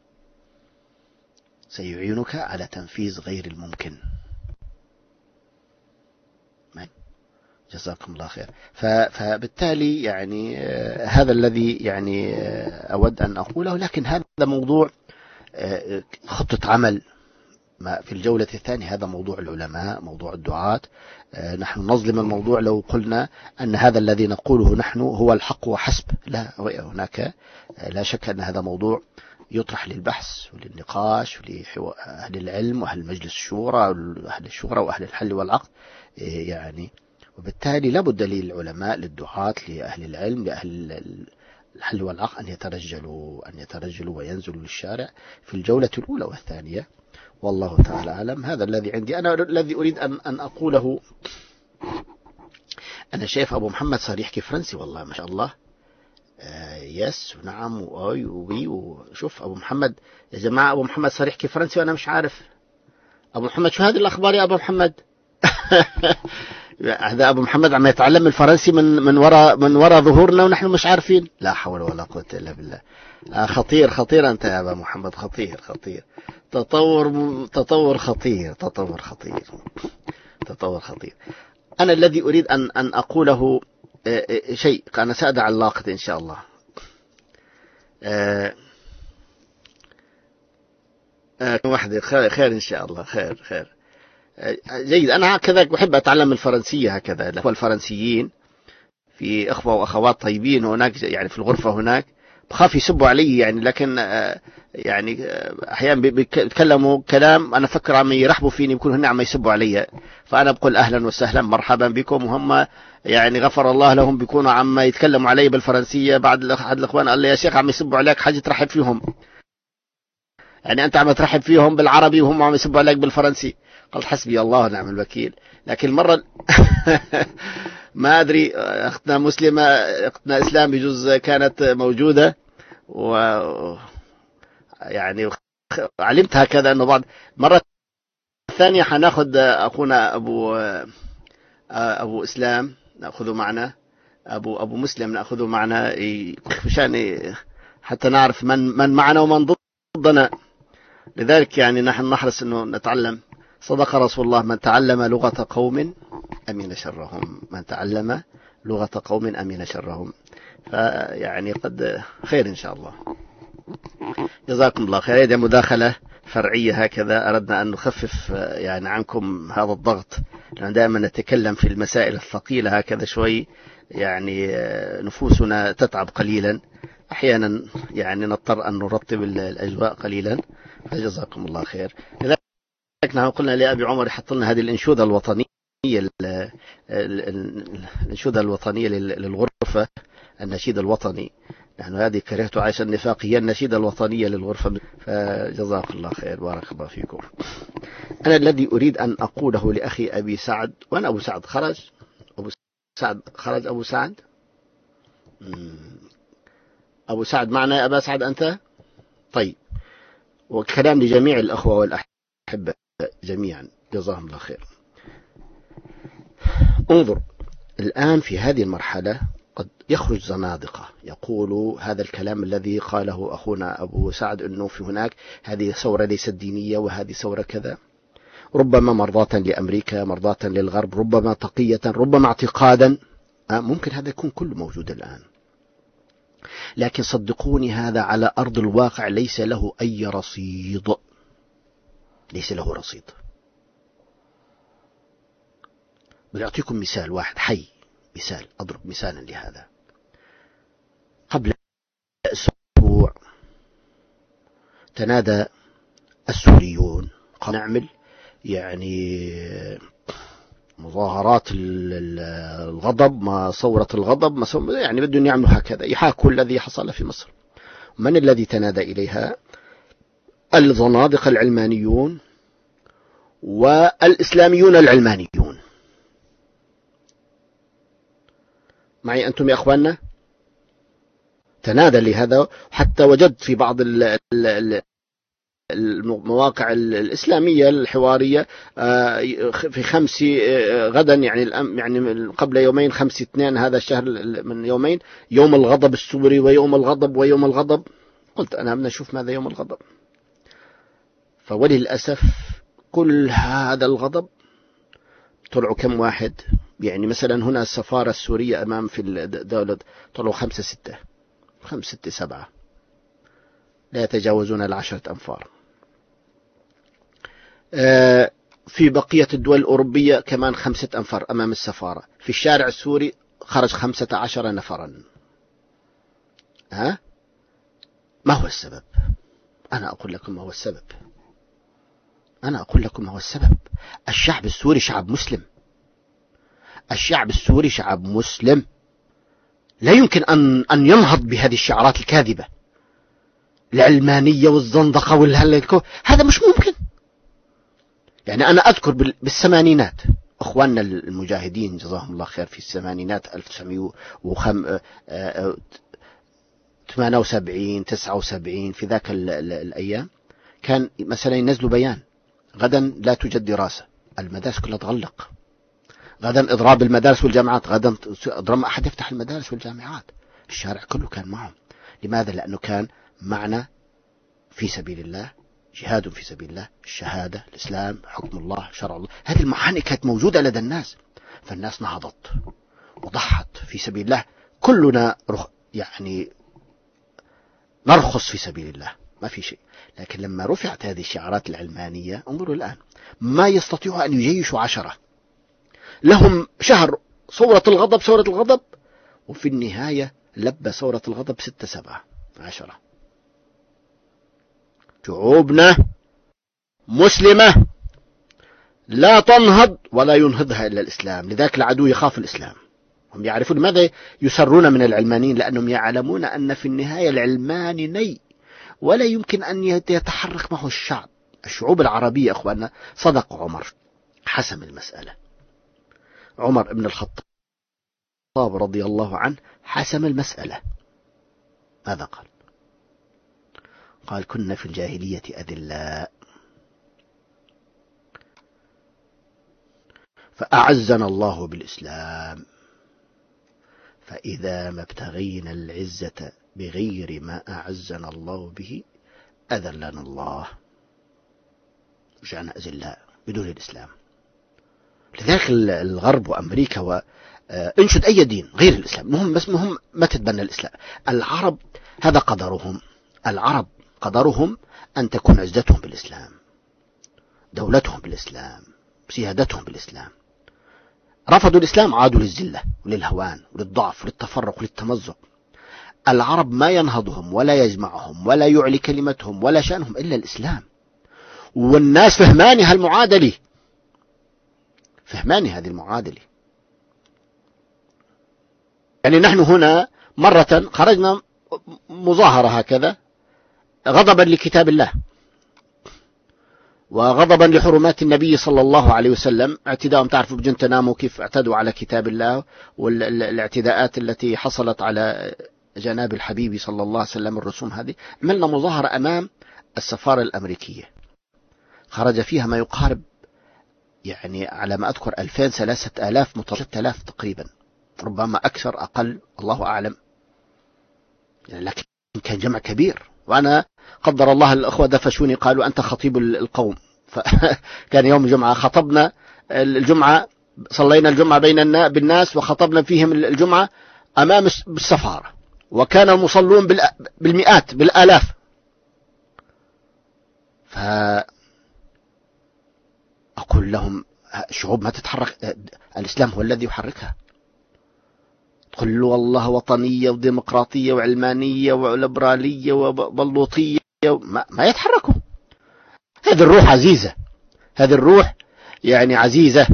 سيعينك على تنفيذ غير الممكن. جزاكم الله خير. فبالتالي يعني هذا الذي يعني أود أن أقوله، لكن هذا موضوع خطة عمل ما في الجولة الثانية. هذا موضوع العلماء، موضوع الدعاة. نحن نظلم الموضوع لو قلنا أن هذا الذي نقوله نحن هو الحق وحسب. لا، هناك لا شك أن هذا موضوع يطرح للبحث وللنقاش ولأهل العلم وأهل مجلس الشورى وأهل الشورى وأهل الحل والعقد يعني. وبالتالي لابد للعلماء، للدعاة، لأهل العلم، لأهل الحل والعقد أن يترجلوا أن يترجلوا وينزلوا للشارع في الجولة الأولى والثانية. والله تعالى أعلم. هذا الذي عندي أنا. الذي أريد أن أن أقوله، أنا شايف أبو محمد صار يحكي فرنسي، والله ما شاء الله. آه يس ونعم وأي وبي. وشوف أبو محمد يا جماعة، أبو محمد صار يحكي فرنسي وأنا مش عارف. أبو محمد شو هذه الأخبار يا أبو محمد؟ هذا أبو محمد عم يتعلم الفرنسي من من وراء من وراء ظهورنا ونحن مش عارفين. لا حول ولا قوة إلا بالله. آه خطير خطير أنت يا أبو محمد، خطير خطير. تطور تطور خطير تطور خطير تطور خطير. أنا الذي أريد أن أن أقوله شيء، أنا سأدع اللاقط إن شاء الله. واحدة خير, خير إن شاء الله، خير خير جيد. أنا كذلك بحب أتعلم الفرنسية هكذا. الأخوة الفرنسيين في أخوة وأخوات طيبين هناك يعني في الغرفة هناك، بخاف يسبوا علي يعني، لكن يعني أحيانا بيتكلموا كلام أنا فكر عم يرحبوا فيني، بيكونوا هن عم يسبوا علي، فأنا بقول أهلا وسهلا مرحبا بكم. وهم يعني غفر الله لهم بيكونوا عم يتكلموا علي بالفرنسية. بعد أحد الأخوان قال لي يا شيخ عم يسبوا عليك، حاجة ترحب فيهم يعني، أنت عم ترحب فيهم بالعربي وهم عم يسبوا عليك بالفرنسي. قلت حسبي الله ونعم الوكيل. لكن مرة ما أدري، أختنا مسلمة أختنا إسلام بجوز كانت موجودة، و يعني علمت هكذا أنه بعض مرة ثانية حناخد أخونا أبو أبو إسلام نأخذه معنا أبو أبو مسلم نأخذه معنا مشان حتى نعرف من من معنا ومن ضدنا. لذلك يعني نحن نحرص أنه نتعلم. صدق رسول الله: من تعلم لغة قوم أمن شرهم، من تعلم لغة قوم أمن شرهم. فيعني قد خير إن شاء الله. جزاكم الله خير. هذه مداخلة فرعية هكذا، أردنا أن نخفف يعني عنكم هذا الضغط، لأن دائما نتكلم في المسائل الثقيلة هكذا شوي يعني نفوسنا تتعب قليلا، أحيانا يعني نضطر أن نرتب الأجواء قليلا. فجزاكم الله خير. لذلك نحن قلنا لأبي عمر يحط لنا هذه الأنشودة الوطنية، الأنشودة الوطنية للغرفة، النشيد الوطني. نحن هذه كرهت عيش النفاق هي النشيدة الوطنية للغرفة. فجزاك الله خير، بارك الله فيكم. أنا الذي أريد أن أقوله لأخي أبي سعد، وأنا أبو سعد خرج، أبو سعد خرج، أبو سعد أبو سعد معنا يا أبا سعد أنت؟ طيب. وكلام لجميع الأخوة والأحبة جميعا، جزاهم الله خير. انظر الآن في هذه المرحلة قد يخرج زنادقة يقول هذا الكلام الذي قاله أخونا أبو سعد، أنه في هناك هذه ثورة ليست دينية وهذه ثورة كذا، ربما مرضاة لأمريكا، مرضاة للغرب، ربما تقية، ربما اعتقادا. ممكن هذا يكون كله موجود الآن، لكن صدقوني هذا على أرض الواقع ليس له أي رصيد، ليس له رصيد. بنعطيكم مثال واحد حي، مثال أضرب مثالا لهذا. قبل أسبوع تنادى السوريون قال نعمل يعني مظاهرات الغضب، ما صورة الغضب، ما يعني بدهم يعملوا هكذا، يحاكوا الذي حصل في مصر. من الذي تنادى إليها؟ الزنادقة العلمانيون والإسلاميون العلمانيون. معي أنتم يا أخواننا؟ تنادى لهذا، حتى وجدت في بعض المواقع الإسلامية الحوارية في خمس غدا يعني يعني قبل يومين خمس اثنين هذا الشهر من يومين يوم الغضب السوري ويوم الغضب ويوم الغضب. قلت أنا بدنا نشوف ماذا يوم الغضب. فوللأسف كل هذا الغضب طلعوا كم واحد؟ يعني مثلا هنا السفارة السورية أمام في الدولة طلعوا خمسة ستة خمسة ستة سبعة لا يتجاوزون العشرة أنفار. في بقية الدول الأوروبية كمان خمسة أنفار أمام السفارة. في الشارع السوري خرج خمسة عشر نفرا. ها؟ ما هو السبب؟ أنا أقول لكم ما هو السبب. أنا أقول لكم ما هو السبب. الشعب السوري شعب مسلم. الشعب السوري شعب مسلم، لا يمكن أن أن ينهض بهذه الشعارات الكاذبة العلمانية والزندقة والهلكو. هذا مش ممكن. يعني أنا أذكر بالثمانينات أخواننا المجاهدين جزاهم الله خير في الثمانينات ألف وتسعمائة وثمانية وسبعين تسعة وسبعين في ذاك الأيام كان مثلا ينزلوا بيان غدا لا توجد دراسة، المدارس كلها تغلق، غدا إضراب المدارس والجامعات، غدا إضراب ما أحد يفتح المدارس والجامعات. الشارع كله كان معهم. لماذا؟ لأنه كان معنا في سبيل الله، جهاد في سبيل الله، الشهادة، الإسلام، حكم الله، شرع الله. هذه المعاني كانت موجودة لدى الناس، فالناس نهضت وضحت في سبيل الله. كلنا رخ يعني نرخص في سبيل الله، ما في شيء. لكن لما رفعت هذه الشعارات العلمانية، انظروا الآن ما يستطيعوا أن يجيشوا عشرة، لهم شهر صورة الغضب صورة الغضب، وفي النهاية لبى صورة الغضب ستة سبعة عشرة. شعوبنا مسلمة لا تنهض ولا ينهضها إلا الإسلام. لذلك العدو يخاف الإسلام. هم يعرفون ماذا يسرون من العلمانيين، لأنهم يعلمون أن في النهاية العلماني ني ولا يمكن أن يتحرك معه الشعب. الشعوب العربية أخواننا، صدق عمر، حسم المسألة. عمر بن الخطاب رضي الله عنه حسم المسألة. ماذا قال؟ قال كنا في الجاهلية أذلاء فأعزنا الله بالإسلام فإذا ما ابتغينا العزة بغير ما أعزنا الله به أذلنا الله، رجعنا أذلاء بدون الإسلام. لذلك الغرب وأمريكا و انشد أي دين غير الإسلام، مهم بس مهم ما تتبنى الإسلام. العرب هذا قدرهم، العرب قدرهم أن تكون عزتهم بالإسلام، دولتهم بالإسلام، سيادتهم بالإسلام. رفضوا الإسلام عادوا للذلة وللهوان وللضعف وللتفرق وللتمزق. العرب ما ينهضهم ولا يجمعهم ولا يعلي كلمتهم ولا شأنهم إلا الإسلام. والناس فهماني هالمعادلة، فهماني هذه المعادلة. يعني نحن هنا مرة خرجنا مظاهرة هكذا غضبا لكتاب الله وغضبا لحرمات النبي صلى الله عليه وسلم، اعتداء تعرفوا بجنتنامو كيف اعتدوا على كتاب الله، والاعتداءات التي حصلت على جناب الحبيب صلى الله عليه وسلم، الرسوم هذه. عملنا مظاهرة أمام السفارة الأمريكية خرج فيها ما يقارب يعني على ما أذكر ألفين ثلاثة آلاف ثلاثة آلاف تقريبا، ربما أكثر أقل الله أعلم، يعني لكن كان جمع كبير. وأنا قدر الله الأخوة دفشوني قالوا أنت خطيب القوم، فكان يوم الجمعة خطبنا الجمعة، صلينا الجمعة بين بالناس وخطبنا فيهم الجمعة أمام السفارة، وكان المصلون بالمئات بالآلاف. فأقول لهم الشعوب ما تتحرك، الإسلام هو الذي يحركها. تقول له والله وطنية وديمقراطية وعلمانية وليبرالية وبلوطية ما, ما يتحركوا. هذه الروح عزيزة، هذه الروح يعني عزيزة،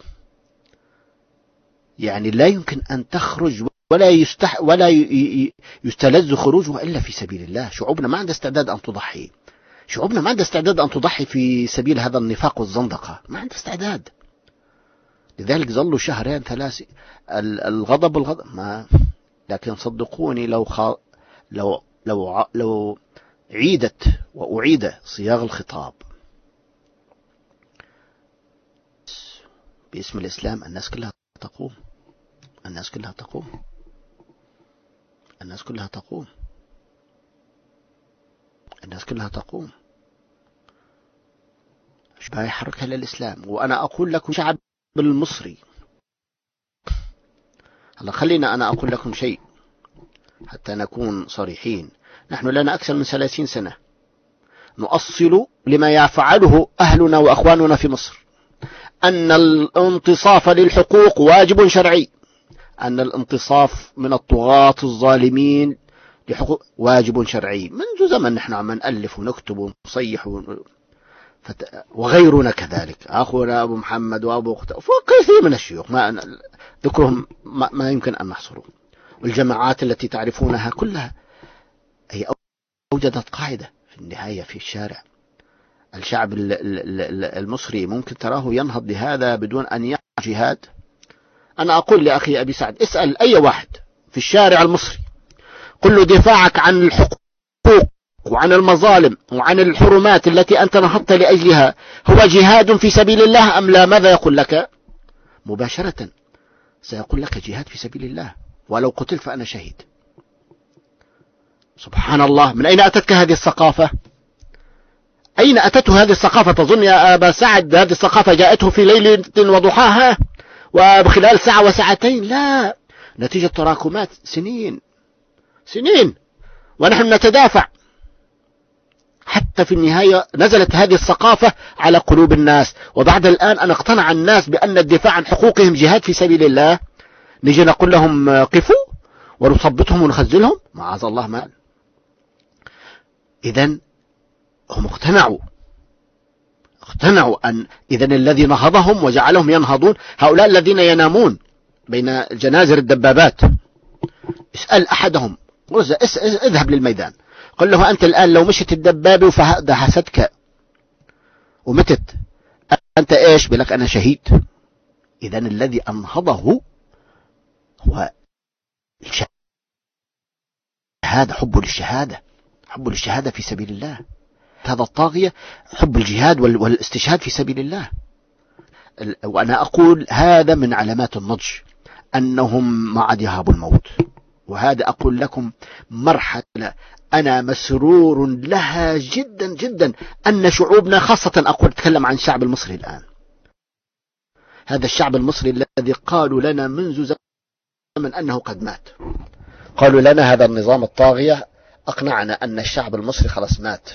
يعني لا يمكن أن تخرج ولا يستح ولا يستلذ خروجها إلا في سبيل الله. شعوبنا ما عندها استعداد أن تضحي، شعوبنا ما عندها استعداد أن تضحي في سبيل هذا النفاق والزندقة، ما عندها استعداد. لذلك ظلوا شهرين ثلاثة الغضب والغضب ما. لكن صدقوني لو خ... لو لو لو عيدت وأعيد صياغ الخطاب باسم الإسلام الناس كلها تقوم، الناس كلها تقوم، الناس كلها تقوم، الناس كلها تقوم. مش ما يحركها إلا الإسلام. وأنا أقول لكم شعب المصري، هلا خلينا أنا أقول لكم شيء حتى نكون صريحين. نحن لنا أكثر من ثلاثين سنة نؤصل لما يفعله أهلنا وأخواننا في مصر، أن الانتصاف للحقوق واجب شرعي، أن الانتصاف من الطغاة الظالمين لحقوق واجب شرعي. منذ زمن نحن عم نألف ونكتب ونصيح و... فت... وغيرنا كذلك، أخونا أبو محمد وأبو أخت وكثير من الشيوخ ما ذكرهم ما... ما يمكن أن نحصره، والجماعات التي تعرفونها كلها هي أوجدت قاعدة في النهاية في الشارع. الشعب المصري ممكن تراه ينهض بهذا بدون أن يعمل جهاد. أنا أقول لأخي أبي سعد اسأل أي واحد في الشارع المصري قل له دفاعك عن الحقوق وعن المظالم وعن الحرمات التي أنت نهضت لأجلها هو جهاد في سبيل الله أم لا؟ ماذا يقول لك؟ مباشرة سيقول لك جهاد في سبيل الله، ولو قتل فأنا شهيد. سبحان الله، من أين أتتك هذه الثقافة؟ أين أتته هذه الثقافة؟ تظن يا أبا سعد هذه الثقافة جاءته في ليلة وضحاها وبخلال ساعة وساعتين؟ لا، نتيجة تراكمات سنين سنين ونحن نتدافع حتى في النهاية نزلت هذه الثقافة على قلوب الناس. وبعد الآن أن اقتنع الناس بأن الدفاع عن حقوقهم جهاد في سبيل الله، نجي نقول لهم قفوا ونثبتهم ونخزلهم؟ معاذ الله ما. إذن هم اقتنعوا اقتنعوا أن إذن الذي نهضهم وجعلهم ينهضون هؤلاء الذين ينامون بين جنازر الدبابات. اسأل أحدهم، اذهب للميدان قل له أنت الآن لو مشت الدبابة فدهستك ومتت أنت إيش؟ بلك أنا شهيد. إذن الذي أنهضه هو الشهادة، حب للشهادة، حب للشهادة في سبيل الله. هذا الطاغية حب الجهاد والاستشهاد في سبيل الله. وأنا أقول هذا من علامات النضج، أنهم ما عاد يهابوا الموت. وهذا أقول لكم مرحلة أنا مسرور لها جدا جدا، أن شعوبنا خاصة أقول أتكلم عن الشعب المصري الآن، هذا الشعب المصري الذي قالوا لنا منذ زمن أنه قد مات، قالوا لنا هذا النظام الطاغية أقنعنا أن الشعب المصري خلاص مات.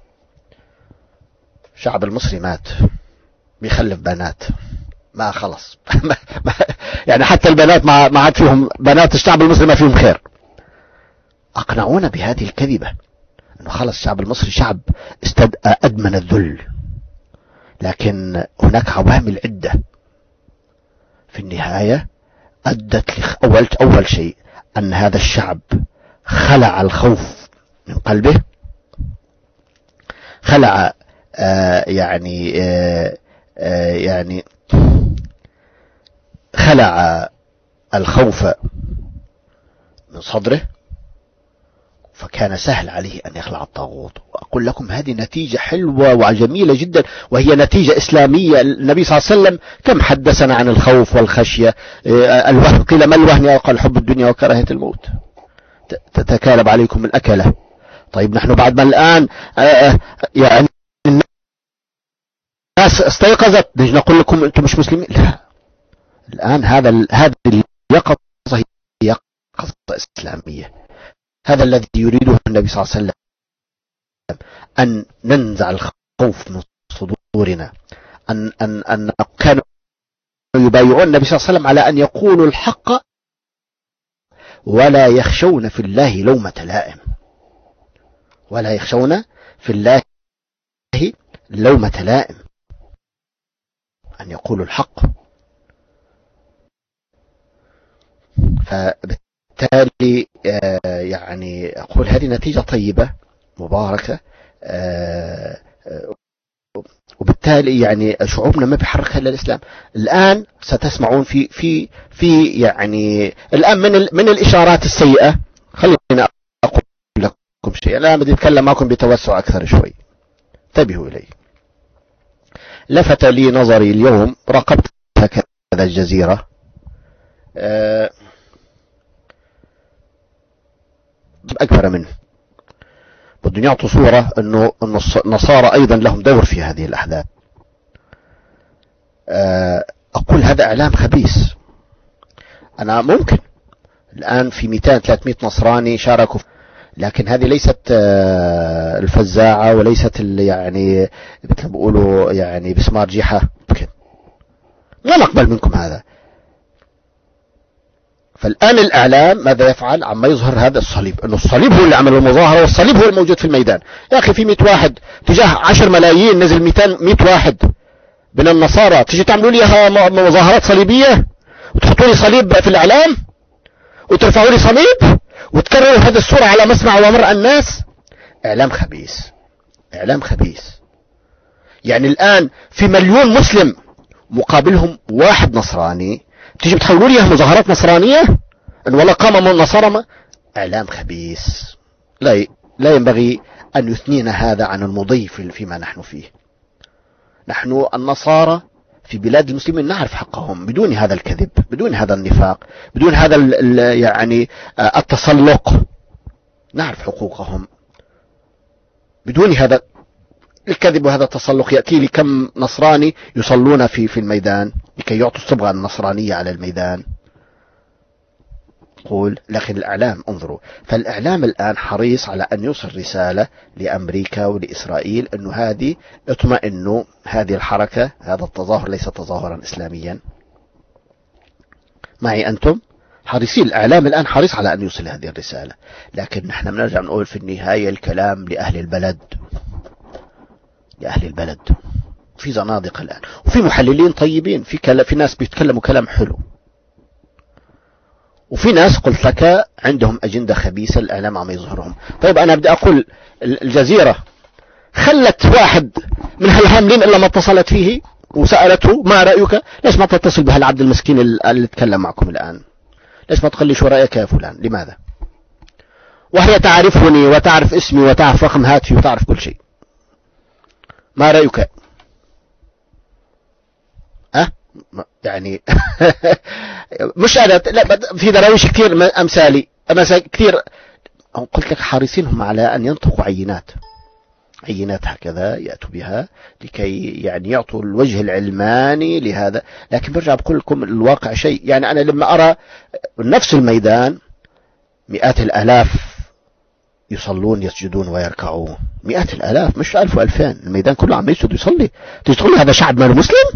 الشعب المصري مات، بيخلف بنات، ما خلص يعني حتى البنات ما عاد فيهم، بنات الشعب المصري ما فيهم خير. أقنعونا بهذه الكذبة أنه خلص الشعب المصري شعب استد أدمن الذل. لكن هناك عوامل عدة في النهاية أدت أول, أول شيء أن هذا الشعب خلع الخوف من قلبه، خلع آه يعني آه آه يعني خلع الخوف من صدره، فكان سهل عليه أن يخلع الطاغوت. وأقول لكم هذه نتيجة حلوة وجميلة جدا، وهي نتيجة إسلامية. النبي صلى الله عليه وسلم كم حدثنا عن الخوف والخشية. الوهن، قيل ما الوهن؟ قال حب الدنيا وكراهية الموت، تتكالب عليكم الأكلة. طيب نحن بعد ما الآن يعني الناس استيقظت نجي نقول لكم أنتم مش مسلمين؟ لا، الآن هذا هذه اليقظة هي يقظة إسلامية. هذا الذي يريده النبي صلى الله عليه وسلم، أن ننزع الخوف من صدورنا، أن أن أن كانوا يبايعون النبي صلى الله عليه وسلم على أن يقولوا الحق ولا يخشون في الله لومة لائم، ولا يخشون في الله لومة لائم، أن يقولوا الحق. فبالتالي يعني أقول هذه نتيجة طيبة مباركة، وبالتالي يعني شعوبنا ما بيحركها إلا الإسلام. الآن ستسمعون في في في يعني الآن من من الإشارات السيئة، خلينا أقول لكم شيء، الآن بدي أتكلم معكم بتوسع أكثر شوي، انتبهوا إلي. لفت لي نظري اليوم، راقبت هكذا الجزيرة، أه أكبر منه، بدهم يعطوا صورة أنه النصارى أيضا لهم دور في هذه الأحداث. أقول هذا إعلام خبيث. أنا ممكن الآن في مئتين ثلاثمئة نصراني شاركوا، لكن هذه ليست الفزاعة وليست يعني مثل بيقولوا يعني بسمار جيحة، ممكن لا نقبل منكم هذا. فالآن الإعلام ماذا يفعل؟ عما يظهر هذا الصليب، أنه الصليب هو اللي عمل المظاهرة والصليب هو الموجود في الميدان. يا أخي في مئة واحد تجاه عشر ملايين، نزل مئتين مئة واحد من النصارى، تجي تعملوا لي مظاهرات صليبية وتحطوا لي صليب في الإعلام وترفعوا لي صليب وتكرروا هذه الصورة على مسمع ومرأى الناس؟ إعلام خبيث، إعلام خبيث. يعني الآن في مليون مسلم مقابلهم واحد نصراني، تيجي بتحولوا لي مظاهرات نصرانية ان والله قام من النصارى. اعلام خبيث، لا لا ينبغي ان يثنينا هذا عن المضي فيما نحن فيه. نحن النصارى في بلاد المسلمين نعرف حقهم بدون هذا الكذب، بدون هذا النفاق، بدون هذا يعني التسلق، نعرف حقوقهم بدون هذا الكذب وهذا التسلق. يأتي لي كم نصراني يصلون في في الميدان لكي يعطوا الصبغة النصرانية على الميدان. قول لكن الإعلام انظروا، فالإعلام الآن حريص على أن يوصل رسالة لأمريكا ولإسرائيل أنه هذه اطمئنوا، هذه الحركة هذا التظاهر ليس تظاهرا إسلاميا. معي أنتم حريصين، الإعلام الآن حريص على أن يوصل هذه الرسالة. لكن نحن بنرجع نقول في النهاية الكلام لأهل البلد، لأهل البلد. في زنادقة الآن وفي محللين طيبين، في كلا في ناس بيتكلموا كلام حلو، وفي ناس قلت لك عندهم أجندة خبيثة الإعلام عم يظهرهم. طيب أنا بدي أقول الجزيرة خلت واحد من هالهاملين إلا ما اتصلت فيه وسألته ما رأيك؟ ليش ما تتصل بهالعبد المسكين اللي تكلم معكم الآن؟ ليش ما تقول شو رأيك يا فلان؟ لماذا؟ وهي تعرفني وتعرف اسمي وتعرف رقم هاتفي وتعرف كل شيء. ما رأيك؟ أه؟ يعني مش أنا، لا، في دراويش كثير أمثالي كثير قلت لك حريصين هم على أن ينطقوا عينات عينات هكذا يأتوا بها لكي يعني يعطوا الوجه العلماني لهذا. لكن برجع بقول لكم الواقع شيء، يعني أنا لما أرى نفس الميدان مئات الآلاف يصلون يسجدون ويركعون، مئات الآلاف مش ألف وألفين، الميدان كله عم يسجد ويصلي، تقول هذا شعب ما مسلم؟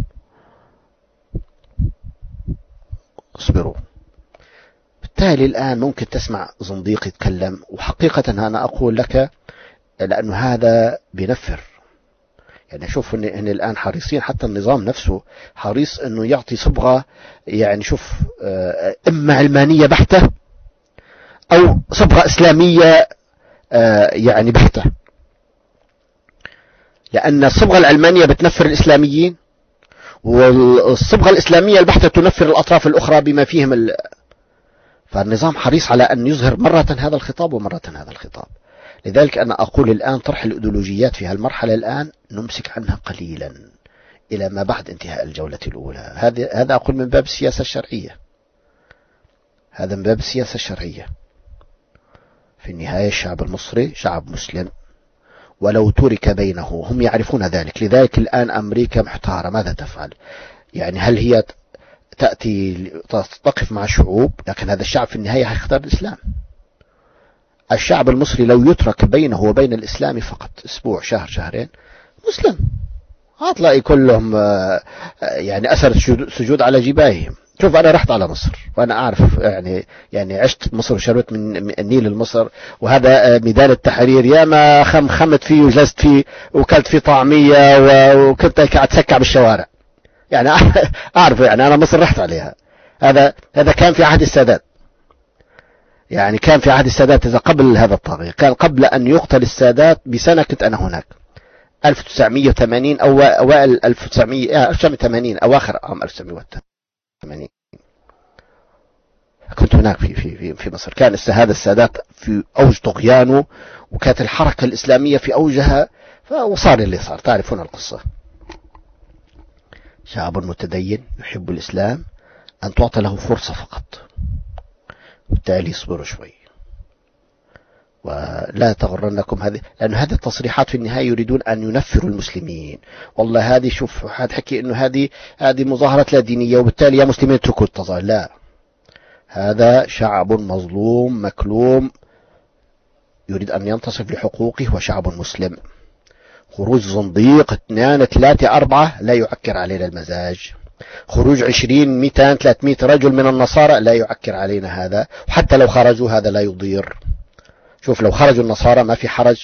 اصبروا. بالتالي الآن ممكن تسمع زنديق يتكلم، وحقيقة أنا أقول لك لأنه هذا بينفر. يعني شوف إن, إن الآن حريصين، حتى النظام نفسه حريص إنه يعطي صبغة، يعني شوف إما علمانية بحتة أو صبغة إسلامية يعني بحتة، لأن الصبغة العلمانية بتنفر الإسلاميين، والصبغة الإسلامية البحتة تنفر الأطراف الأخرى بما فيهم ال... فالنظام حريص على أن يظهر مرة هذا الخطاب ومرة هذا الخطاب. لذلك أنا أقول الآن طرح الإيديولوجيات في هالمرحلة الآن نمسك عنها قليلا إلى ما بعد انتهاء الجولة الأولى. هذا هذا أقول من باب السياسة الشرعية، هذا من باب السياسة الشرعية. في النهاية الشعب المصري شعب مسلم ولو ترك بينه، هم يعرفون ذلك. لذلك الآن أمريكا محتارة ماذا تفعل، يعني هل هي تأتي تقف مع الشعوب، لكن هذا الشعب في النهاية هيختار الإسلام. الشعب المصري لو يترك بينه وبين الإسلام فقط أسبوع شهر شهرين مسلم، هتلاقي كلهم يعني أثر سجود على جباههم. شوف أنا رحت على مصر وأنا أعرف، يعني يعني عشت مصر وشربت من النيل لمصر، وهذا ميدان التحرير ياما خم خمت فيه وجلست فيه وكلت فيه طعمية وكنت قاعد أتسكع بالشوارع، يعني أعرف، يعني أنا مصر رحت عليها. هذا هذا كان في عهد السادات، يعني كان في عهد السادات، إذا قبل هذا الطاغية، كان قبل أن يقتل السادات بسنة كنت أنا هناك، ألف وتسعمئة وثمانين أو أوائل ألف وتسعمئة وثمانين أواخر عام ألف وتسعمئة وثمانين كنت هناك في في في مصر. كان هذا السادات في أوج طغيانه، وكانت الحركة الإسلامية في أوجها، وصار اللي صار، تعرفون القصة. شعب متدين يحب الإسلام أن تعطى له فرصة فقط، بالتالي اصبروا شوي ولا تغرنكم هذه، لأن هذه التصريحات في النهاية يريدون أن ينفروا المسلمين. والله هذه شوف هذا حكي إنه هذه هذه مظاهرة لا دينية، وبالتالي يا مسلمين اتركوا التظاهر. لا، هذا شعب مظلوم مكلوم يريد أن ينتصف لحقوقه، وشعب مسلم. خروج زنديق اثنان ثلاثة أربعة لا يعكر علينا المزاج، خروج عشرين مئتان ثلاثمئة رجل من النصارى لا يعكر علينا هذا، وحتى لو خرجوا هذا لا يضير. شوف لو خرجوا النصارى ما في حرج،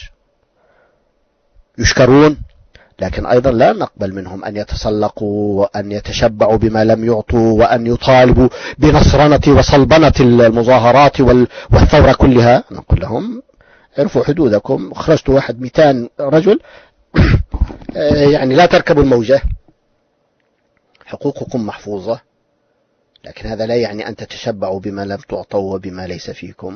يشكرون، لكن أيضا لا نقبل منهم أن يتسلقوا وأن يتشبعوا بما لم يعطوا، وأن يطالبوا بنصرنة وصلبنة المظاهرات والثورة كلها. نقول لهم عرفوا حدودكم، خرجتوا واحد مئتان رجل يعني لا تركبوا الموجة، حقوقكم محفوظة، لكن هذا لا يعني أن تتشبعوا بما لم تعطوا وبما ليس فيكم.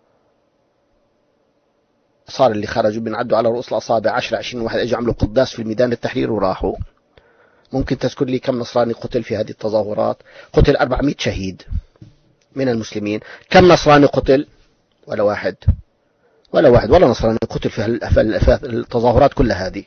صار اللي خرجوا بنعدوا على رؤوس الأصابع عشرة عشرين واحد، اجوا عملوا قداس في الميدان التحرير وراحوا. ممكن تذكر لي كم نصراني قتل في هذه التظاهرات؟ قتل أربعمئة شهيد من المسلمين. كم نصراني قتل؟ ولا واحد، ولا واحد، ولا نصراني قتل في التظاهرات كل هذه.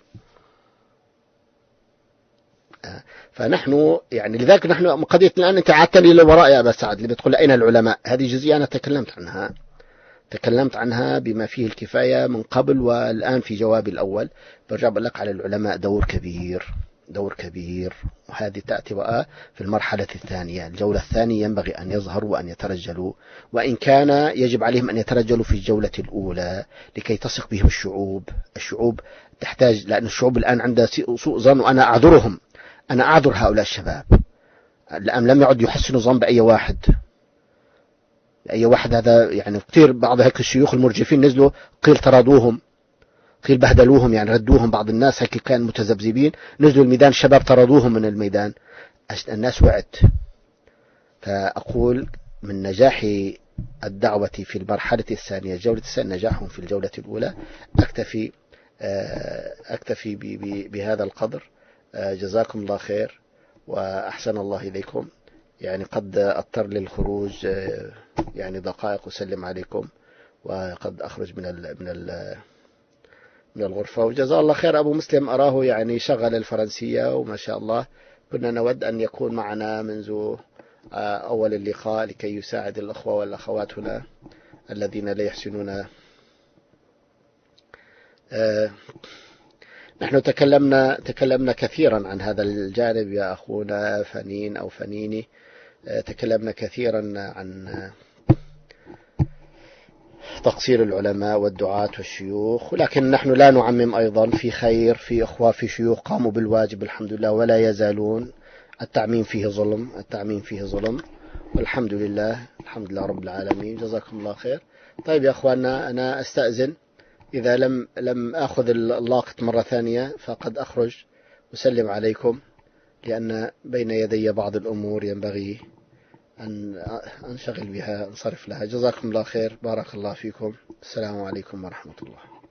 فنحن يعني لذلك نحن قضية الآن أنت عادتني للوراء يا أبا سعد، اللي بتقول أين العلماء، هذه جزئية أنا تكلمت عنها تكلمت عنها بما فيه الكفاية من قبل، والآن في جوابي الأول برجع بقول لك على العلماء دور كبير دور كبير وهذه تأتي بقى في المرحلة الثانية. الجولة الثانية ينبغي أن يظهروا وأن يترجلوا، وإن كان يجب عليهم أن يترجلوا في الجولة الأولى لكي تثق بهم الشعوب. الشعوب تحتاج، لأن الشعوب الآن عندها سوء ظن، وأنا أعذرهم، أنا أعذر هؤلاء الشباب الآن لم يعد يحسنوا ظن بأي واحد أي واحد. هذا يعني كثير بعض هيك الشيوخ المرجفين نزلوا قيل طردوهم، قيل بهدلوهم، يعني ردوهم. بعض الناس هيك كان متذبذبين نزلوا الميدان، الشباب طردوهم من الميدان. الناس وعت. فأقول من نجاح الدعوة في المرحلة الثانية الجولة الثانية نجاحهم في الجولة الأولى. أكتفي أكتفي بهذا القدر. جزاكم الله خير وأحسن الله إليكم. يعني قد أضطر للخروج يعني دقائق أسلم عليكم، وقد أخرج من ال من ال من الغرفة. وجزاه الله خير أبو مسلم، أراه يعني شغل الفرنسية وما شاء الله. كنا نود أن يكون معنا منذ أول اللقاء لكي يساعد الأخوة والأخوات هنا الذين لا يحسنون. نحن تكلمنا تكلمنا كثيرا عن هذا الجانب يا أخونا فنين أو فنيني، تكلمنا كثيرا عن تقصير العلماء والدعاة والشيوخ، ولكن نحن لا نعمم. أيضا في خير، في أخوة، في شيوخ قاموا بالواجب الحمد لله ولا يزالون. التعميم فيه ظلم، التعميم فيه ظلم، والحمد لله، الحمد لله رب العالمين. جزاكم الله خير. طيب يا أخواننا، أنا أستأذن، إذا لم لم أخذ اللاقط مرة ثانية فقد أخرج أسلم عليكم، لأن بين يدي بعض الأمور ينبغي أن أنشغل بها، أنصرف لها. جزاكم الله خير، بارك الله فيكم، السلام عليكم ورحمة الله.